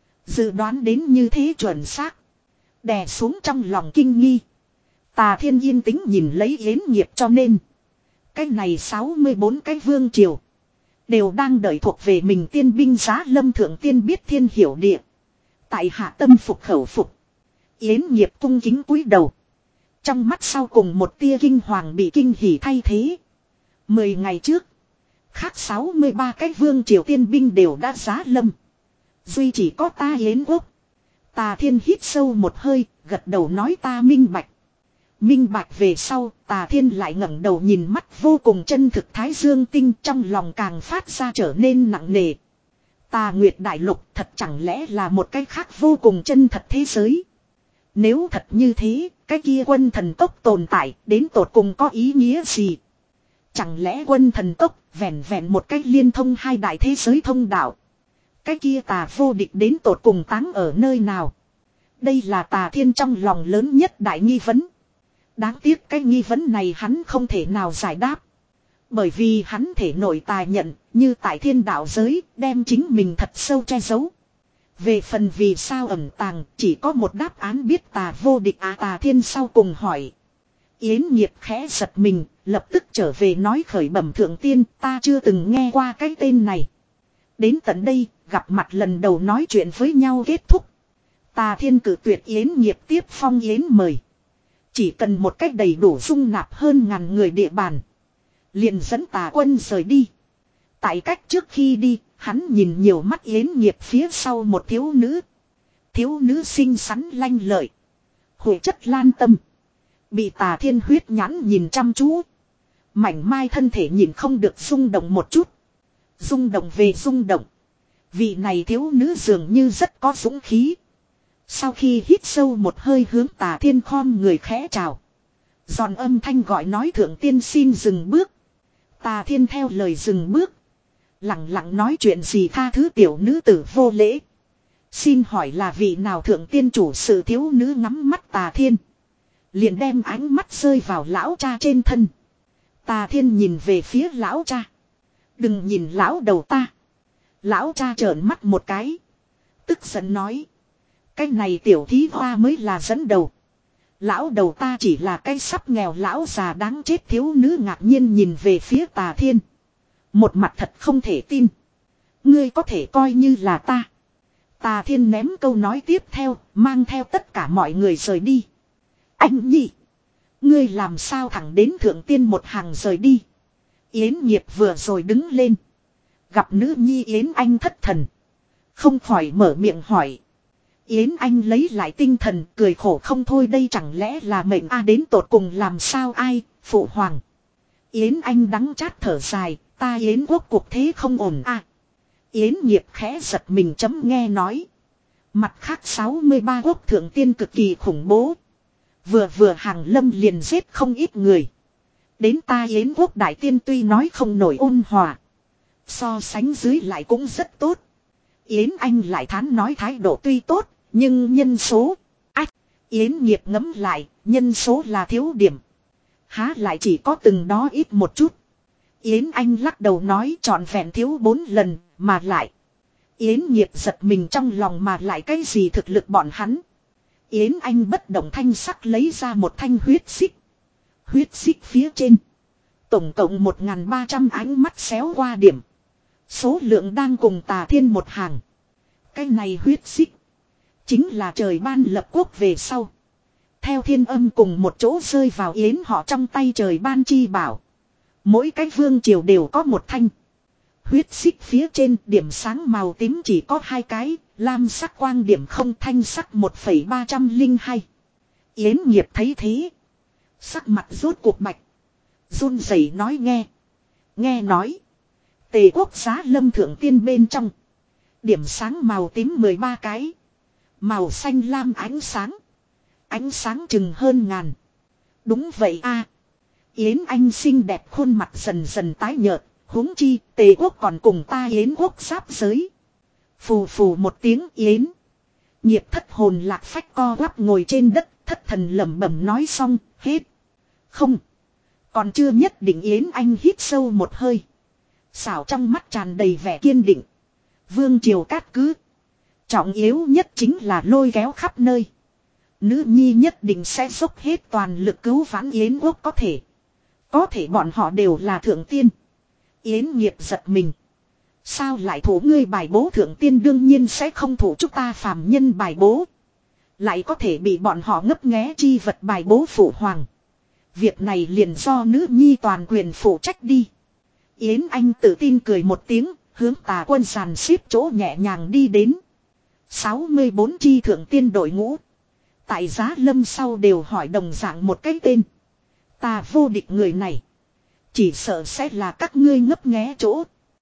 Dự đoán đến như thế chuẩn xác. Đè xuống trong lòng kinh nghi. Tà Thiên yên tĩnh nhìn lấy Yến nghiệp cho nên. Cái này sáu mươi bốn cái vương triều. Đều đang đợi thuộc về mình tiên binh giá lâm. Thượng tiên biết thiên hiểu địa. Tại hạ tâm phục khẩu phục. Yến nghiệp cung kính cúi đầu. Trong mắt sau cùng một tia kinh hoàng bị kinh hỉ thay thế. Mười ngày trước. Khác sáu mươi ba cái vương triều tiên binh đều đã giá lâm. Duy chỉ có ta Yến quốc. Tà Thiên hít sâu một hơi. Gật đầu nói ta minh bạch. Minh bạch về sau. Tà Thiên lại ngẩng đầu nhìn mắt vô cùng chân thực Thái Dương tinh. Trong lòng càng phát ra trở nên nặng nề. Tà Nguyệt Đại Lục thật chẳng lẽ là một cái khác vô cùng chân thật thế giới. Nếu thật như thế, cái kia quân thần cốc tồn tại đến tột cùng có ý nghĩa gì? Chẳng lẽ quân thần cốc vẹn vẹn một cách liên thông hai đại thế giới thông đạo? Cái kia Tà vô địch đến tột cùng táng ở nơi nào? Đây là Tà Thiên trong lòng lớn nhất đại nghi vấn. Đáng tiếc cái nghi vấn này hắn không thể nào giải đáp. Bởi vì hắn thể nội tài nhận như tại thiên đạo giới đem chính mình thật sâu che giấu. Về phần vì sao ẩn tàng chỉ có một đáp án biết Tà vô địch à. Tà Thiên sau cùng hỏi. Yến nghiệp khẽ giật mình, lập tức trở về nói khởi bẩm thượng tiên ta chưa từng nghe qua cái tên này. Đến tận đây, gặp mặt lần đầu nói chuyện với nhau kết thúc. Tà Thiên cử tuyệt Yến nghiệp tiếp phong Yến mời. Chỉ cần một cách đầy đủ dung nạp hơn ngàn người địa bàn. Liền dẫn Tà quân rời đi. Tại cách trước khi đi, hắn nhìn nhiều mắt Yến nghiệp phía sau một thiếu nữ. Thiếu nữ xinh xắn lanh lợi. Hội chất lan tâm. Bị Tà Thiên huyết nhãn nhìn chăm chú. Mảnh mai thân thể nhìn không được rung động một chút. Rung động về rung động. Vị này thiếu nữ dường như rất có dũng khí. Sau khi hít sâu một hơi hướng Tà Thiên khom người khẽ chào. Giòn âm thanh gọi nói thượng tiên xin dừng bước. Tà Thiên theo lời dừng bước. Lặng lặng nói chuyện gì tha thứ tiểu nữ tử vô lễ. Xin hỏi là vị nào thượng tiên chủ sự thiếu nữ ngắm mắt Tà Thiên. Liền đem ánh mắt rơi vào lão cha trên thân. Tà Thiên nhìn về phía lão cha. Đừng nhìn lão đầu ta. Lão cha trợn mắt một cái. Tức giận nói. Cái này tiểu thí hoa mới là dẫn đầu. Lão đầu ta chỉ là cái sắp nghèo lão già đáng chết thiếu nữ ngạc nhiên nhìn về phía Tà Thiên. Một mặt thật không thể tin. Ngươi có thể coi như là ta. Tà Thiên ném câu nói tiếp theo, mang theo tất cả mọi người rời đi. Anh nhỉ. Ngươi làm sao thẳng đến thượng tiên một hàng rời đi. Yến Nghiệp vừa rồi đứng lên. Gặp nữ nhi Yến Anh thất thần. Không khỏi mở miệng hỏi. Yến Anh lấy lại tinh thần cười khổ không thôi đây chẳng lẽ là mệnh a đến tột cùng làm sao ai, phụ hoàng. Yến Anh đắng chát thở dài, ta Yến quốc cuộc thế không ổn a. Yến Nghiệp khẽ giật mình chấm nghe nói. Mặt khác sáu mươi ba quốc thượng tiên cực kỳ khủng bố. Vừa vừa hàng lâm liền giết không ít người. Đến ta Yến quốc đại tiên tuy nói không nổi ôn hòa. So sánh dưới lại cũng rất tốt. Yến Anh lại thán nói thái độ tuy tốt, nhưng nhân số. Ách, Yến Nghiệp ngẫm lại, nhân số là thiếu điểm. Há lại chỉ có từng đó ít một chút. Yến Anh lắc đầu nói trọn vẹn thiếu bốn lần, mà lại. Yến Nghiệp giật mình trong lòng mà lại cái gì thực lực bọn hắn. Yến Anh bất động thanh sắc lấy ra một thanh huyết xích. Huyết xích phía trên. Tổng cộng một nghìn ba trăm ánh mắt xéo qua điểm. Số lượng đang cùng Tà Thiên một hàng. Cái này huyết xích. Chính là trời ban lập quốc về sau. Theo thiên âm cùng một chỗ rơi vào Yến họ trong tay trời ban chi bảo. Mỗi cái vương triều đều có một thanh. Huyết xích phía trên điểm sáng màu tím chỉ có hai cái. Lam sắc quang điểm không thanh sắc một phẩy ba trăm linh hai. Yến Nghiệp thấy thế. Sắc mặt rốt cuộc bạch. Run rẩy nói nghe. Nghe nói. Tề quốc giá lâm thượng tiên bên trong. Điểm sáng màu tím mười ba cái. Màu xanh lam ánh sáng. Ánh sáng chừng hơn ngàn. Đúng vậy a. Yến Anh xinh đẹp khuôn mặt dần dần tái nhợt. Huống chi Tề quốc còn cùng ta Yến quốc giáp giới. Phù phù một tiếng Yến. Nghiệp thất hồn lạc phách co quắp ngồi trên đất. Thất thần lẩm bẩm nói xong hết. Không. Còn chưa nhất định Yến Anh hít sâu một hơi. Xảo trong mắt tràn đầy vẻ kiên định. Vương triều cát cứ. Trọng yếu nhất chính là lôi kéo khắp nơi. Nữ nhi nhất định sẽ dốc hết toàn lực cứu vãn Yến quốc có thể. Có thể bọn họ đều là thượng tiên. Yến Nghiệp giật mình. Sao lại thủ ngươi bài bố thượng tiên đương nhiên sẽ không thủ chúng ta phàm nhân bài bố. Lại có thể bị bọn họ ngấp nghé chi vật bài bố phụ hoàng. Việc này liền do nữ nhi toàn quyền phụ trách đi. Yến Anh tự tin cười một tiếng, hướng Tà quân sàn xếp chỗ nhẹ nhàng đi đến. sáu mươi bốn chi thượng tiên đội ngũ. Tại giá lâm sau đều hỏi đồng dạng một cái tên. Ta vô địch người này. Chỉ sợ sẽ là các ngươi ngấp nghé chỗ.